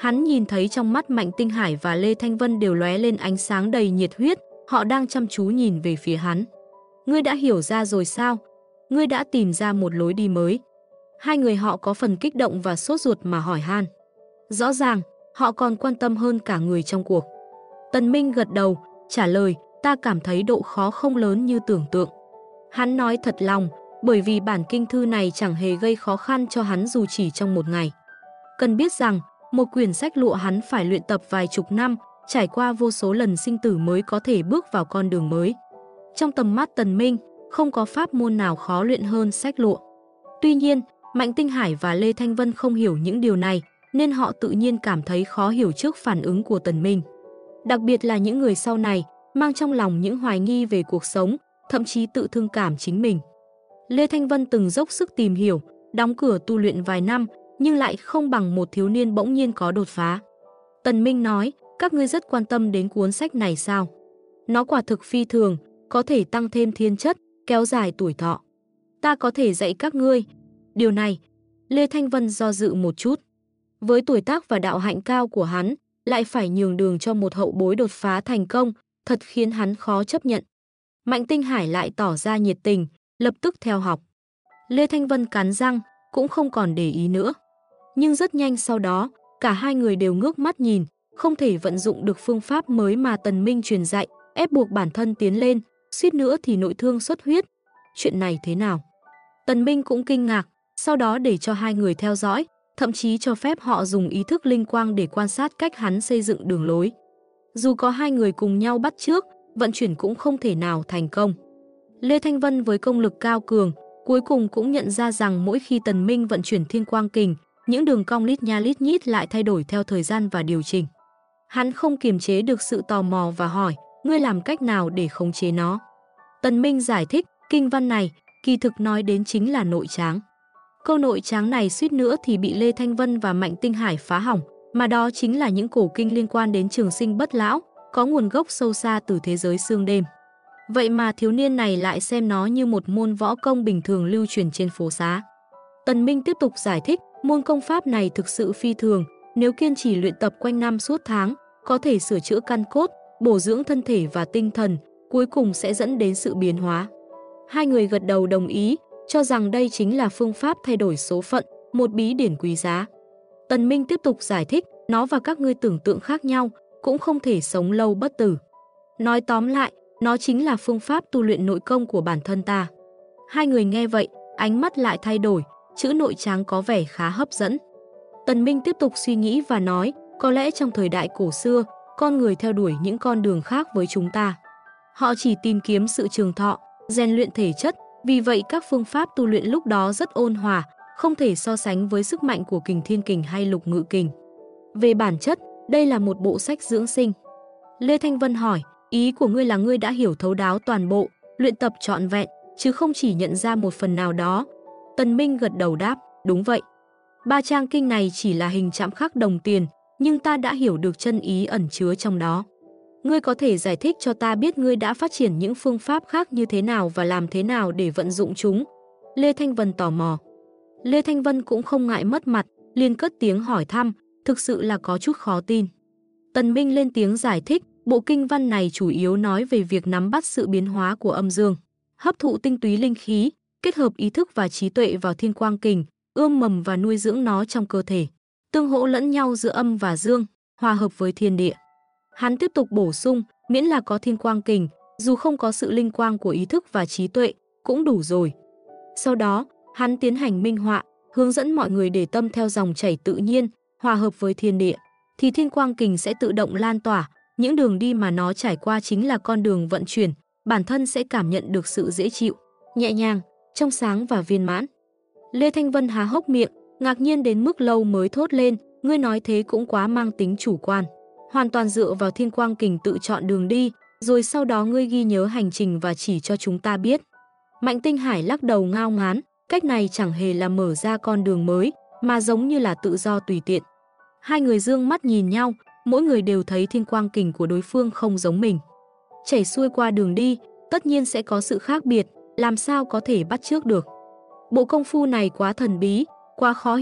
Hắn nhìn thấy trong mắt Mạnh Tinh Hải và Lê Thanh Vân đều lóe lên ánh sáng đầy nhiệt huyết, họ đang chăm chú nhìn về phía hắn. Ngươi đã hiểu ra rồi sao? Ngươi đã tìm ra một lối đi mới. Hai người họ có phần kích động và sốt ruột mà hỏi han. Rõ ràng, họ còn quan tâm hơn cả người trong cuộc. Tần Minh gật đầu, trả lời, ta cảm thấy độ khó không lớn như tưởng tượng. Hắn nói thật lòng, bởi vì bản kinh thư này chẳng hề gây khó khăn cho hắn dù chỉ trong một ngày. Cần biết rằng, một quyển sách lụa hắn phải luyện tập vài chục năm, trải qua vô số lần sinh tử mới có thể bước vào con đường mới. Trong tầm mắt Tần Minh, không có pháp môn nào khó luyện hơn sách lụa. Tuy nhiên, Mạnh Tinh Hải và Lê Thanh Vân không hiểu những điều này, nên họ tự nhiên cảm thấy khó hiểu trước phản ứng của Tần Minh. Đặc biệt là những người sau này, mang trong lòng những hoài nghi về cuộc sống, thậm chí tự thương cảm chính mình. Lê Thanh Vân từng dốc sức tìm hiểu, đóng cửa tu luyện vài năm, nhưng lại không bằng một thiếu niên bỗng nhiên có đột phá. Tần Minh nói, các ngươi rất quan tâm đến cuốn sách này sao? Nó quả thực phi thường, có thể tăng thêm thiên chất, kéo dài tuổi thọ. Ta có thể dạy các ngươi. Điều này, Lê Thanh Vân do dự một chút. Với tuổi tác và đạo hạnh cao của hắn, lại phải nhường đường cho một hậu bối đột phá thành công, thật khiến hắn khó chấp nhận. Mạnh Tinh Hải lại tỏ ra nhiệt tình, lập tức theo học. Lê Thanh Vân cắn răng, cũng không còn để ý nữa. Nhưng rất nhanh sau đó, cả hai người đều ngước mắt nhìn, không thể vận dụng được phương pháp mới mà Tần Minh truyền dạy, ép buộc bản thân tiến lên, suýt nữa thì nội thương xuất huyết. Chuyện này thế nào? Tần Minh cũng kinh ngạc, sau đó để cho hai người theo dõi, thậm chí cho phép họ dùng ý thức linh quang để quan sát cách hắn xây dựng đường lối. Dù có hai người cùng nhau bắt chước, vận chuyển cũng không thể nào thành công. Lê Thanh Vân với công lực cao cường, cuối cùng cũng nhận ra rằng mỗi khi Tần Minh vận chuyển thiên quang kình, những đường cong lít nha lít nhít lại thay đổi theo thời gian và điều chỉnh. Hắn không kiềm chế được sự tò mò và hỏi, ngươi làm cách nào để khống chế nó? Tần Minh giải thích, kinh văn này, kỳ thực nói đến chính là nội tráng. Câu nội tráng này suýt nữa thì bị Lê Thanh Vân và Mạnh Tinh Hải phá hỏng, mà đó chính là những cổ kinh liên quan đến trường sinh bất lão, có nguồn gốc sâu xa từ thế giới xương đêm. Vậy mà thiếu niên này lại xem nó như một môn võ công bình thường lưu truyền trên phố xá. Tần Minh tiếp tục giải thích, môn công pháp này thực sự phi thường, nếu kiên trì luyện tập quanh năm suốt tháng, có thể sửa chữa căn cốt, bổ dưỡng thân thể và tinh thần, cuối cùng sẽ dẫn đến sự biến hóa. Hai người gật đầu đồng ý, cho rằng đây chính là phương pháp thay đổi số phận, một bí điển quý giá. Tần Minh tiếp tục giải thích, nó và các ngươi tưởng tượng khác nhau, cũng không thể sống lâu bất tử. Nói tóm lại, nó chính là phương pháp tu luyện nội công của bản thân ta. Hai người nghe vậy, ánh mắt lại thay đổi, chữ nội tráng có vẻ khá hấp dẫn. Tần Minh tiếp tục suy nghĩ và nói, có lẽ trong thời đại cổ xưa, con người theo đuổi những con đường khác với chúng ta. Họ chỉ tìm kiếm sự trường thọ, rèn luyện thể chất, vì vậy các phương pháp tu luyện lúc đó rất ôn hòa, không thể so sánh với sức mạnh của kình thiên kình hay lục ngự kình. Về bản chất, đây là một bộ sách dưỡng sinh. Lê Thanh Vân hỏi, ý của ngươi là ngươi đã hiểu thấu đáo toàn bộ, luyện tập trọn vẹn, chứ không chỉ nhận ra một phần nào đó. Tần Minh gật đầu đáp, đúng vậy. 3 trang kinh này chỉ là hình chạm khắc đồng tiền, nhưng ta đã hiểu được chân ý ẩn chứa trong đó. Ngươi có thể giải thích cho ta biết ngươi đã phát triển những phương pháp khác như thế nào và làm thế nào để vận dụng chúng? Lê Thanh Vân tò mò. Lê Thanh Vân cũng không ngại mất mặt, liền cất tiếng hỏi thăm, thực sự là có chút khó tin. Tần Minh lên tiếng giải thích, bộ kinh văn này chủ yếu nói về việc nắm bắt sự biến hóa của âm dương, hấp thụ tinh túy linh khí, kết hợp ý thức và trí tuệ vào thiên quang kình, ươm mầm và nuôi dưỡng nó trong cơ thể, tương hỗ lẫn nhau giữa âm và dương, hòa hợp với thiên địa. Hắn tiếp tục bổ sung, miễn là có thiên quang kình, dù không có sự linh quang của ý thức và trí tuệ, cũng đủ rồi. Sau đó, hắn tiến hành minh họa, hướng dẫn mọi người để tâm theo dòng chảy tự nhiên, hòa hợp với thiên địa, thì thiên quang kình sẽ tự động lan tỏa, những đường đi mà nó trải qua chính là con đường vận chuyển, bản thân sẽ cảm nhận được sự dễ chịu, nhẹ nhàng, trong sáng và viên mãn. Lê Thanh Vân há hốc miệng, ngạc nhiên đến mức lâu mới thốt lên, ngươi nói thế cũng quá mang tính chủ quan. Hoàn toàn dựa vào thiên quang kình tự chọn đường đi, rồi sau đó ngươi ghi nhớ hành trình và chỉ cho chúng ta biết. Mạnh Tinh Hải lắc đầu ngao ngán, cách này chẳng hề là mở ra con đường mới, mà giống như là tự do tùy tiện. Hai người dương mắt nhìn nhau, mỗi người đều thấy thiên quang kình của đối phương không giống mình. Chảy xuôi qua đường đi, tất nhiên sẽ có sự khác biệt, làm sao có thể bắt chước được. Bộ công phu này quá thần bí, quá khó hiểu,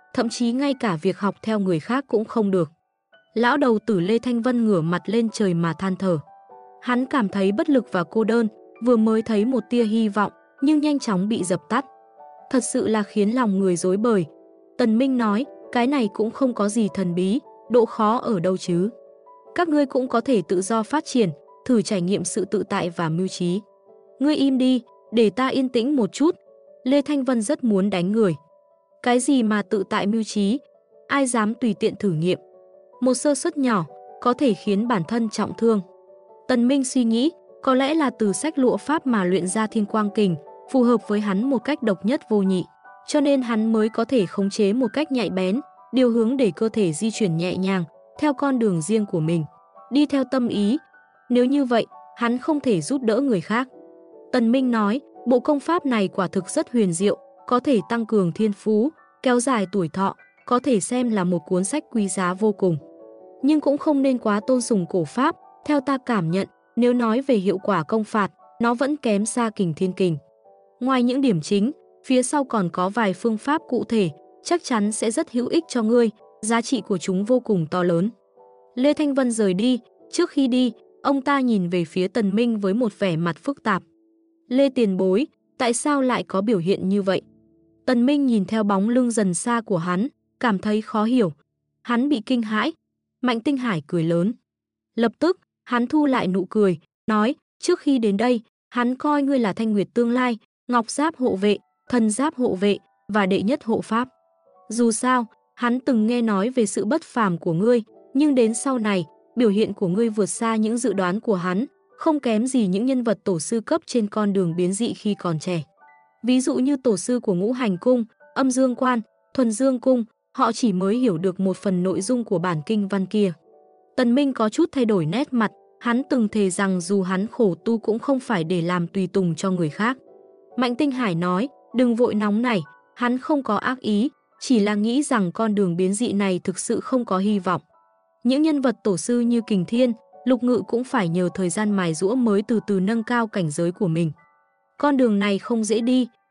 thậm chí ngay cả việc học theo người khác cũng không được. Lão đầu tử Lê Thanh Vân ngửa mặt lên trời mà than thở. Hắn cảm thấy bất lực và cô đơn, vừa mới thấy một tia hy vọng nhưng nhanh chóng bị dập tắt. Thật sự là khiến lòng người rối bời. Tần Minh nói, cái này cũng không có gì thần bí, độ khó ở đâu chứ. Các ngươi cũng có thể tự do phát triển, thử trải nghiệm sự tự tại và mưu trí. Ngươi im đi, để ta yên tĩnh một chút. Lê Thanh Vân rất muốn đánh người. Cái gì mà tự tại mưu trí, ai dám tùy tiện thử nghiệm. Một sơ suất nhỏ có thể khiến bản thân trọng thương. Tần Minh suy nghĩ, có lẽ là từ sách lụa pháp mà luyện ra Thiên Quang Kình, phù hợp với hắn một cách độc nhất vô nhị, cho nên hắn mới có thể khống chế một cách nhạy bén, điều hướng để cơ thể di chuyển nhẹ nhàng, theo con đường riêng của mình, đi theo tâm ý. Nếu như vậy, hắn không thể giúp đỡ người khác. Tần Minh nói, bộ công pháp này quả thực rất huyền diệu, có thể tăng cường thiên phú, kéo dài tuổi thọ, có thể xem là một cuốn sách quý giá vô cùng. Nhưng cũng không nên quá tôn sùng cổ pháp, theo ta cảm nhận, nếu nói về hiệu quả công phạt, nó vẫn kém xa Kình Thiên Kình. Ngoài những điểm chính, phía sau còn có vài phương pháp cụ thể, chắc chắn sẽ rất hữu ích cho ngươi, giá trị của chúng vô cùng to lớn. Lê Thanh Vân rời đi, trước khi đi, ông ta nhìn về phía Tần Minh với một vẻ mặt phức tạp. Lê tiền bối, tại sao lại có biểu hiện như vậy? Tần Minh nhìn theo bóng lưng dần xa của hắn, cảm thấy khó hiểu. Hắn bị kinh hãi. Mạnh Tinh Hải cười lớn. Lập tức, hắn thu lại nụ cười, nói, trước khi đến đây, hắn coi ngươi là Thanh Nguyệt tương lai, Ngọc Giáp hộ vệ, Thần Giáp hộ vệ và đệ nhất hộ pháp. Dù sao, hắn từng nghe nói về sự bất phàm của ngươi, nhưng đến sau này, biểu hiện của ngươi vượt xa những dự đoán của hắn, không kém gì những nhân vật tổ sư cấp trên con đường biến dị khi còn trẻ. Ví dụ như tổ sư của Ngũ Hành Cung, Âm Dương Quan, Thuần Dương Cung, họ chỉ mới hiểu được một phần nội dung của bản kinh văn kia. Tần Minh có chút thay đổi nét mặt, hắn từng thề rằng dù hắn khổ tu cũng không phải để làm tùy tùng cho người khác. Mạnh Tinh Hải nói, đừng vội nóng nảy, hắn không có ác ý, chỉ là nghĩ rằng con đường biến dị này thực sự không có hy vọng. Những nhân vật tổ sư như Kình Thiên, Lục Ngự cũng phải nhờ thời gian mài giũa mới từ từ nâng cao cảnh giới của mình. Con đường này không dễ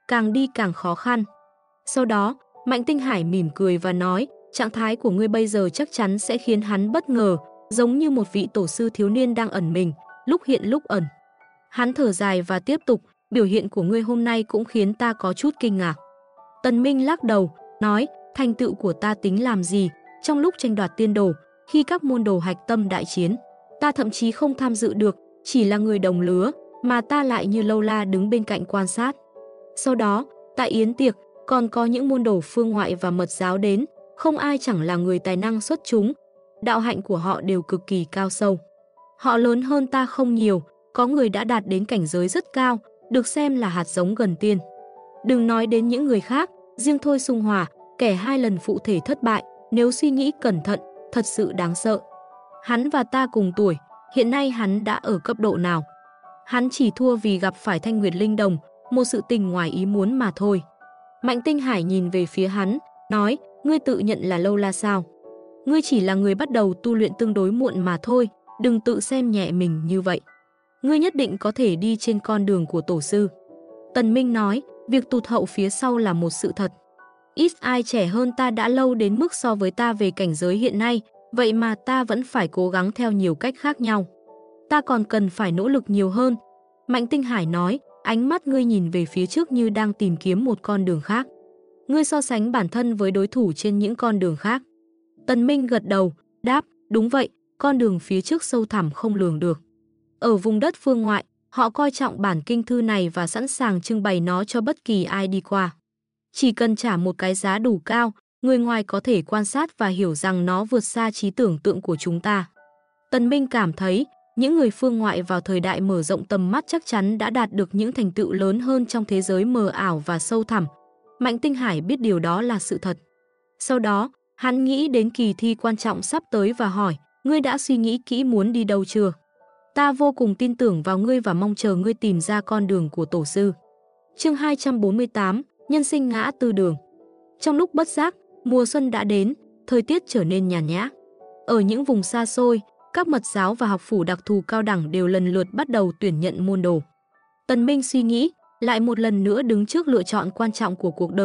đi càng khó khăn. Sau đó, Mạnh Tinh Hải mỉm cười và nói, trạng thái của ngươi bây giờ chắc chắn sẽ khiến hắn bất ngờ, giống như một vị tổ sư thiếu niên đang ẩn mình, lúc hiện lúc ẩn. Hắn thở dài và tiếp tục, biểu hiện của ngươi hôm nay cũng khiến ta có chút kinh ngạc. Tần Minh lắc đầu, nói, thành tựu của ta tính làm gì, trong lúc tranh đoạt tiên đồ, khi các môn đồ hạch tâm đại chiến, ta thậm chí không tham dự được, chỉ là người đồng lứa, mà ta lại như lâu la đứng bên cạnh quan sát. Sau đó, tại yến tiệc, còn có những môn đồ phương ngoại và mật giáo đến, không ai chẳng là người tài năng xuất chúng, đạo hạnh của họ đều cực kỳ cao sâu. Họ lớn hơn ta không nhiều, có người đã đạt đến cảnh giới rất cao, được xem là hạt giống gần tiên. Đừng nói đến những người khác, riêng Thôi Sung Hòa, kẻ 2 lần phụ thể thất bại, nếu suy nghĩ cẩn thận, thật sự đáng sợ. Hắn và ta cùng tuổi, hiện nay hắn đã ở cấp độ nào? Hắn chỉ thua vì gặp phải Thanh Nguyệt Linh Đồng, một sự tình ngoài ý muốn mà thôi. Mạnh Tinh Hải nhìn về phía hắn, nói, ngươi tự nhận là lâu la sao? Ngươi chỉ là người bắt đầu tu luyện tương đối muộn mà thôi, đừng tự xem nhẹ mình như vậy. Ngươi nhất định có thể đi trên con đường của tổ sư. Tần Minh nói, việc tụt hậu phía sau là một sự thật. Ít ai trẻ hơn ta đã lâu đến mức so với ta về cảnh giới hiện nay, vậy mà ta vẫn phải cố gắng theo nhiều cách khác nhau. Ta còn cần phải nỗ lực nhiều hơn. Mạnh Tinh Hải nói, ánh mắt ngươi nhìn về phía trước như đang tìm kiếm một con đường khác. Ngươi so sánh bản thân với đối thủ trên những con đường khác. Tần Minh gật đầu, đáp, đúng vậy, con đường phía trước sâu thẳm không lường được. Ở vùng đất phương ngoại, họ coi trọng bản kinh thư này và sẵn sàng trưng bày nó cho bất kỳ ai đi qua. Chỉ cần trả một cái giá đủ cao, người ngoài có thể quan sát và hiểu rằng nó vượt xa trí tưởng tượng của chúng ta. Tần Minh cảm thấy, những người phương ngoại vào thời đại mở rộng tầm mắt chắc chắn đã đạt được những thành tựu lớn hơn trong thế giới mờ ảo và sâu thẳm. Mạnh Tinh Hải biết điều đó là sự thật. Sau đó, hắn nghĩ đến kỳ thi quan trọng sắp tới và hỏi, ngươi đã suy nghĩ kỹ muốn đi đâu chưa? Ta vô cùng tin tưởng vào ngươi và mong chờ ngươi tìm ra con đường của tổ sư. Chương 248, nhân sinh ngã tư đường. Trong lúc bất giác, mùa xuân đã đến, thời tiết trở nên nhàn nhã. Ở những vùng xa xôi, các mật giáo và học phủ đặc thù cao đẳng đều lần lượt bắt đầu tuyển nhận môn đồ. Tần Minh suy nghĩ, lại một lần nữa đứng trước lựa chọn quan trọng của cuộc đời,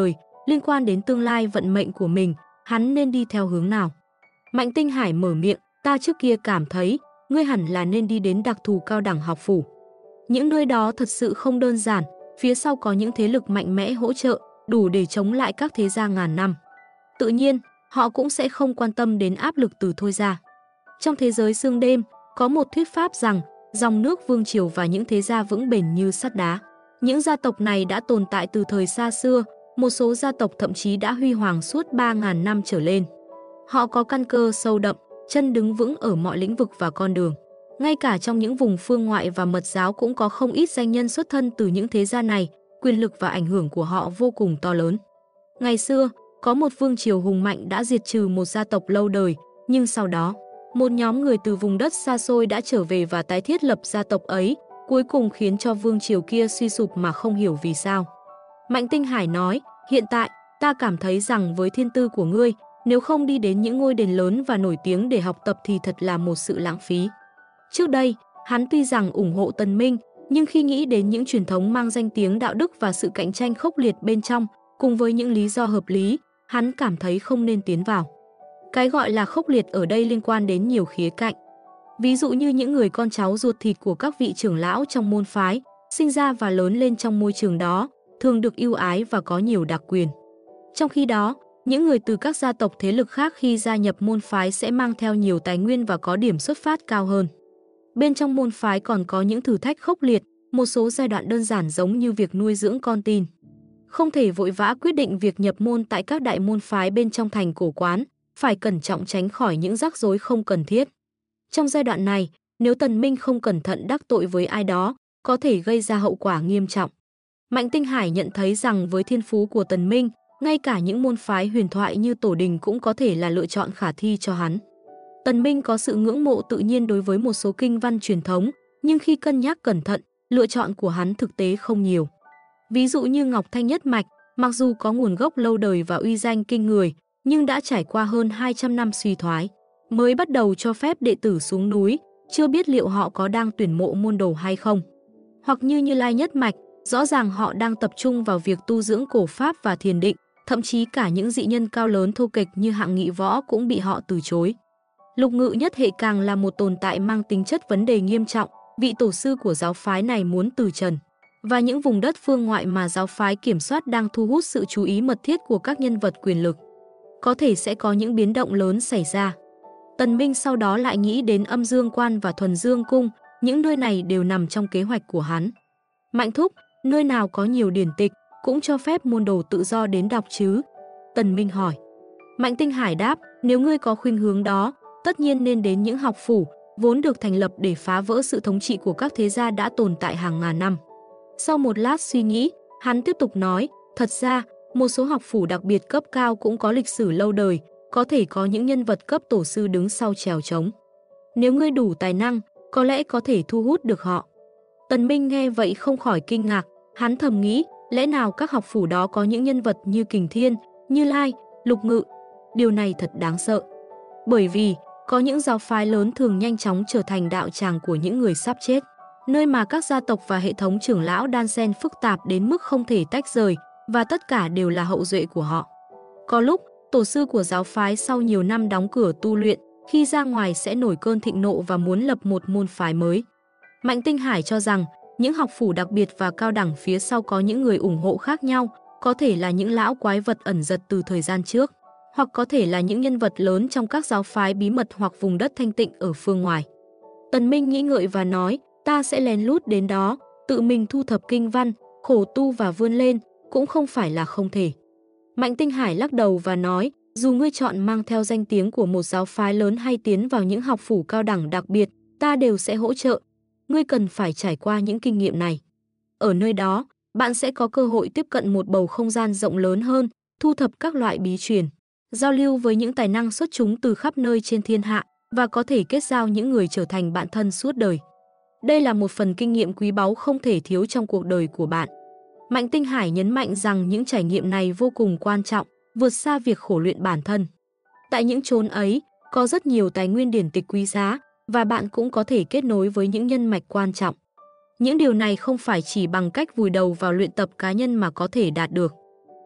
liên quan đến tương lai vận mệnh của mình, hắn nên đi theo hướng nào. Mạnh Tinh Hải mở miệng, ta trước kia cảm thấy, ngươi hẳn là nên đi đến đặc thù cao đẳng học phủ. Những nơi đó thật sự không đơn giản, phía sau có những thế lực mạnh mẽ hỗ trợ, đủ để chống lại các thế gia ngàn năm. Tự nhiên, họ cũng sẽ không quan tâm đến áp lực từ thôi ra. Trong thế giới sương đêm, có một thuyết pháp rằng dòng nước vương triều và những thế gia vững bền như sắt đá. Những gia tộc này đã tồn tại từ thời xa xưa, một số gia tộc thậm chí đã huy hoàng suốt 3.000 năm trở lên. Họ có căn cơ sâu đậm, chân đứng vững ở mọi lĩnh vực và con đường. Ngay cả trong những vùng phương ngoại và mật giáo cũng có không ít danh nhân xuất thân từ những thế gia này, quyền lực và ảnh hưởng của họ vô cùng to lớn. Ngày xưa, có một vương triều hùng mạnh đã diệt trừ một gia tộc lâu đời, nhưng sau đó, một nhóm người từ vùng đất xa xôi đã trở về và tái thiết lập gia tộc ấy, cuối cùng khiến cho vương triều kia suy sụp mà không hiểu vì sao. Mạnh Tinh Hải nói, hiện tại, ta cảm thấy rằng với thiên tư của ngươi, nếu không đi đến những ngôi đền lớn và nổi tiếng để học tập thì thật là một sự lãng phí. Trước đây, hắn tuy rằng ủng hộ Tần Minh, nhưng khi nghĩ đến những truyền thống mang danh tiếng đạo đức và sự cạnh tranh khốc liệt bên trong, cùng với những lý do hợp lý, hắn cảm thấy không nên tiến vào. Cái gọi là khốc liệt ở đây liên quan đến nhiều khía cạnh. Ví dụ như những người con cháu ruột thịt của các vị trưởng lão trong môn phái, sinh ra và lớn lên trong môi trường đó, thường được ưu ái và có nhiều đặc quyền. Trong khi đó, những người từ các gia tộc thế lực khác khi gia nhập môn phái sẽ mang theo nhiều tài nguyên và có điểm xuất phát cao hơn. Bên trong môn phái còn có những thử thách khốc liệt, một số giai đoạn đơn giản giống như việc nuôi dưỡng con tin. Không thể vội vã quyết định việc nhập môn tại các đại môn phái bên trong thành cổ quán, phải cẩn trọng tránh khỏi những rắc rối không cần thiết. Trong giai đoạn này, nếu Tần Minh không cẩn thận đắc tội với ai đó, có thể gây ra hậu quả nghiêm trọng. Mạnh Tinh Hải nhận thấy rằng với thiên phú của Tần Minh, ngay cả những môn phái huyền thoại như Tổ Đình cũng có thể là lựa chọn khả thi cho hắn. Tần Minh có sự ngưỡng mộ tự nhiên đối với một số kinh văn truyền thống, nhưng khi cân nhắc cẩn thận, lựa chọn của hắn thực tế không nhiều. Ví dụ như Ngọc Thanh Nhất Mạch, mặc dù có nguồn gốc lâu đời và uy danh kinh người, nhưng đã trải qua hơn 200 năm suy thoái. Mới bắt đầu cho phép đệ tử xuống núi, chưa biết liệu họ có đang tuyển mộ môn đồ hay không. Hoặc như Như Lai Nhất Mạch, rõ ràng họ đang tập trung vào việc tu dưỡng cổ pháp và thiền định, thậm chí cả những dị nhân cao lớn thô kệch như Hạng Nghị Võ cũng bị họ từ chối. Lục Ngự Nhất Hệ càng là một tồn tại mang tính chất vấn đề nghiêm trọng, vị tổ sư của giáo phái này muốn từ trần. Và những vùng đất phương ngoại mà giáo phái kiểm soát đang thu hút sự chú ý mật thiết của các nhân vật quyền lực. Có thể sẽ có những biến động lớn xảy ra. Tần Minh sau đó lại nghĩ đến Âm Dương Quan và Thuần Dương Cung, những nơi này đều nằm trong kế hoạch của hắn. Mạnh thúc, nơi nào có nhiều điển tịch, cũng cho phép môn đồ tự do đến đọc chứ? Tần Minh hỏi. Mạnh Tinh Hải đáp, nếu ngươi có khuynh hướng đó, tất nhiên nên đến những học phủ, vốn được thành lập để phá vỡ sự thống trị của các thế gia đã tồn tại hàng ngàn năm. Sau một lát suy nghĩ, hắn tiếp tục nói, thật ra, một số học phủ đặc biệt cấp cao cũng có lịch sử lâu đời, có thể có những nhân vật cấp tổ sư đứng sau chèo trống. Nếu ngươi đủ tài năng, có lẽ có thể thu hút được họ. Tần Minh nghe vậy không khỏi kinh ngạc, hắn thầm nghĩ, lẽ nào các học phủ đó có những nhân vật như Kình Thiên, Như Lai, Lục Ngự? Điều này thật đáng sợ. Bởi vì, có những giáo phái lớn thường nhanh chóng trở thành đạo tràng của những người sắp chết, nơi mà các gia tộc và hệ thống trưởng lão đan xen phức tạp đến mức không thể tách rời, và tất cả đều là hậu duệ của họ. Có lúc, tổ sư của giáo phái sau nhiều năm đóng cửa tu luyện, khi ra ngoài sẽ nổi cơn thịnh nộ và muốn lập một môn phái mới. Mạnh Tinh Hải cho rằng, những học phủ đặc biệt và cao đẳng phía sau có những người ủng hộ khác nhau, có thể là những lão quái vật ẩn giật từ thời gian trước, hoặc có thể là những nhân vật lớn trong các giáo phái bí mật hoặc vùng đất thanh tịnh ở phương ngoài. Tần Minh nghĩ ngợi và nói, ta sẽ lén lút đến đó, tự mình thu thập kinh văn, khổ tu và vươn lên, cũng không phải là không thể. Mạnh Tinh Hải lắc đầu và nói, dù ngươi chọn mang theo danh tiếng của một giáo phái lớn hay tiến vào những học phủ cao đẳng đặc biệt, ta đều sẽ hỗ trợ. Ngươi cần phải trải qua những kinh nghiệm này. Ở nơi đó, bạn sẽ có cơ hội tiếp cận một bầu không gian rộng lớn hơn, thu thập các loại bí truyền, giao lưu với những tài năng xuất chúng từ khắp nơi trên thiên hạ và có thể kết giao những người trở thành bạn thân suốt đời. Đây là một phần kinh nghiệm quý báu không thể thiếu trong cuộc đời của bạn. Mạnh Tinh Hải nhấn mạnh rằng những trải nghiệm này vô cùng quan trọng, vượt xa việc khổ luyện bản thân. Tại những chốn ấy, có rất nhiều tài nguyên điển tịch quý giá, và bạn cũng có thể kết nối với những nhân mạch quan trọng. Những điều này không phải chỉ bằng cách vùi đầu vào luyện tập cá nhân mà có thể đạt được.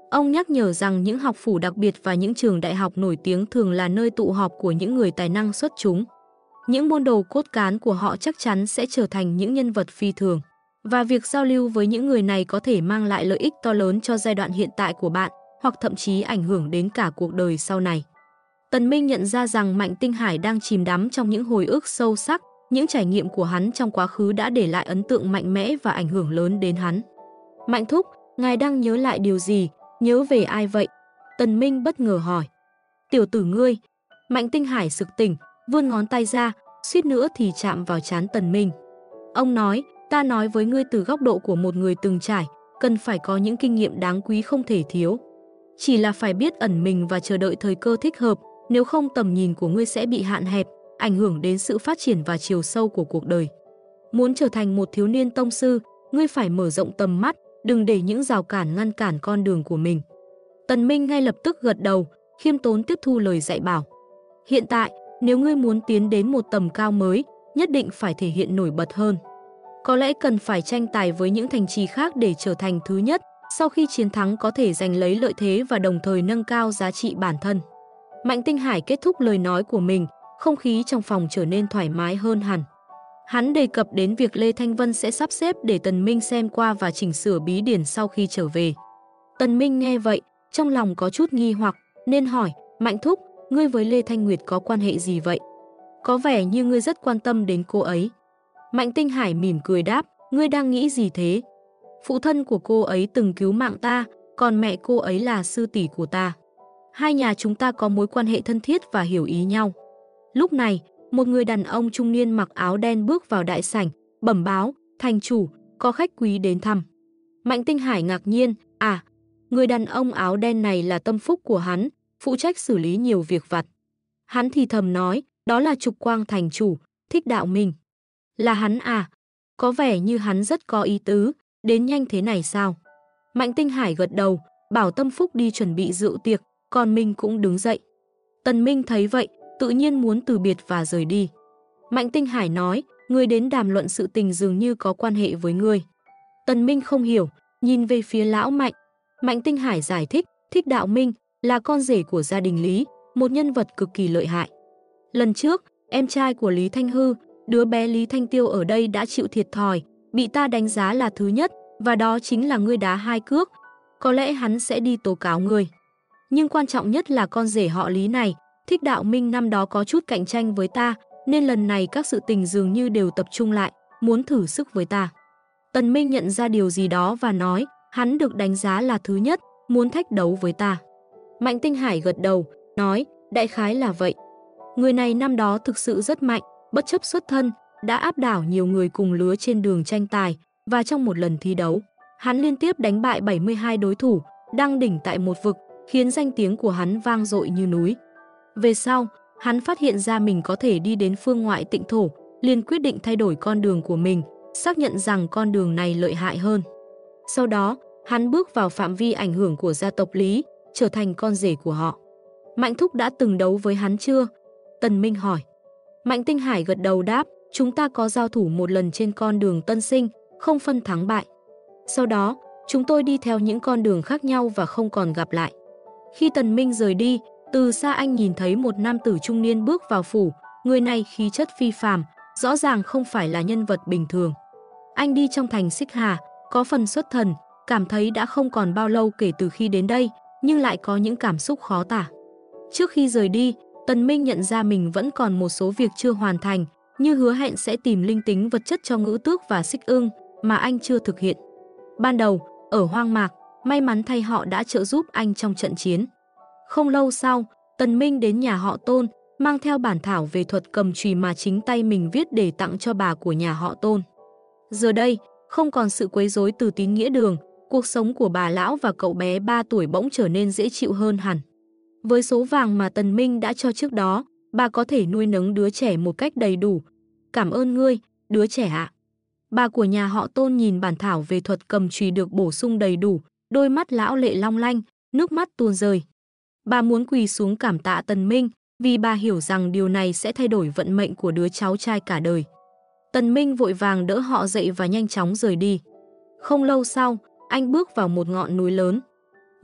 Ông nhắc nhở rằng những học phủ đặc biệt và những trường đại học nổi tiếng thường là nơi tụ họp của những người tài năng xuất chúng. Những môn đồ cốt cán của họ chắc chắn sẽ trở thành những nhân vật phi thường. Và việc giao lưu với những người này có thể mang lại lợi ích to lớn cho giai đoạn hiện tại của bạn, hoặc thậm chí ảnh hưởng đến cả cuộc đời sau này. Tần Minh nhận ra rằng Mạnh Tinh Hải đang chìm đắm trong những hồi ức sâu sắc, những trải nghiệm của hắn trong quá khứ đã để lại ấn tượng mạnh mẽ và ảnh hưởng lớn đến hắn. Mạnh thúc, ngài đang nhớ lại điều gì, nhớ về ai vậy? Tần Minh bất ngờ hỏi. Tiểu tử ngươi. Mạnh Tinh Hải sực tỉnh, vươn ngón tay ra, suýt nữa thì chạm vào trán Tần Minh. Ông nói, ta nói với ngươi từ góc độ của một người từng trải, cần phải có những kinh nghiệm đáng quý không thể thiếu. Chỉ là phải biết ẩn mình và chờ đợi thời cơ thích hợp, nếu không tầm nhìn của ngươi sẽ bị hạn hẹp, ảnh hưởng đến sự phát triển và chiều sâu của cuộc đời. Muốn trở thành một thiếu niên tông sư, ngươi phải mở rộng tầm mắt, đừng để những rào cản ngăn cản con đường của mình. Tần Minh ngay lập tức gật đầu, khiêm tốn tiếp thu lời dạy bảo. Hiện tại, nếu ngươi muốn tiến đến một tầm cao mới, nhất định phải thể hiện nổi bật hơn. Có lẽ cần phải tranh tài với những thành trì khác để trở thành thứ nhất, sau khi chiến thắng có thể giành lấy lợi thế và đồng thời nâng cao giá trị bản thân. Mạnh Tinh Hải kết thúc lời nói của mình, không khí trong phòng trở nên thoải mái hơn hẳn. Hắn đề cập đến việc Lê Thanh Vân sẽ sắp xếp để Tần Minh xem qua và chỉnh sửa bí điển sau khi trở về. Tần Minh nghe vậy, trong lòng có chút nghi hoặc, nên hỏi, Mạnh thúc, ngươi với Lê Thanh Nguyệt có quan hệ gì vậy? Có vẻ như ngươi rất quan tâm đến cô ấy. Mạnh Tinh Hải mỉm cười đáp, ngươi đang nghĩ gì thế? Phụ thân của cô ấy từng cứu mạng ta, còn mẹ cô ấy là sư tỷ của ta. Hai nhà chúng ta có mối quan hệ thân thiết và hiểu ý nhau. Lúc này, một người đàn ông trung niên mặc áo đen bước vào đại sảnh, bẩm báo, thành chủ, có khách quý đến thăm. Mạnh Tinh Hải ngạc nhiên, người đàn ông áo đen này là tâm phúc của hắn, phụ trách xử lý nhiều việc vặt. Hắn thì thầm nói, đó là Trục Quang thành chủ, Thích Đạo Minh. Là hắn à? Có vẻ như hắn rất có ý tứ, đến nhanh thế này sao? Mạnh Tinh Hải gật đầu, bảo tâm phúc đi chuẩn bị rượu tiệc, còn mình cũng đứng dậy. Tần Minh thấy vậy, tự nhiên muốn từ biệt và rời đi. Mạnh Tinh Hải nói, ngươi đến đàm luận sự tình dường như có quan hệ với ngươi. Tần Minh không hiểu, nhìn về phía lão Mạnh. Mạnh Tinh Hải giải thích, Thích Đạo Minh là con rể của gia đình Lý, một nhân vật cực kỳ lợi hại. Lần trước, em trai của Lý Thanh Hư, đứa bé Lý Thanh Tiêu ở đây đã chịu thiệt thòi, bị ta đánh giá là thứ nhất, và đó chính là ngươi đá hai cước. Có lẽ hắn sẽ đi tố cáo ngươi. Nhưng quan trọng nhất là con rể họ Lý này, Thích Đạo Minh năm đó có chút cạnh tranh với ta, nên lần này các sự tình dường như đều tập trung lại, muốn thử sức với ta. Tần Minh nhận ra điều gì đó và nói, hắn được đánh giá là thứ nhất, muốn thách đấu với ta. Mạnh Tinh Hải gật đầu, nói, đại khái là vậy. Người này năm đó thực sự rất mạnh, bất chấp xuất thân, đã áp đảo nhiều người cùng lứa trên đường tranh tài, và trong một lần thi đấu, hắn liên tiếp đánh bại 72 đối thủ, đăng đỉnh tại một vực, khiến danh tiếng của hắn vang dội như núi. Về sau, hắn phát hiện ra mình có thể đi đến phương ngoại tịnh thổ, liền quyết định thay đổi con đường của mình, xác nhận rằng con đường này lợi hại hơn. Sau đó, hắn bước vào phạm vi ảnh hưởng của gia tộc Lý, trở thành con rể của họ. Mạnh thúc đã từng đấu với hắn chưa? Tần Minh hỏi. Mạnh Tinh Hải gật đầu đáp, chúng ta có giao thủ một lần trên con đường tân sinh, không phân thắng bại. Sau đó, chúng tôi đi theo những con đường khác nhau và không còn gặp lại. Khi Tần Minh rời đi, từ xa anh nhìn thấy một nam tử trung niên bước vào phủ, người này khí chất phi phàm, rõ ràng không phải là nhân vật bình thường. Anh đi trong thành Xích Hà, có phần xuất thần, cảm thấy đã không còn bao lâu kể từ khi đến đây, nhưng lại có những cảm xúc khó tả. Trước khi rời đi, Tần Minh nhận ra mình vẫn còn một số việc chưa hoàn thành, như hứa hẹn sẽ tìm linh tính vật chất cho Ngữ Tước và Xích Ưng, mà anh chưa thực hiện. Ban đầu, ở hoang mạc, may mắn thay họ đã trợ giúp anh trong trận chiến. Không lâu sau, Tần Minh đến nhà họ Tôn, mang theo bản thảo về thuật cầm chùy mà chính tay mình viết để tặng cho bà của nhà họ Tôn. Giờ đây, không còn sự quấy rối từ Tín Nghĩa Đường, cuộc sống của bà lão và cậu bé 3 tuổi bỗng trở nên dễ chịu hơn hẳn. Với số vàng mà Tần Minh đã cho trước đó, bà có thể nuôi nấng đứa trẻ một cách đầy đủ. Cảm ơn ngươi, đứa trẻ ạ. Bà của nhà họ Tôn nhìn bản thảo về thuật cầm chùy được bổ sung đầy đủ, đôi mắt lão lệ long lanh, nước mắt tuôn rơi. Bà muốn quỳ xuống cảm tạ Tần Minh, vì bà hiểu rằng điều này sẽ thay đổi vận mệnh của đứa cháu trai cả đời. Tần Minh vội vàng đỡ họ dậy và nhanh chóng rời đi. Không lâu sau, anh bước vào một ngọn núi lớn.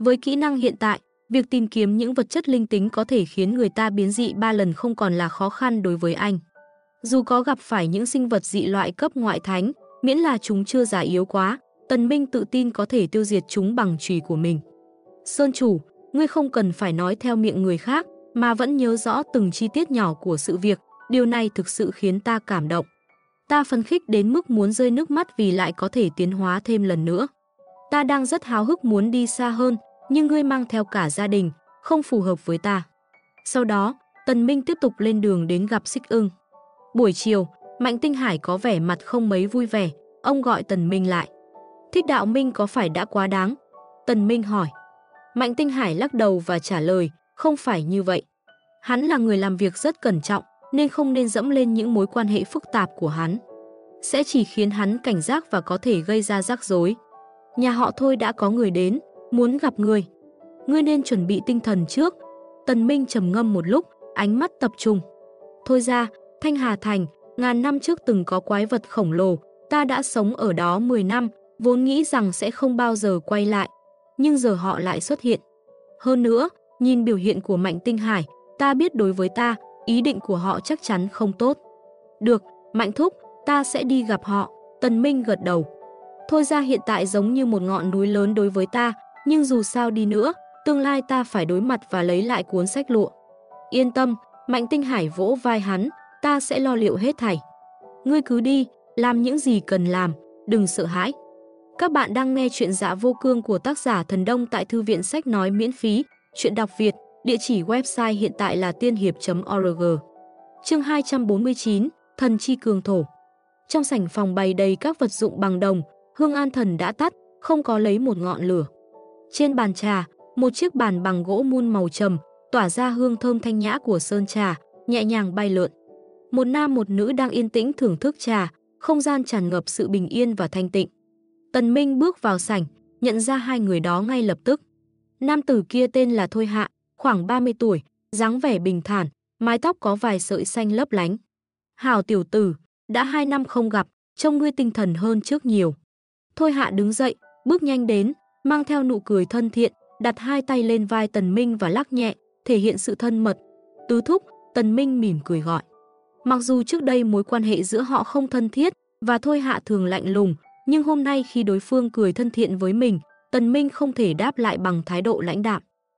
Với kỹ năng hiện tại, việc tìm kiếm những vật chất linh tính có thể khiến người ta biến dị 3 lần không còn là khó khăn đối với anh. Dù có gặp phải những sinh vật dị loại cấp ngoại thánh, miễn là chúng chưa già yếu quá, Tần Minh tự tin có thể tiêu diệt chúng bằng chùy của mình. Sơn chủ, ngươi không cần phải nói theo miệng người khác, mà vẫn nhớ rõ từng chi tiết nhỏ của sự việc, điều này thực sự khiến ta cảm động. Ta phấn khích đến mức muốn rơi nước mắt vì lại có thể tiến hóa thêm lần nữa. Ta đang rất háo hức muốn đi xa hơn, nhưng ngươi mang theo cả gia đình, không phù hợp với ta. Sau đó, Tần Minh tiếp tục lên đường đến gặp Xích Ưng. Buổi chiều, Mạnh Tinh Hải có vẻ mặt không mấy vui vẻ, ông gọi Tần Minh lại. Thích Đạo Minh có phải đã quá đáng? Tần Minh hỏi. Mạnh Tinh Hải lắc đầu và trả lời, không phải như vậy. Hắn là người làm việc rất cẩn trọng, nên không nên dẫm lên những mối quan hệ phức tạp của hắn. Sẽ chỉ khiến hắn cảnh giác và có thể gây ra rắc rối. Nhà họ Thôi đã có người đến, muốn gặp ngươi. Ngươi nên chuẩn bị tinh thần trước. Tần Minh trầm ngâm một lúc, ánh mắt tập trung. Thôi ra, Thanh Hà Thành, ngàn năm trước từng có quái vật khổng lồ, ta đã sống ở đó 10 năm, vốn nghĩ rằng sẽ không bao giờ quay lại. Nhưng giờ họ lại xuất hiện. Hơn nữa, nhìn biểu hiện của Mạnh Tinh Hải, ta biết đối với ta, ý định của họ chắc chắn không tốt. Được, Mạnh Thúc, ta sẽ đi gặp họ. Tần Minh gật đầu. Thôi ra hiện tại giống như một ngọn núi lớn đối với ta, nhưng dù sao đi nữa, tương lai ta phải đối mặt và lấy lại cuốn sách lụa. Yên tâm, Mạnh Tinh Hải vỗ vai hắn, ta sẽ lo liệu hết thảy. Ngươi cứ đi, làm những gì cần làm, đừng sợ hãi. Các bạn đang nghe chuyện Dạ Vô Cương của tác giả Thần Đông tại Thư viện Sách Nói miễn phí, chuyện đọc Việt, địa chỉ website hiện tại là tiên hiệp.org. Chương 249, Thần Chi Cường Thổ. Trong sảnh phòng bày đầy các vật dụng bằng đồng, hương an thần đã tắt, không có lấy một ngọn lửa. Trên bàn trà, một chiếc bàn bằng gỗ mun màu trầm, tỏa ra hương thơm thanh nhã của sơn trà, nhẹ nhàng bay lượn. Một nam một nữ đang yên tĩnh thưởng thức trà, không gian tràn ngập sự bình yên và thanh tịnh. Tần Minh bước vào sảnh, nhận ra hai người đó ngay lập tức. Nam tử kia tên là Thôi Hạ, khoảng 30 tuổi, dáng vẻ bình thản, mái tóc có vài sợi xanh lấp lánh. Hảo tiểu tử, đã 2 năm không gặp, trông ngươi tinh thần hơn trước nhiều. Thôi Hạ đứng dậy, bước nhanh đến, mang theo nụ cười thân thiện, đặt hai tay lên vai Tần Minh và lắc nhẹ, thể hiện sự thân mật. Tứ thúc, Tần Minh mỉm cười gọi. Mặc dù trước đây mối quan hệ giữa họ không thân thiết và Thôi Hạ thường lạnh lùng, nhưng hôm nay khi đối phương cười thân thiện với mình, Tần Minh không thể đáp lại bằng thái độ lãnh đạm.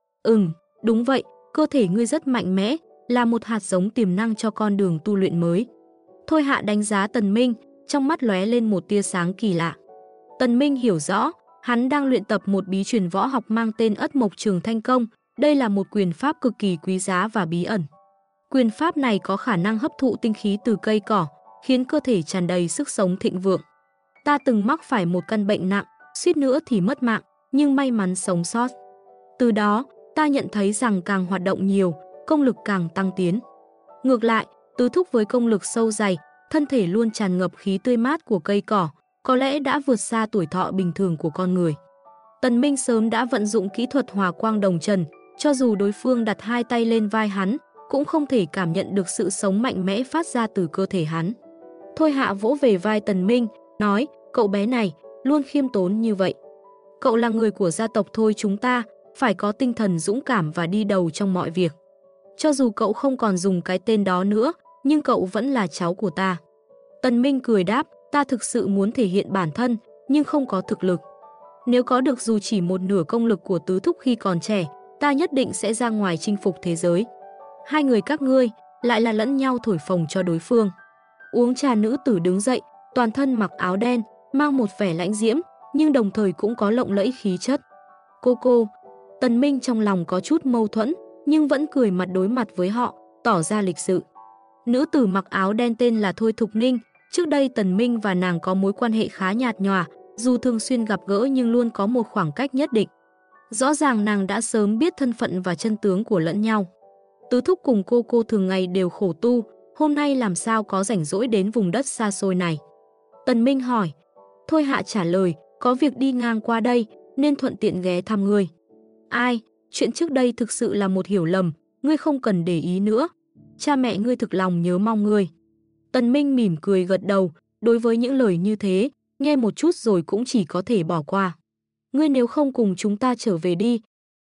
Đúng vậy, cơ thể ngươi rất mạnh mẽ, là một hạt giống tiềm năng cho con đường tu luyện mới. Thôi Hạ đánh giá Tần Minh, trong mắt lóe lên một tia sáng kỳ lạ. Tần Minh hiểu rõ, hắn đang luyện tập một bí truyền võ học mang tên Ất Mộc Trường Thanh Công. Đây là một quyền pháp cực kỳ quý giá và bí ẩn. Quyền pháp này có khả năng hấp thụ tinh khí từ cây cỏ, khiến cơ thể tràn đầy sức sống thịnh vượng. Ta từng mắc phải một căn bệnh nặng, suýt nữa thì mất mạng, nhưng may mắn sống sót. Từ đó, ta nhận thấy rằng càng hoạt động nhiều, công lực càng tăng tiến. Ngược lại, tứ thúc với công lực sâu dày, thân thể luôn tràn ngập khí tươi mát của cây cỏ, có lẽ đã vượt xa tuổi thọ bình thường của con người. Tần Minh sớm đã vận dụng kỹ thuật hòa quang đồng trần, cho dù đối phương đặt hai tay lên vai hắn, cũng không thể cảm nhận được sự sống mạnh mẽ phát ra từ cơ thể hắn. Thôi Hạ vỗ về vai Tần Minh, nói, cậu bé này, luôn khiêm tốn như vậy. Cậu là người của gia tộc Thôi chúng ta, phải có tinh thần dũng cảm và đi đầu trong mọi việc. Cho dù cậu không còn dùng cái tên đó nữa, nhưng cậu vẫn là cháu của ta. Tần Minh cười đáp, ta thực sự muốn thể hiện bản thân, nhưng không có thực lực. Nếu có được dù chỉ một nửa công lực của tứ thúc khi còn trẻ, ta nhất định sẽ ra ngoài chinh phục thế giới. Hai người các ngươi lại là lẫn nhau thổi phồng cho đối phương. Uống trà nữ tử đứng dậy, toàn thân mặc áo đen, mang một vẻ lãnh diễm, nhưng đồng thời cũng có lộng lẫy khí chất. Cô, Tần Minh trong lòng có chút mâu thuẫn, nhưng vẫn cười mặt đối mặt với họ, tỏ ra lịch sự. Nữ tử mặc áo đen tên là Thôi Thục Ninh, trước đây Tần Minh và nàng có mối quan hệ khá nhạt nhòa, dù thường xuyên gặp gỡ nhưng luôn có một khoảng cách nhất định. Rõ ràng nàng đã sớm biết thân phận và chân tướng của lẫn nhau. Tứ thúc cùng cô thường ngày đều khổ tu, hôm nay làm sao có rảnh rỗi đến vùng đất xa xôi này. Tần Minh hỏi. Thôi Hạ trả lời, có việc đi ngang qua đây, nên thuận tiện ghé thăm ngươi. Ai, chuyện trước đây thực sự là một hiểu lầm, ngươi không cần để ý nữa. Cha mẹ ngươi thực lòng nhớ mong ngươi. Tần Minh mỉm cười gật đầu, đối với những lời như thế, nghe một chút rồi cũng chỉ có thể bỏ qua. Ngươi nếu không cùng chúng ta trở về đi,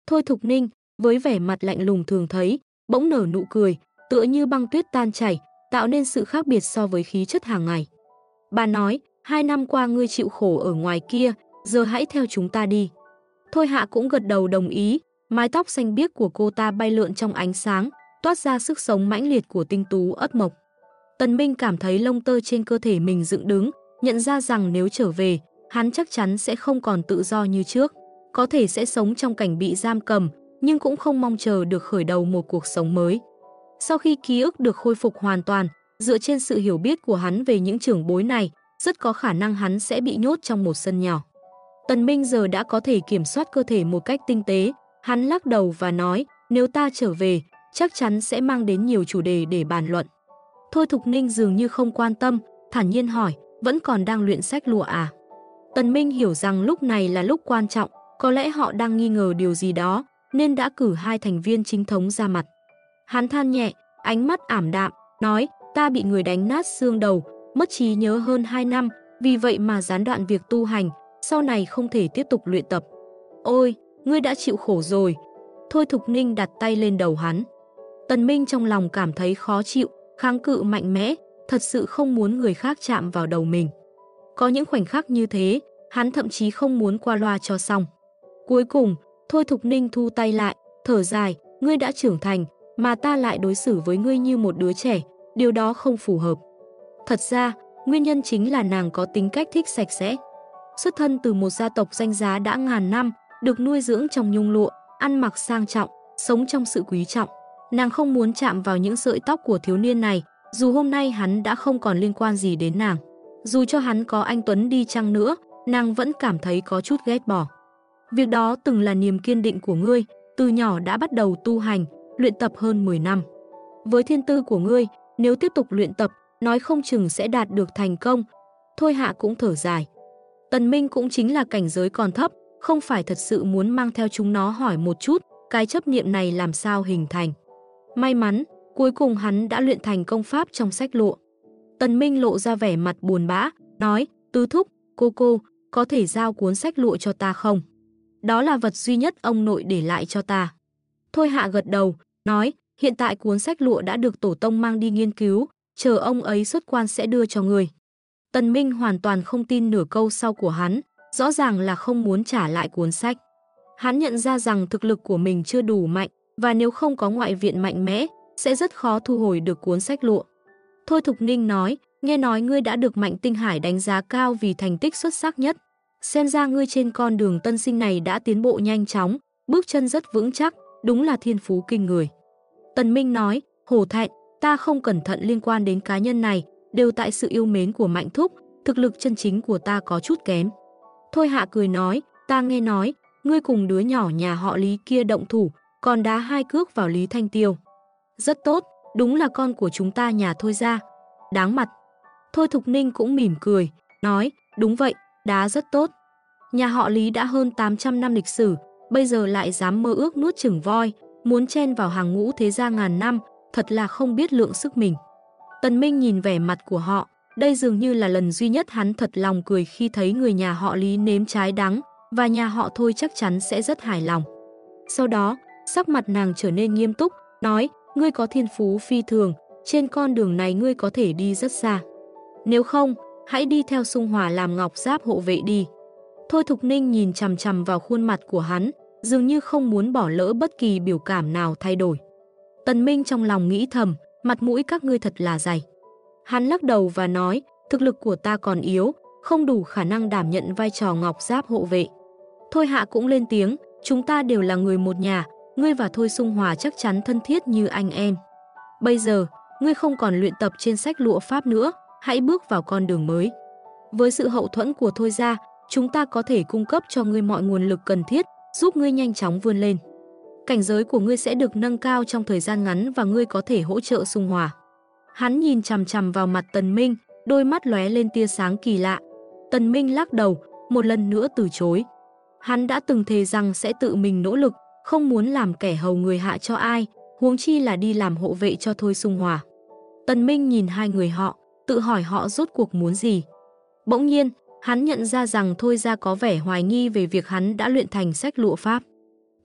Thôi Thục Ninh, với vẻ mặt lạnh lùng thường thấy, bỗng nở nụ cười, tựa như băng tuyết tan chảy, tạo nên sự khác biệt so với khí chất hàng ngày. Bà nói, 2 năm qua ngươi chịu khổ ở ngoài kia, giờ hãy theo chúng ta đi. Thôi Hạ cũng gật đầu đồng ý, mái tóc xanh biếc của cô ta bay lượn trong ánh sáng, toát ra sức sống mãnh liệt của tinh tú ất mộc. Tần Minh cảm thấy lông tơ trên cơ thể mình dựng đứng, nhận ra rằng nếu trở về, hắn chắc chắn sẽ không còn tự do như trước. Có thể sẽ sống trong cảnh bị giam cầm, nhưng cũng không mong chờ được khởi đầu một cuộc sống mới. Sau khi ký ức được khôi phục hoàn toàn, dựa trên sự hiểu biết của hắn về những trưởng bối này, rất có khả năng hắn sẽ bị nhốt trong một sân nhỏ. Tần Minh giờ đã có thể kiểm soát cơ thể một cách tinh tế, hắn lắc đầu và nói, nếu ta trở về, chắc chắn sẽ mang đến nhiều chủ đề để bàn luận. Thôi Thục Ninh dường như không quan tâm, thản nhiên hỏi, vẫn còn đang luyện sách lụa à? Tần Minh hiểu rằng lúc này là lúc quan trọng, có lẽ họ đang nghi ngờ điều gì đó, nên đã cử 2 thành viên chính thống ra mặt. Hắn than nhẹ, ánh mắt ảm đạm, nói, ta bị người đánh nát xương đầu, mất trí nhớ hơn 2 năm, vì vậy mà gián đoạn việc tu hành, sau này không thể tiếp tục luyện tập. Ôi, ngươi đã chịu khổ rồi. Thôi Thục Ninh đặt tay lên đầu hắn. Tần Minh trong lòng cảm thấy khó chịu, kháng cự mạnh mẽ, thật sự không muốn người khác chạm vào đầu mình. Có những khoảnh khắc như thế, hắn thậm chí không muốn qua loa cho xong. Cuối cùng, Thôi Thục Ninh thu tay lại, thở dài, ngươi đã trưởng thành, mà ta lại đối xử với ngươi như một đứa trẻ, điều đó không phù hợp. Thật ra, nguyên nhân chính là nàng có tính cách thích sạch sẽ. Xuất thân từ một gia tộc danh giá đã ngàn năm, được nuôi dưỡng trong nhung lụa, ăn mặc sang trọng, sống trong sự quý trọng. Nàng không muốn chạm vào những sợi tóc của thiếu niên này, dù hôm nay hắn đã không còn liên quan gì đến nàng. Dù cho hắn có anh Tuấn đi chăng nữa, nàng vẫn cảm thấy có chút ghét bỏ. Việc đó từng là niềm kiên định của ngươi, từ nhỏ đã bắt đầu tu hành, luyện tập hơn 10 năm. Với thiên tư của ngươi, nếu tiếp tục luyện tập, nói không chừng sẽ đạt được thành công. Thôi Hạ cũng thở dài. Tần Minh cũng chính là cảnh giới còn thấp, không phải thật sự muốn mang theo chúng nó hỏi một chút, cái chấp niệm này làm sao hình thành. May mắn, cuối cùng hắn đã luyện thành công pháp trong sách lụa. Tần Minh lộ ra vẻ mặt buồn bã, nói, Tứ Thúc, cô, có thể giao cuốn sách lụa cho ta không? Đó là vật duy nhất ông nội để lại cho ta. Thôi Hạ gật đầu, nói, hiện tại cuốn sách lụa đã được tổ tông mang đi nghiên cứu, chờ ông ấy xuất quan sẽ đưa cho người. Tần Minh hoàn toàn không tin nửa câu sau của hắn, rõ ràng là không muốn trả lại cuốn sách. Hắn nhận ra rằng thực lực của mình chưa đủ mạnh, và nếu không có ngoại viện mạnh mẽ, sẽ rất khó thu hồi được cuốn sách lụa. Thôi Thục Ninh nói, nghe nói ngươi đã được Mạnh Tinh Hải đánh giá cao vì thành tích xuất sắc nhất. Xem ra ngươi trên con đường tân sinh này đã tiến bộ nhanh chóng, bước chân rất vững chắc, đúng là thiên phú kinh người. Tần Minh nói, hổ thẹn, ta không cẩn thận liên quan đến cá nhân này, đều tại sự yêu mến của Mạnh Thúc, thực lực chân chính của ta có chút kém. Thôi Hạ cười nói, ta nghe nói, ngươi cùng đứa nhỏ nhà họ Lý kia động thủ, còn đá 2 cước vào Lý Thanh Tiêu. Rất tốt, đúng là con của chúng ta nhà Thôi gia. Đáng mặt. Thôi Thục Ninh cũng mỉm cười, nói, đúng vậy, đá rất tốt. Nhà họ Lý đã hơn 800 năm lịch sử, bây giờ lại dám mơ ước nuốt chửng voi, muốn chen vào hàng ngũ thế gia ngàn năm, thật là không biết lượng sức mình. Tần Minh nhìn vẻ mặt của họ, đây dường như là lần duy nhất hắn thật lòng cười khi thấy người nhà họ Lý nếm trái đắng, và nhà họ Thôi chắc chắn sẽ rất hài lòng. Sau đó, sắc mặt nàng trở nên nghiêm túc, nói, ngươi có thiên phú phi thường, trên con đường này ngươi có thể đi rất xa. Nếu không, hãy đi theo Xung Hòa làm ngọc giáp hộ vệ đi. Thôi Thục Ninh nhìn chằm chằm vào khuôn mặt của hắn, dường như không muốn bỏ lỡ bất kỳ biểu cảm nào thay đổi. Tần Minh trong lòng nghĩ thầm, mặt mũi các ngươi thật là dày. Hắn lắc đầu và nói, thực lực của ta còn yếu, không đủ khả năng đảm nhận vai trò ngọc giáp hộ vệ. Thôi Hạ cũng lên tiếng, chúng ta đều là người một nhà, ngươi và Thôi Xung Hòa chắc chắn thân thiết như anh em. Bây giờ, ngươi không còn luyện tập trên sách lụa pháp nữa, hãy bước vào con đường mới. Với sự hậu thuẫn của Thôi gia, chúng ta có thể cung cấp cho ngươi mọi nguồn lực cần thiết, giúp ngươi nhanh chóng vươn lên. Cảnh giới của ngươi sẽ được nâng cao trong thời gian ngắn và ngươi có thể hỗ trợ Xung Hòa. Hắn nhìn chằm chằm vào mặt Tần Minh, đôi mắt lóe lên tia sáng kỳ lạ. Tần Minh lắc đầu, một lần nữa từ chối. Hắn đã từng thề rằng sẽ tự mình nỗ lực, không muốn làm kẻ hầu người hạ cho ai, huống chi là đi làm hộ vệ cho Thôi Xung Hòa. Tần Minh nhìn hai người họ, tự hỏi họ rốt cuộc muốn gì. Bỗng nhiên, hắn nhận ra rằng Thôi gia có vẻ hoài nghi về việc hắn đã luyện thành sách lụa pháp.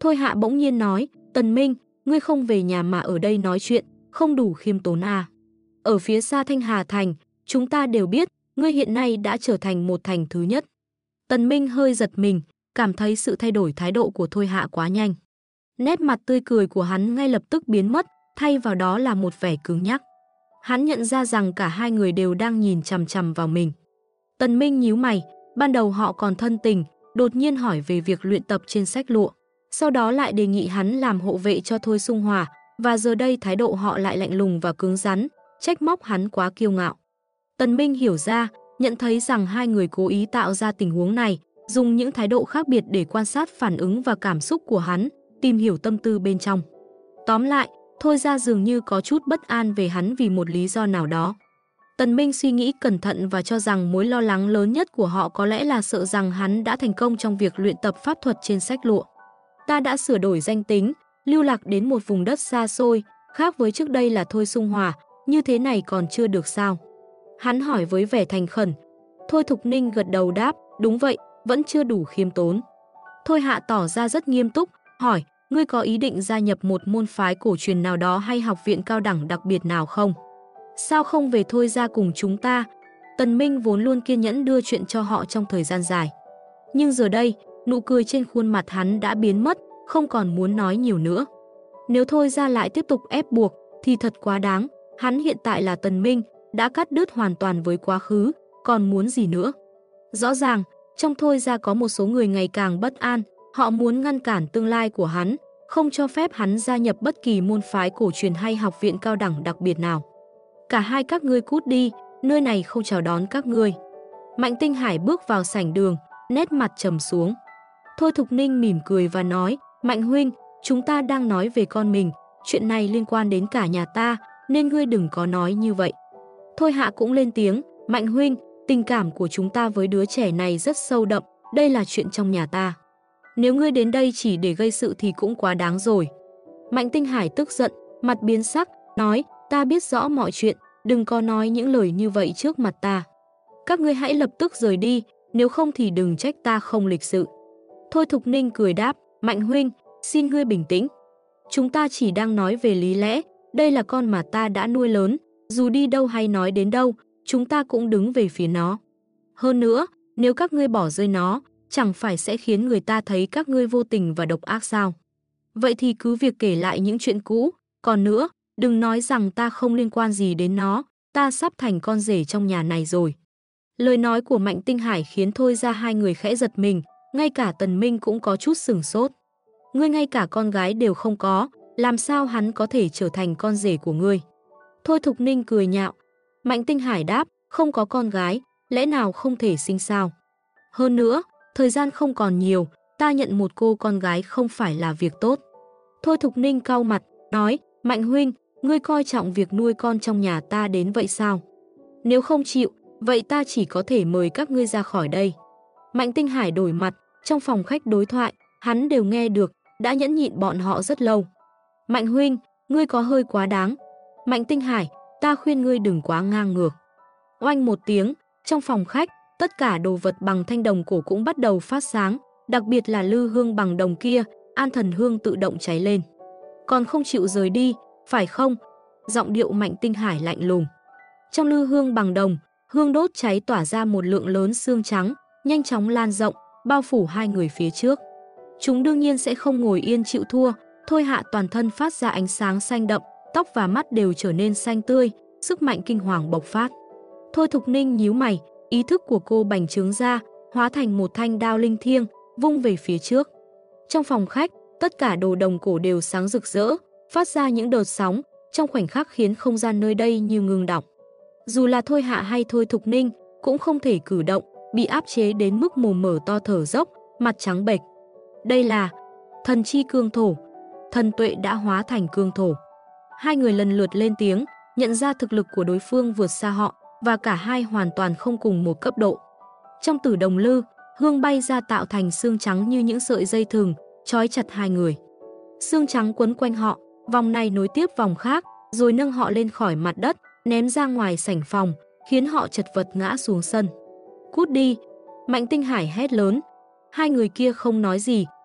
Thôi Hạ bỗng nhiên nói, Tần Minh, ngươi không về nhà mà ở đây nói chuyện, không đủ khiêm tốn à. Ở phía xa Thanh Hà Thành, chúng ta đều biết, ngươi hiện nay đã trở thành một thành thứ nhất. Tần Minh hơi giật mình, cảm thấy sự thay đổi thái độ của Thôi Hạ quá nhanh. Nét mặt tươi cười của hắn ngay lập tức biến mất, thay vào đó là một vẻ cứng nhắc. Hắn nhận ra rằng cả hai người đều đang nhìn chằm chằm vào mình. Tần Minh nhíu mày, ban đầu họ còn thân tình, đột nhiên hỏi về việc luyện tập trên sách lụa. Sau đó lại đề nghị hắn làm hộ vệ cho Thôi Xung Hòa, và giờ đây thái độ họ lại lạnh lùng và cứng rắn, trách móc hắn quá kiêu ngạo. Tần Minh hiểu ra, nhận thấy rằng hai người cố ý tạo ra tình huống này, dùng những thái độ khác biệt để quan sát phản ứng và cảm xúc của hắn, tìm hiểu tâm tư bên trong. Tóm lại, Thôi ra dường như có chút bất an về hắn vì một lý do nào đó. Tần Minh suy nghĩ cẩn thận và cho rằng mối lo lắng lớn nhất của họ có lẽ là sợ rằng hắn đã thành công trong việc luyện tập pháp thuật trên sách lụa. Ta đã sửa đổi danh tính, lưu lạc đến một vùng đất xa xôi, khác với trước đây là Thôi Xung Hòa, như thế này còn chưa được sao? Hắn hỏi với vẻ thành khẩn. Thôi Thục Ninh gật đầu đáp, đúng vậy, vẫn chưa đủ khiêm tốn. Thôi Hạ tỏ ra rất nghiêm túc, hỏi, ngươi có ý định gia nhập một môn phái cổ truyền nào đó hay học viện cao đẳng đặc biệt nào không? Sao không về Thôi ra cùng chúng ta? Tần Minh vốn luôn kiên nhẫn đưa chuyện cho họ trong thời gian dài. Nhưng giờ đây, nụ cười trên khuôn mặt hắn đã biến mất, không còn muốn nói nhiều nữa. Nếu Thôi ra lại tiếp tục ép buộc, thì thật quá đáng. Hắn hiện tại là Tần Minh, đã cắt đứt hoàn toàn với quá khứ, còn muốn gì nữa? Rõ ràng, trong Thôi ra có một số người ngày càng bất an, họ muốn ngăn cản tương lai của hắn, không cho phép hắn gia nhập bất kỳ môn phái cổ truyền hay học viện cao đẳng đặc biệt nào. Cả hai các ngươi cút đi, nơi này không chào đón các ngươi. Mạnh Tinh Hải bước vào sảnh đường, nét mặt trầm xuống. Thôi Thục Ninh mỉm cười và nói, Mạnh huynh, chúng ta đang nói về con mình, chuyện này liên quan đến cả nhà ta, nên ngươi đừng có nói như vậy. Thôi Hạ cũng lên tiếng, Mạnh huynh, tình cảm của chúng ta với đứa trẻ này rất sâu đậm, đây là chuyện trong nhà ta. Nếu ngươi đến đây chỉ để gây sự thì cũng quá đáng rồi. Mạnh Tinh Hải tức giận, mặt biến sắc, nói, ta biết rõ mọi chuyện, đừng có nói những lời như vậy trước mặt ta. Các ngươi hãy lập tức rời đi, nếu không thì đừng trách ta không lịch sự. Thôi Thục Ninh cười đáp, Mạnh huynh, xin ngươi bình tĩnh. Chúng ta chỉ đang nói về lý lẽ, đây là con mà ta đã nuôi lớn, dù đi đâu hay nói đến đâu, chúng ta cũng đứng về phía nó. Hơn nữa, nếu các ngươi bỏ rơi nó, chẳng phải sẽ khiến người ta thấy các ngươi vô tình và độc ác sao? Vậy thì cứ việc kể lại những chuyện cũ, còn nữa, đừng nói rằng ta không liên quan gì đến nó, ta sắp thành con rể trong nhà này rồi. Lời nói của Mạnh Tinh Hải khiến Thôi ra hai người khẽ giật mình, ngay cả Tần Minh cũng có chút sửng sốt. Ngươi ngay cả con gái đều không có, làm sao hắn có thể trở thành con rể của ngươi? Thôi Thục Ninh cười nhạo. Mạnh Tinh Hải đáp, không có con gái, lẽ nào không thể sinh sao? Hơn nữa, thời gian không còn nhiều, ta nhận một cô con gái không phải là việc tốt. Thôi Thục Ninh cau mặt, nói, Mạnh huynh, ngươi coi trọng việc nuôi con trong nhà ta đến vậy sao? Nếu không chịu, vậy ta chỉ có thể mời các ngươi ra khỏi đây. Mạnh Tinh Hải đổi mặt, trong phòng khách đối thoại, hắn đều nghe được, đã nhẫn nhịn bọn họ rất lâu. Mạnh huynh, ngươi có hơi quá đáng. Mạnh Tinh Hải, ta khuyên ngươi đừng quá ngang ngược. Oanh một tiếng, trong phòng khách, tất cả đồ vật bằng thanh đồng cổ cũng bắt đầu phát sáng, đặc biệt là lư hương bằng đồng kia, an thần hương tự động cháy lên. Còn không chịu rời đi, phải không? Giọng điệu Mạnh Tinh Hải lạnh lùng. Trong lư hương bằng đồng, hương đốt cháy tỏa ra một lượng lớn xương trắng, nhanh chóng lan rộng, bao phủ hai người phía trước. Chúng đương nhiên sẽ không ngồi yên chịu thua, Thôi Hạ toàn thân phát ra ánh sáng xanh đậm, tóc và mắt đều trở nên xanh tươi, sức mạnh kinh hoàng bộc phát. Thôi Thục Ninh nhíu mày, ý thức của cô bành trướng ra, hóa thành một thanh đao linh thiêng, vung về phía trước. Trong phòng khách, tất cả đồ đồng cổ đều sáng rực rỡ, phát ra những đợt sóng, trong khoảnh khắc khiến không gian nơi đây như ngừng đọng. Dù là Thôi Hạ hay Thôi Thục Ninh, cũng không thể cử động, bị áp chế đến mức mồm mở to thở dốc, mặt trắng bệch. Đây là thần chi cương thổ, thần tuệ đã hóa thành cương thổ. Hai người lần lượt lên tiếng, nhận ra thực lực của đối phương vượt xa họ, và cả hai hoàn toàn không cùng một cấp độ. Trong tử đồng lư, hương bay ra tạo thành xương trắng như những sợi dây thừng, trói chặt hai người. Xương trắng quấn quanh họ, vòng này nối tiếp vòng khác, rồi nâng họ lên khỏi mặt đất, ném ra ngoài sảnh phòng, khiến họ chật vật ngã xuống sân. Cút đi! Mạnh Tinh Hải hét lớn. Hai người kia không nói gì,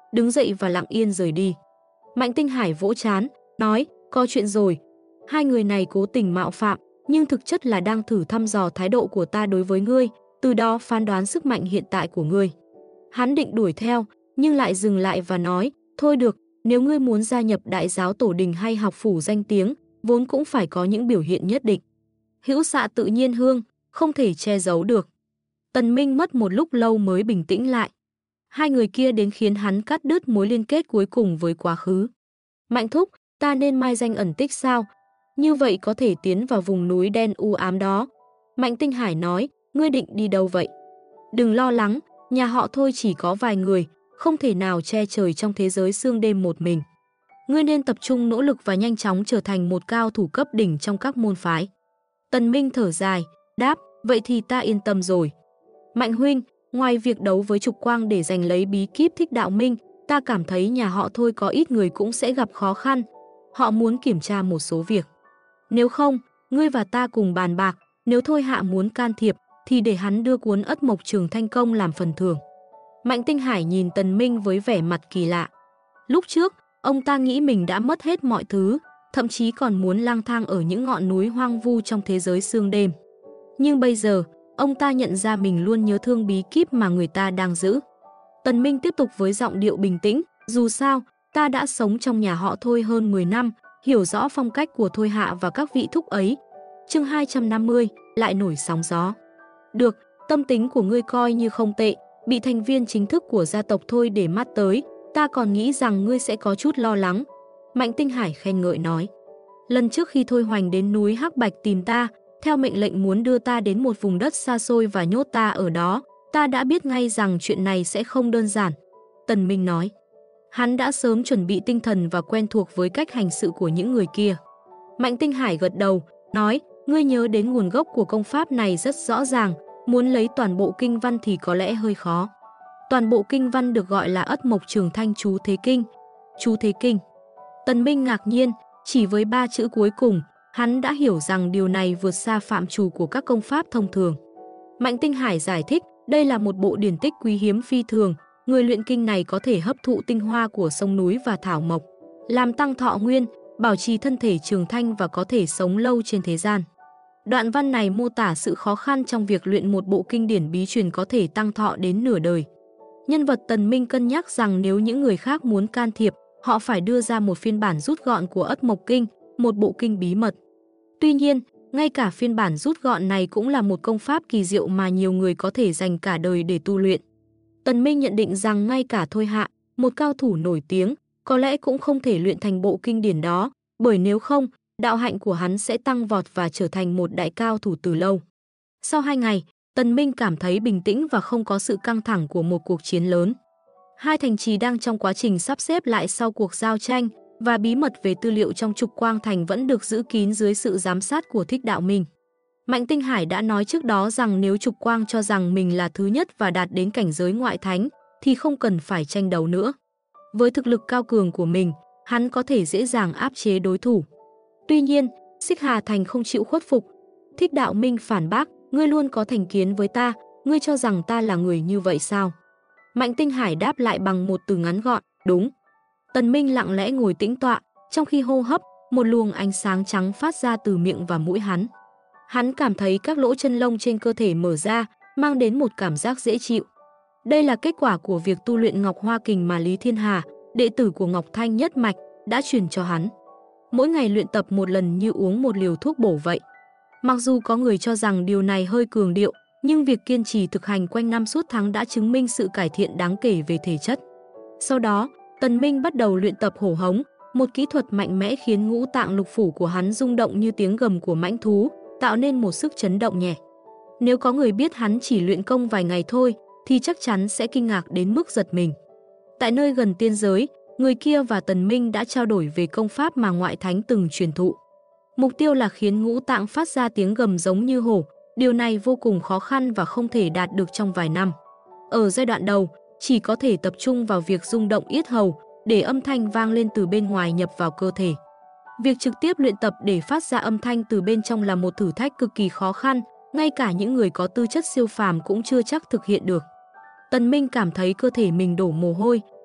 đứng dậy và lặng yên rời đi. Mạnh Tinh Hải vỗ trán, nói, có chuyện rồi. Hai người này cố tình mạo phạm, nhưng thực chất là đang thử thăm dò thái độ của ta đối với ngươi, từ đó phán đoán sức mạnh hiện tại của ngươi. Hắn định đuổi theo, nhưng lại dừng lại và nói, thôi được, nếu ngươi muốn gia nhập đại giáo tổ đình hay học phủ danh tiếng, vốn cũng phải có những biểu hiện nhất định. Hữu xạ tự nhiên hương, không thể che giấu được. Tần Minh mất một lúc lâu mới bình tĩnh lại. Hai người kia đến khiến hắn cắt đứt mối liên kết cuối cùng với quá khứ. Mạnh thúc, ta nên mai danh ẩn tích sao? Như vậy có thể tiến vào vùng núi đen u ám đó. Mạnh Tinh Hải nói, ngươi định đi đâu vậy? Đừng lo lắng, nhà họ Thôi chỉ có vài người, không thể nào che trời trong thế giới sương đêm một mình. Ngươi nên tập trung nỗ lực và nhanh chóng trở thành một cao thủ cấp đỉnh trong các môn phái. Tần Minh thở dài, đáp, vậy thì ta yên tâm rồi. Mạnh huynh, ngoài việc đấu với Trục Quang để giành lấy bí kíp Thích Đạo Minh, ta cảm thấy nhà họ Thôi có ít người cũng sẽ gặp khó khăn. Họ muốn kiểm tra một số việc. Nếu không, ngươi và ta cùng bàn bạc, nếu Thôi hạ muốn can thiệp, thì để hắn đưa cuốn Ất Mộc Trường Thanh Công làm phần thưởng. Mạnh Tinh Hải nhìn Tần Minh với vẻ mặt kỳ lạ. Lúc trước, ông ta nghĩ mình đã mất hết mọi thứ, thậm chí còn muốn lang thang ở những ngọn núi hoang vu trong thế giới sương đêm. Nhưng bây giờ, ông ta nhận ra mình luôn nhớ thương bí kíp mà người ta đang giữ. Tần Minh tiếp tục với giọng điệu bình tĩnh, dù sao, ta đã sống trong nhà họ Thôi hơn 10 năm, hiểu rõ phong cách của Thôi hạ và các vị thúc ấy. Chương 250, lại nổi sóng gió. Được, tâm tính của ngươi coi như không tệ, bị thành viên chính thức của gia tộc Thôi để mắt tới, ta còn nghĩ rằng ngươi sẽ có chút lo lắng. Mạnh Tinh Hải khen ngợi nói. Lần trước khi Thôi Hoành đến núi Hắc Bạch tìm ta, theo mệnh lệnh muốn đưa ta đến một vùng đất xa xôi và nhốt ta ở đó, ta đã biết ngay rằng chuyện này sẽ không đơn giản. Tần Minh nói. Hắn đã sớm chuẩn bị tinh thần và quen thuộc với cách hành sự của những người kia. Mạnh Tinh Hải gật đầu, nói, ngươi nhớ đến nguồn gốc của công pháp này rất rõ ràng, muốn lấy toàn bộ kinh văn thì có lẽ hơi khó. Toàn bộ kinh văn được gọi là Ất Mộc Trường Thanh Chú Thế Kinh. Chú Thế Kinh. Tần Minh ngạc nhiên, chỉ với 3 chữ cuối cùng, hắn đã hiểu rằng điều này vượt xa phạm trù của các công pháp thông thường. Mạnh Tinh Hải giải thích, đây là một bộ điển tích quý hiếm phi thường, người luyện kinh này có thể hấp thụ tinh hoa của sông núi và thảo mộc, làm tăng thọ nguyên, bảo trì thân thể trường thanh và có thể sống lâu trên thế gian. Đoạn văn này mô tả sự khó khăn trong việc luyện một bộ kinh điển bí truyền có thể tăng thọ đến nửa đời. Nhân vật Tần Minh cân nhắc rằng nếu những người khác muốn can thiệp, họ phải đưa ra một phiên bản rút gọn của Ất Mộc Kinh, một bộ kinh bí mật. Tuy nhiên, ngay cả phiên bản rút gọn này cũng là một công pháp kỳ diệu mà nhiều người có thể dành cả đời để tu luyện. Tần Minh nhận định rằng ngay cả Thôi hạ, một cao thủ nổi tiếng, có lẽ cũng không thể luyện thành bộ kinh điển đó, bởi nếu không, đạo hạnh của hắn sẽ tăng vọt và trở thành một đại cao thủ từ lâu. Sau 2 ngày, Tần Minh cảm thấy bình tĩnh và không có sự căng thẳng của một cuộc chiến lớn. Hai thành trì đang trong quá trình sắp xếp lại sau cuộc giao tranh, và bí mật về tư liệu trong Trục Quang Thành vẫn được giữ kín dưới sự giám sát của Thích Đạo Minh. Mạnh Tinh Hải đã nói trước đó rằng nếu Trục Quang cho rằng mình là thứ nhất và đạt đến cảnh giới ngoại thánh, thì không cần phải tranh đấu nữa. Với thực lực cao cường của mình, hắn có thể dễ dàng áp chế đối thủ. Tuy nhiên, Xích Hà Thành không chịu khuất phục. Thích Đạo Minh phản bác, ngươi luôn có thành kiến với ta, ngươi cho rằng ta là người như vậy sao? Mạnh Tinh Hải đáp lại bằng một từ ngắn gọn, đúng. Tần Minh lặng lẽ ngồi tĩnh tọa, trong khi hô hấp, một luồng ánh sáng trắng phát ra từ miệng và mũi hắn. Hắn cảm thấy các lỗ chân lông trên cơ thể mở ra, mang đến một cảm giác dễ chịu. Đây là kết quả của việc tu luyện Ngọc Hoa Kình mà Lý Thiên Hà, đệ tử của Ngọc Thanh Nhất Mạch, đã truyền cho hắn. Mỗi ngày luyện tập một lần như uống một liều thuốc bổ vậy. Mặc dù có người cho rằng điều này hơi cường điệu, nhưng việc kiên trì thực hành quanh năm suốt tháng đã chứng minh sự cải thiện đáng kể về thể chất. Sau đó, Tần Minh bắt đầu luyện tập hổ hống, một kỹ thuật mạnh mẽ khiến ngũ tạng lục phủ của hắn rung động như tiếng gầm của mãnh thú, tạo nên một sức chấn động nhẹ. Nếu có người biết hắn chỉ luyện công vài ngày thôi, thì chắc chắn sẽ kinh ngạc đến mức giật mình. Tại nơi gần tiên giới, người kia và Tần Minh đã trao đổi về công pháp mà ngoại thánh từng truyền thụ. Mục tiêu là khiến ngũ tạng phát ra tiếng gầm giống như hổ, điều này vô cùng khó khăn và không thể đạt được trong vài năm. Ở giai đoạn đầu, chỉ có thể tập trung vào việc rung động yết hầu, để âm thanh vang lên từ bên ngoài nhập vào cơ thể. Việc trực tiếp luyện tập để phát ra âm thanh từ bên trong là một thử thách cực kỳ khó khăn, ngay cả những người có tư chất siêu phàm cũng chưa chắc thực hiện được. Tần Minh cảm thấy cơ thể mình đổ mồ hôi,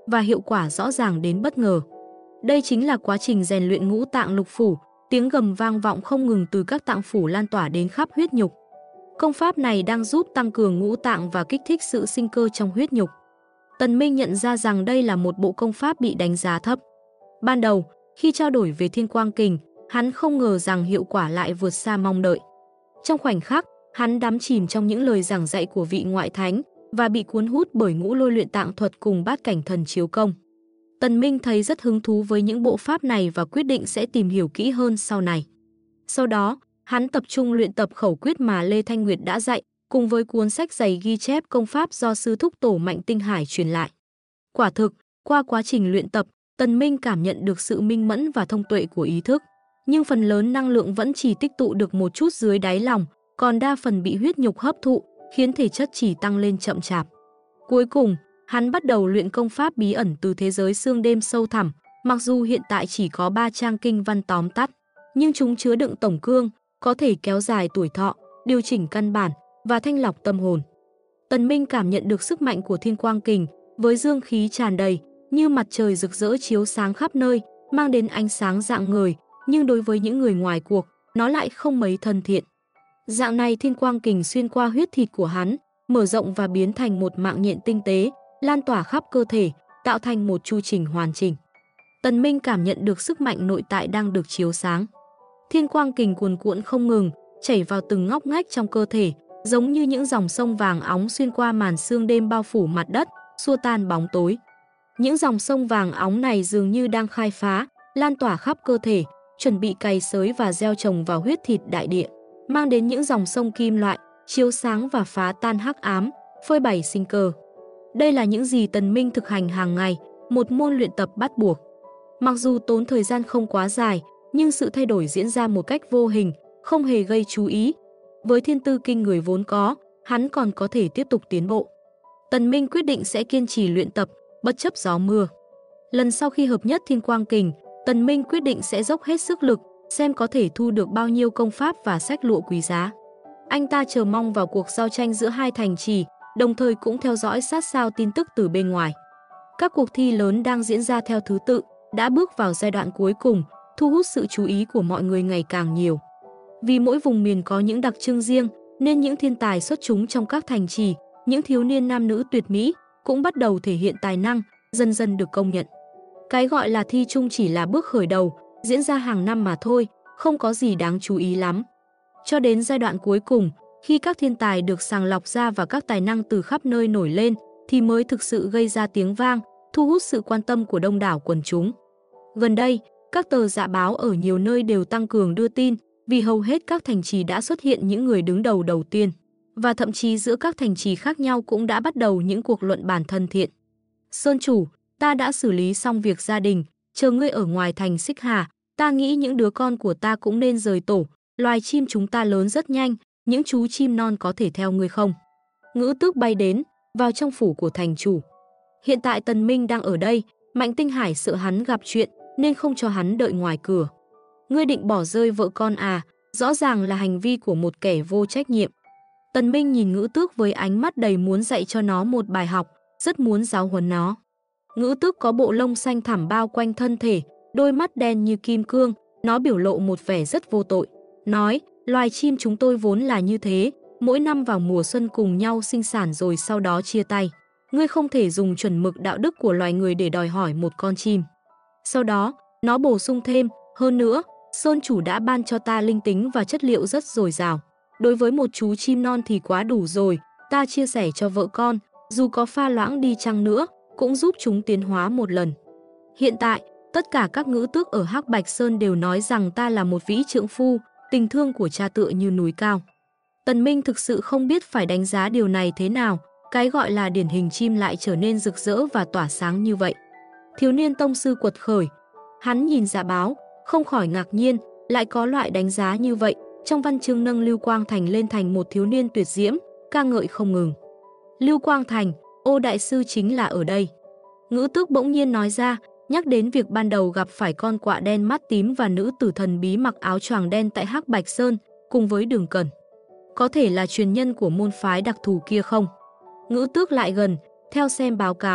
và hiệu quả rõ ràng đến bất ngờ. Đây chính là quá trình rèn luyện ngũ tạng lục phủ, tiếng gầm vang vọng không ngừng từ các tạng phủ lan tỏa đến khắp huyết nhục. Công pháp này đang giúp tăng cường ngũ tạng và kích thích sự sinh cơ trong huyết nhục. Tần Minh nhận ra rằng đây là một bộ công pháp bị đánh giá thấp. Ban đầu, khi trao đổi về Thiên Quang Kình, hắn không ngờ rằng hiệu quả lại vượt xa mong đợi. Trong khoảnh khắc, hắn đắm chìm trong những lời giảng dạy của vị ngoại thánh và bị cuốn hút bởi ngũ lôi luyện tạng thuật cùng bát cảnh thần chiếu công. Tần Minh thấy rất hứng thú với những bộ pháp này và quyết định sẽ tìm hiểu kỹ hơn sau này. Sau đó, hắn tập trung luyện tập khẩu quyết mà Lê Thanh Nguyệt đã dạy, cùng với cuốn sách dày ghi chép công pháp do sư thúc tổ Mạnh Tinh Hải truyền lại. Quả thực, qua quá trình luyện tập, Tần Minh cảm nhận được sự minh mẫn và thông tuệ của ý thức, nhưng phần lớn năng lượng vẫn chỉ tích tụ được một chút dưới đáy lòng, còn đa phần bị huyết nhục hấp thụ, khiến thể chất chỉ tăng lên chậm chạp. Cuối cùng, hắn bắt đầu luyện công pháp bí ẩn từ thế giới xương đêm sâu thẳm, mặc dù hiện tại chỉ có 3 trang kinh văn tóm tắt, nhưng chúng chứa đựng tổng cương, có thể kéo dài tuổi thọ, điều chỉnh căn bản và thanh lọc tâm hồn. Tần Minh cảm nhận được sức mạnh của Thiên Quang Kình, với dương khí tràn đầy, như mặt trời rực rỡ chiếu sáng khắp nơi, mang đến ánh sáng rạng ngời, nhưng đối với những người ngoài cuộc, nó lại không mấy thân thiện. Dạng này Thiên Quang Kình xuyên qua huyết thịt của hắn, mở rộng và biến thành một mạng nhện tinh tế, lan tỏa khắp cơ thể, tạo thành một chu trình hoàn chỉnh. Tần Minh cảm nhận được sức mạnh nội tại đang được chiếu sáng. Thiên Quang Kình cuồn cuộn không ngừng, chảy vào từng ngóc ngách trong cơ thể, giống như những dòng sông vàng óng xuyên qua màn sương đêm bao phủ mặt đất, xua tan bóng tối. Những dòng sông vàng óng này dường như đang khai phá, lan tỏa khắp cơ thể, chuẩn bị cày xới và gieo trồng vào huyết thịt đại địa, mang đến những dòng sông kim loại, chiếu sáng và phá tan hắc ám, phơi bày sinh cơ. Đây là những gì Tần Minh thực hành hàng ngày, một môn luyện tập bắt buộc. Mặc dù tốn thời gian không quá dài, nhưng sự thay đổi diễn ra một cách vô hình, không hề gây chú ý. Với thiên tư kinh người vốn có, hắn còn có thể tiếp tục tiến bộ. Tần Minh quyết định sẽ kiên trì luyện tập, bất chấp gió mưa. Lần sau khi hợp nhất Thiên Quang Kình, Tần Minh quyết định sẽ dốc hết sức lực, xem có thể thu được bao nhiêu công pháp và sách lụa quý giá. Anh ta chờ mong vào cuộc giao tranh giữa hai thành trì, đồng thời cũng theo dõi sát sao tin tức từ bên ngoài. Các cuộc thi lớn đang diễn ra theo thứ tự, đã bước vào giai đoạn cuối cùng, thu hút sự chú ý của mọi người ngày càng nhiều. Vì mỗi vùng miền có những đặc trưng riêng, nên những thiên tài xuất chúng trong các thành trì, những thiếu niên nam nữ tuyệt mỹ cũng bắt đầu thể hiện tài năng, dần dần được công nhận. Cái gọi là thi chung chỉ là bước khởi đầu, diễn ra hàng năm mà thôi, không có gì đáng chú ý lắm. Cho đến giai đoạn cuối cùng, khi các thiên tài được sàng lọc ra và các tài năng từ khắp nơi nổi lên, thì mới thực sự gây ra tiếng vang, thu hút sự quan tâm của đông đảo quần chúng. Gần đây, các tờ dạ báo ở nhiều nơi đều tăng cường đưa tin, vì hầu hết các thành trì đã xuất hiện những người đứng đầu đầu tiên. Và thậm chí giữa các thành trì khác nhau cũng đã bắt đầu những cuộc luận bàn thân thiện. Sơn chủ, ta đã xử lý xong việc gia đình, chờ ngươi ở ngoài thành Xích Hà, ta nghĩ những đứa con của ta cũng nên rời tổ, loài chim chúng ta lớn rất nhanh, những chú chim non có thể theo ngươi không? Ngữ Tước bay đến, vào trong phủ của thành chủ. Hiện tại Tần Minh đang ở đây, Mạnh Tinh Hải sợ hắn gặp chuyện, nên không cho hắn đợi ngoài cửa. Ngươi định bỏ rơi vợ con à, rõ ràng là hành vi của một kẻ vô trách nhiệm. Tần Minh nhìn Ngữ Tước với ánh mắt đầy muốn dạy cho nó một bài học, rất muốn giáo huấn nó. Ngữ Tước có bộ lông xanh thẳm bao quanh thân thể, đôi mắt đen như kim cương, nó biểu lộ một vẻ rất vô tội. Nói, loài chim chúng tôi vốn là như thế, mỗi năm vào mùa xuân cùng nhau sinh sản rồi sau đó chia tay. Ngươi không thể dùng chuẩn mực đạo đức của loài người để đòi hỏi một con chim. Sau đó, nó bổ sung thêm, hơn nữa, Sơn chủ đã ban cho ta linh tính và chất liệu rất dồi dào. Đối với một chú chim non thì quá đủ rồi, ta chia sẻ cho vợ con, dù có pha loãng đi chăng nữa, cũng giúp chúng tiến hóa một lần. Hiện tại, tất cả các ngữ tước ở Hắc Bạch Sơn đều nói rằng ta là một vĩ trượng phu, tình thương của cha tựa như núi cao. Tần Minh thực sự không biết phải đánh giá điều này thế nào, cái gọi là điển hình chim lại trở nên rực rỡ và tỏa sáng như vậy. Thiếu niên tông sư quật khởi, hắn nhìn dạ báo, không khỏi ngạc nhiên, lại có loại đánh giá như vậy, trong văn chương nâng Lưu Quang Thành lên thành một thiếu niên tuyệt diễm, ca ngợi không ngừng. Lưu Quang Thành, ô đại sư chính là ở đây. Ngữ Tước bỗng nhiên nói ra, nhắc đến việc ban đầu gặp phải con quạ đen mắt tím và nữ tử thần bí mặc áo choàng đen tại Hắc Bạch Sơn, cùng với Đường Cẩn. Có thể là truyền nhân của môn phái đặc thù kia không? Ngữ Tước lại gần, theo xem báo cáo,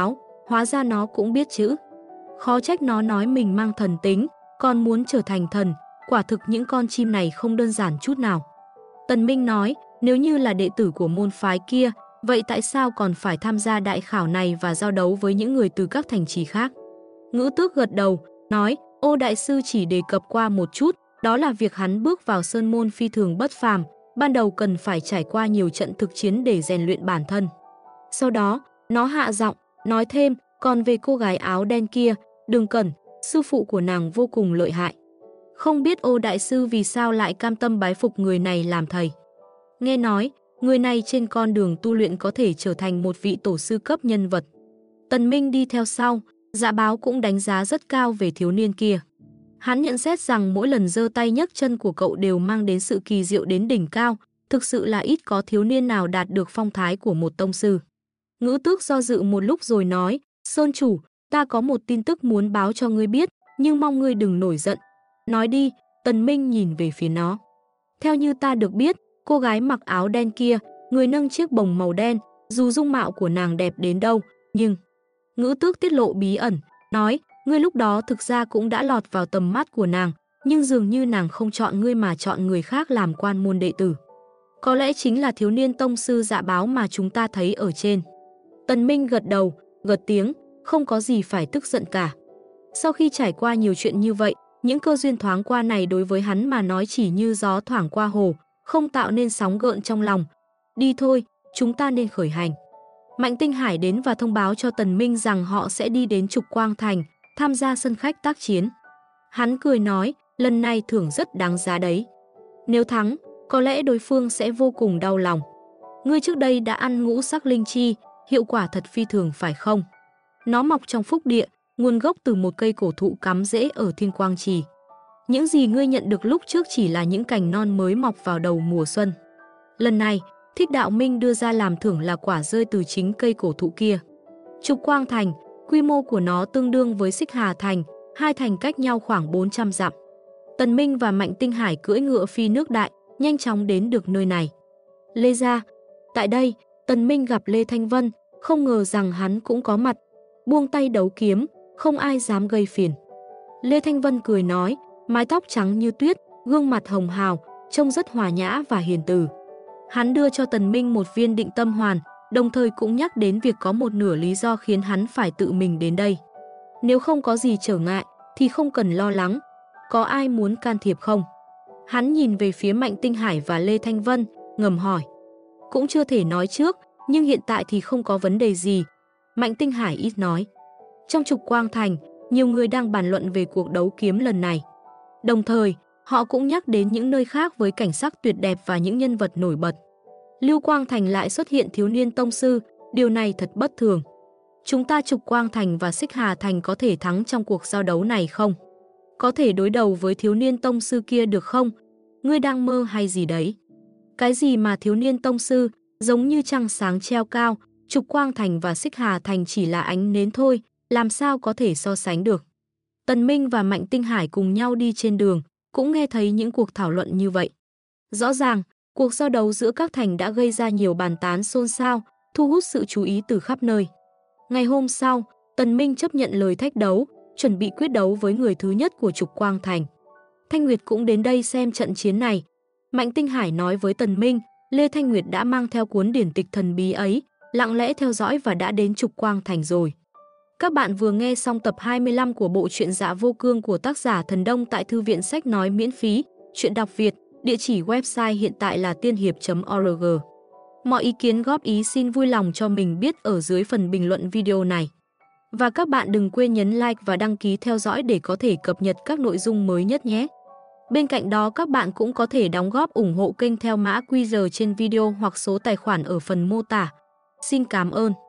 Hóa ra nó cũng biết chữ. Khó trách nó nói mình mang thần tính, còn muốn trở thành thần. Quả thực những con chim này không đơn giản chút nào. Tần Minh nói, nếu như là đệ tử của môn phái kia, vậy tại sao còn phải tham gia đại khảo này và giao đấu với những người từ các thành trì khác? Ngữ Tước gật đầu, nói, Ô đại sư chỉ đề cập qua một chút, đó là việc hắn bước vào sơn môn phi thường bất phàm, ban đầu cần phải trải qua nhiều trận thực chiến để rèn luyện bản thân. Sau đó, nó hạ giọng, nói thêm, còn về cô gái áo đen kia, đừng cẩn, sư phụ của nàng vô cùng lợi hại. Không biết Ô đại sư vì sao lại cam tâm bái phục người này làm thầy. Nghe nói, người này trên con đường tu luyện có thể trở thành một vị tổ sư cấp nhân vật. Tần Minh đi theo sau, Dạ Báo cũng đánh giá rất cao về thiếu niên kia. Hắn nhận xét rằng mỗi lần giơ tay nhấc chân của cậu đều mang đến sự kỳ diệu đến đỉnh cao, thực sự là ít có thiếu niên nào đạt được phong thái của một tông sư. Ngữ Tước do dự một lúc rồi nói, Sơn chủ, ta có một tin tức muốn báo cho ngươi biết, nhưng mong ngươi đừng nổi giận. Nói đi, Tần Minh nhìn về phía nó. Theo như ta được biết, cô gái mặc áo đen kia, người nâng chiếc bồng màu đen, dù dung mạo của nàng đẹp đến đâu, nhưng... Ngữ Tước tiết lộ bí ẩn, nói, ngươi lúc đó thực ra cũng đã lọt vào tầm mắt của nàng, nhưng dường như nàng không chọn ngươi mà chọn người khác làm quan môn đệ tử. Có lẽ chính là thiếu niên tông sư Dạ Báo mà chúng ta thấy ở trên. Tần Minh gật đầu, gật tiếng, không có gì phải tức giận cả. Sau khi trải qua nhiều chuyện như vậy, những cơ duyên thoáng qua này đối với hắn mà nói chỉ như gió thoảng qua hồ, không tạo nên sóng gợn trong lòng. Đi thôi, chúng ta nên khởi hành. Mạnh Tinh Hải đến và thông báo cho Tần Minh rằng họ sẽ đi đến Trục Quang Thành, tham gia sân khách tác chiến. Hắn cười nói, lần này thưởng rất đáng giá đấy. Nếu thắng, có lẽ đối phương sẽ vô cùng đau lòng. Ngươi trước đây đã ăn ngũ sắc linh chi, hiệu quả thật phi thường phải không? Nó mọc trong phúc địa, nguồn gốc từ một cây cổ thụ cắm rễ ở Thiên Quang Trì. Những gì ngươi nhận được lúc trước chỉ là những cành non mới mọc vào đầu mùa xuân. Lần này, Thích Đạo Minh đưa ra làm thưởng là quả rơi từ chính cây cổ thụ kia. Trục Quang Thành, quy mô của nó tương đương với Xích Hà Thành, hai thành cách nhau khoảng 400 dặm. Tần Minh và Mạnh Tinh Hải cưỡi ngựa phi nước đại, nhanh chóng đến được nơi này. Lê gia. Tại đây, Tần Minh gặp Lê Thanh Vân, không ngờ rằng hắn cũng có mặt. Buông tay đấu kiếm, không ai dám gây phiền. Lê Thanh Vân cười nói, mái tóc trắng như tuyết, gương mặt hồng hào, trông rất hòa nhã và hiền từ. Hắn đưa cho Tần Minh một viên định tâm hoàn, đồng thời cũng nhắc đến việc có một nửa lý do khiến hắn phải tự mình đến đây. Nếu không có gì trở ngại, thì không cần lo lắng. Có ai muốn can thiệp không? Hắn nhìn về phía Mạnh Tinh Hải và Lê Thanh Vân, ngầm hỏi. Cũng chưa thể nói trước, nhưng hiện tại thì không có vấn đề gì. Mạnh Tinh Hải ít nói. Trong Trục Quang Thành, nhiều người đang bàn luận về cuộc đấu kiếm lần này. Đồng thời, họ cũng nhắc đến những nơi khác với cảnh sắc tuyệt đẹp và những nhân vật nổi bật. Lưu Quang Thành lại xuất hiện thiếu niên tông sư, điều này thật bất thường. Chúng ta Trục Quang Thành và Xích Hà Thành có thể thắng trong cuộc giao đấu này không? Có thể đối đầu với thiếu niên tông sư kia được không? Ngươi đang mơ hay gì đấy? Cái gì mà thiếu niên tông sư, giống như trăng sáng treo cao, Trục Quang Thành và Xích Hà Thành chỉ là ánh nến thôi, làm sao có thể so sánh được? Tần Minh và Mạnh Tinh Hải cùng nhau đi trên đường, cũng nghe thấy những cuộc thảo luận như vậy. Rõ ràng, cuộc giao đấu giữa các thành đã gây ra nhiều bàn tán xôn xao, thu hút sự chú ý từ khắp nơi. Ngày hôm sau, Tần Minh chấp nhận lời thách đấu, chuẩn bị quyết đấu với người thứ nhất của Trục Quang Thành. Thanh Nguyệt cũng đến đây xem trận chiến này. Mạnh Tinh Hải nói với Tần Minh, Lê Thanh Nguyệt đã mang theo cuốn điển tịch thần bí ấy, lặng lẽ theo dõi và đã đến Trục Quang Thành rồi. Các bạn vừa nghe xong tập 25 của bộ truyện Dạ Vô Cương của tác giả Thần Đông tại Thư viện Sách Nói miễn phí, truyện đọc Việt, địa chỉ website hiện tại là tiên hiệp.org. Mọi ý kiến góp ý xin vui lòng cho mình biết ở dưới phần bình luận video này. Và các bạn đừng quên nhấn like và đăng ký theo dõi để có thể cập nhật các nội dung mới nhất nhé. Bên cạnh đó các bạn cũng có thể đóng góp ủng hộ kênh theo mã QR trên video hoặc số tài khoản ở phần mô tả. Xin cảm ơn.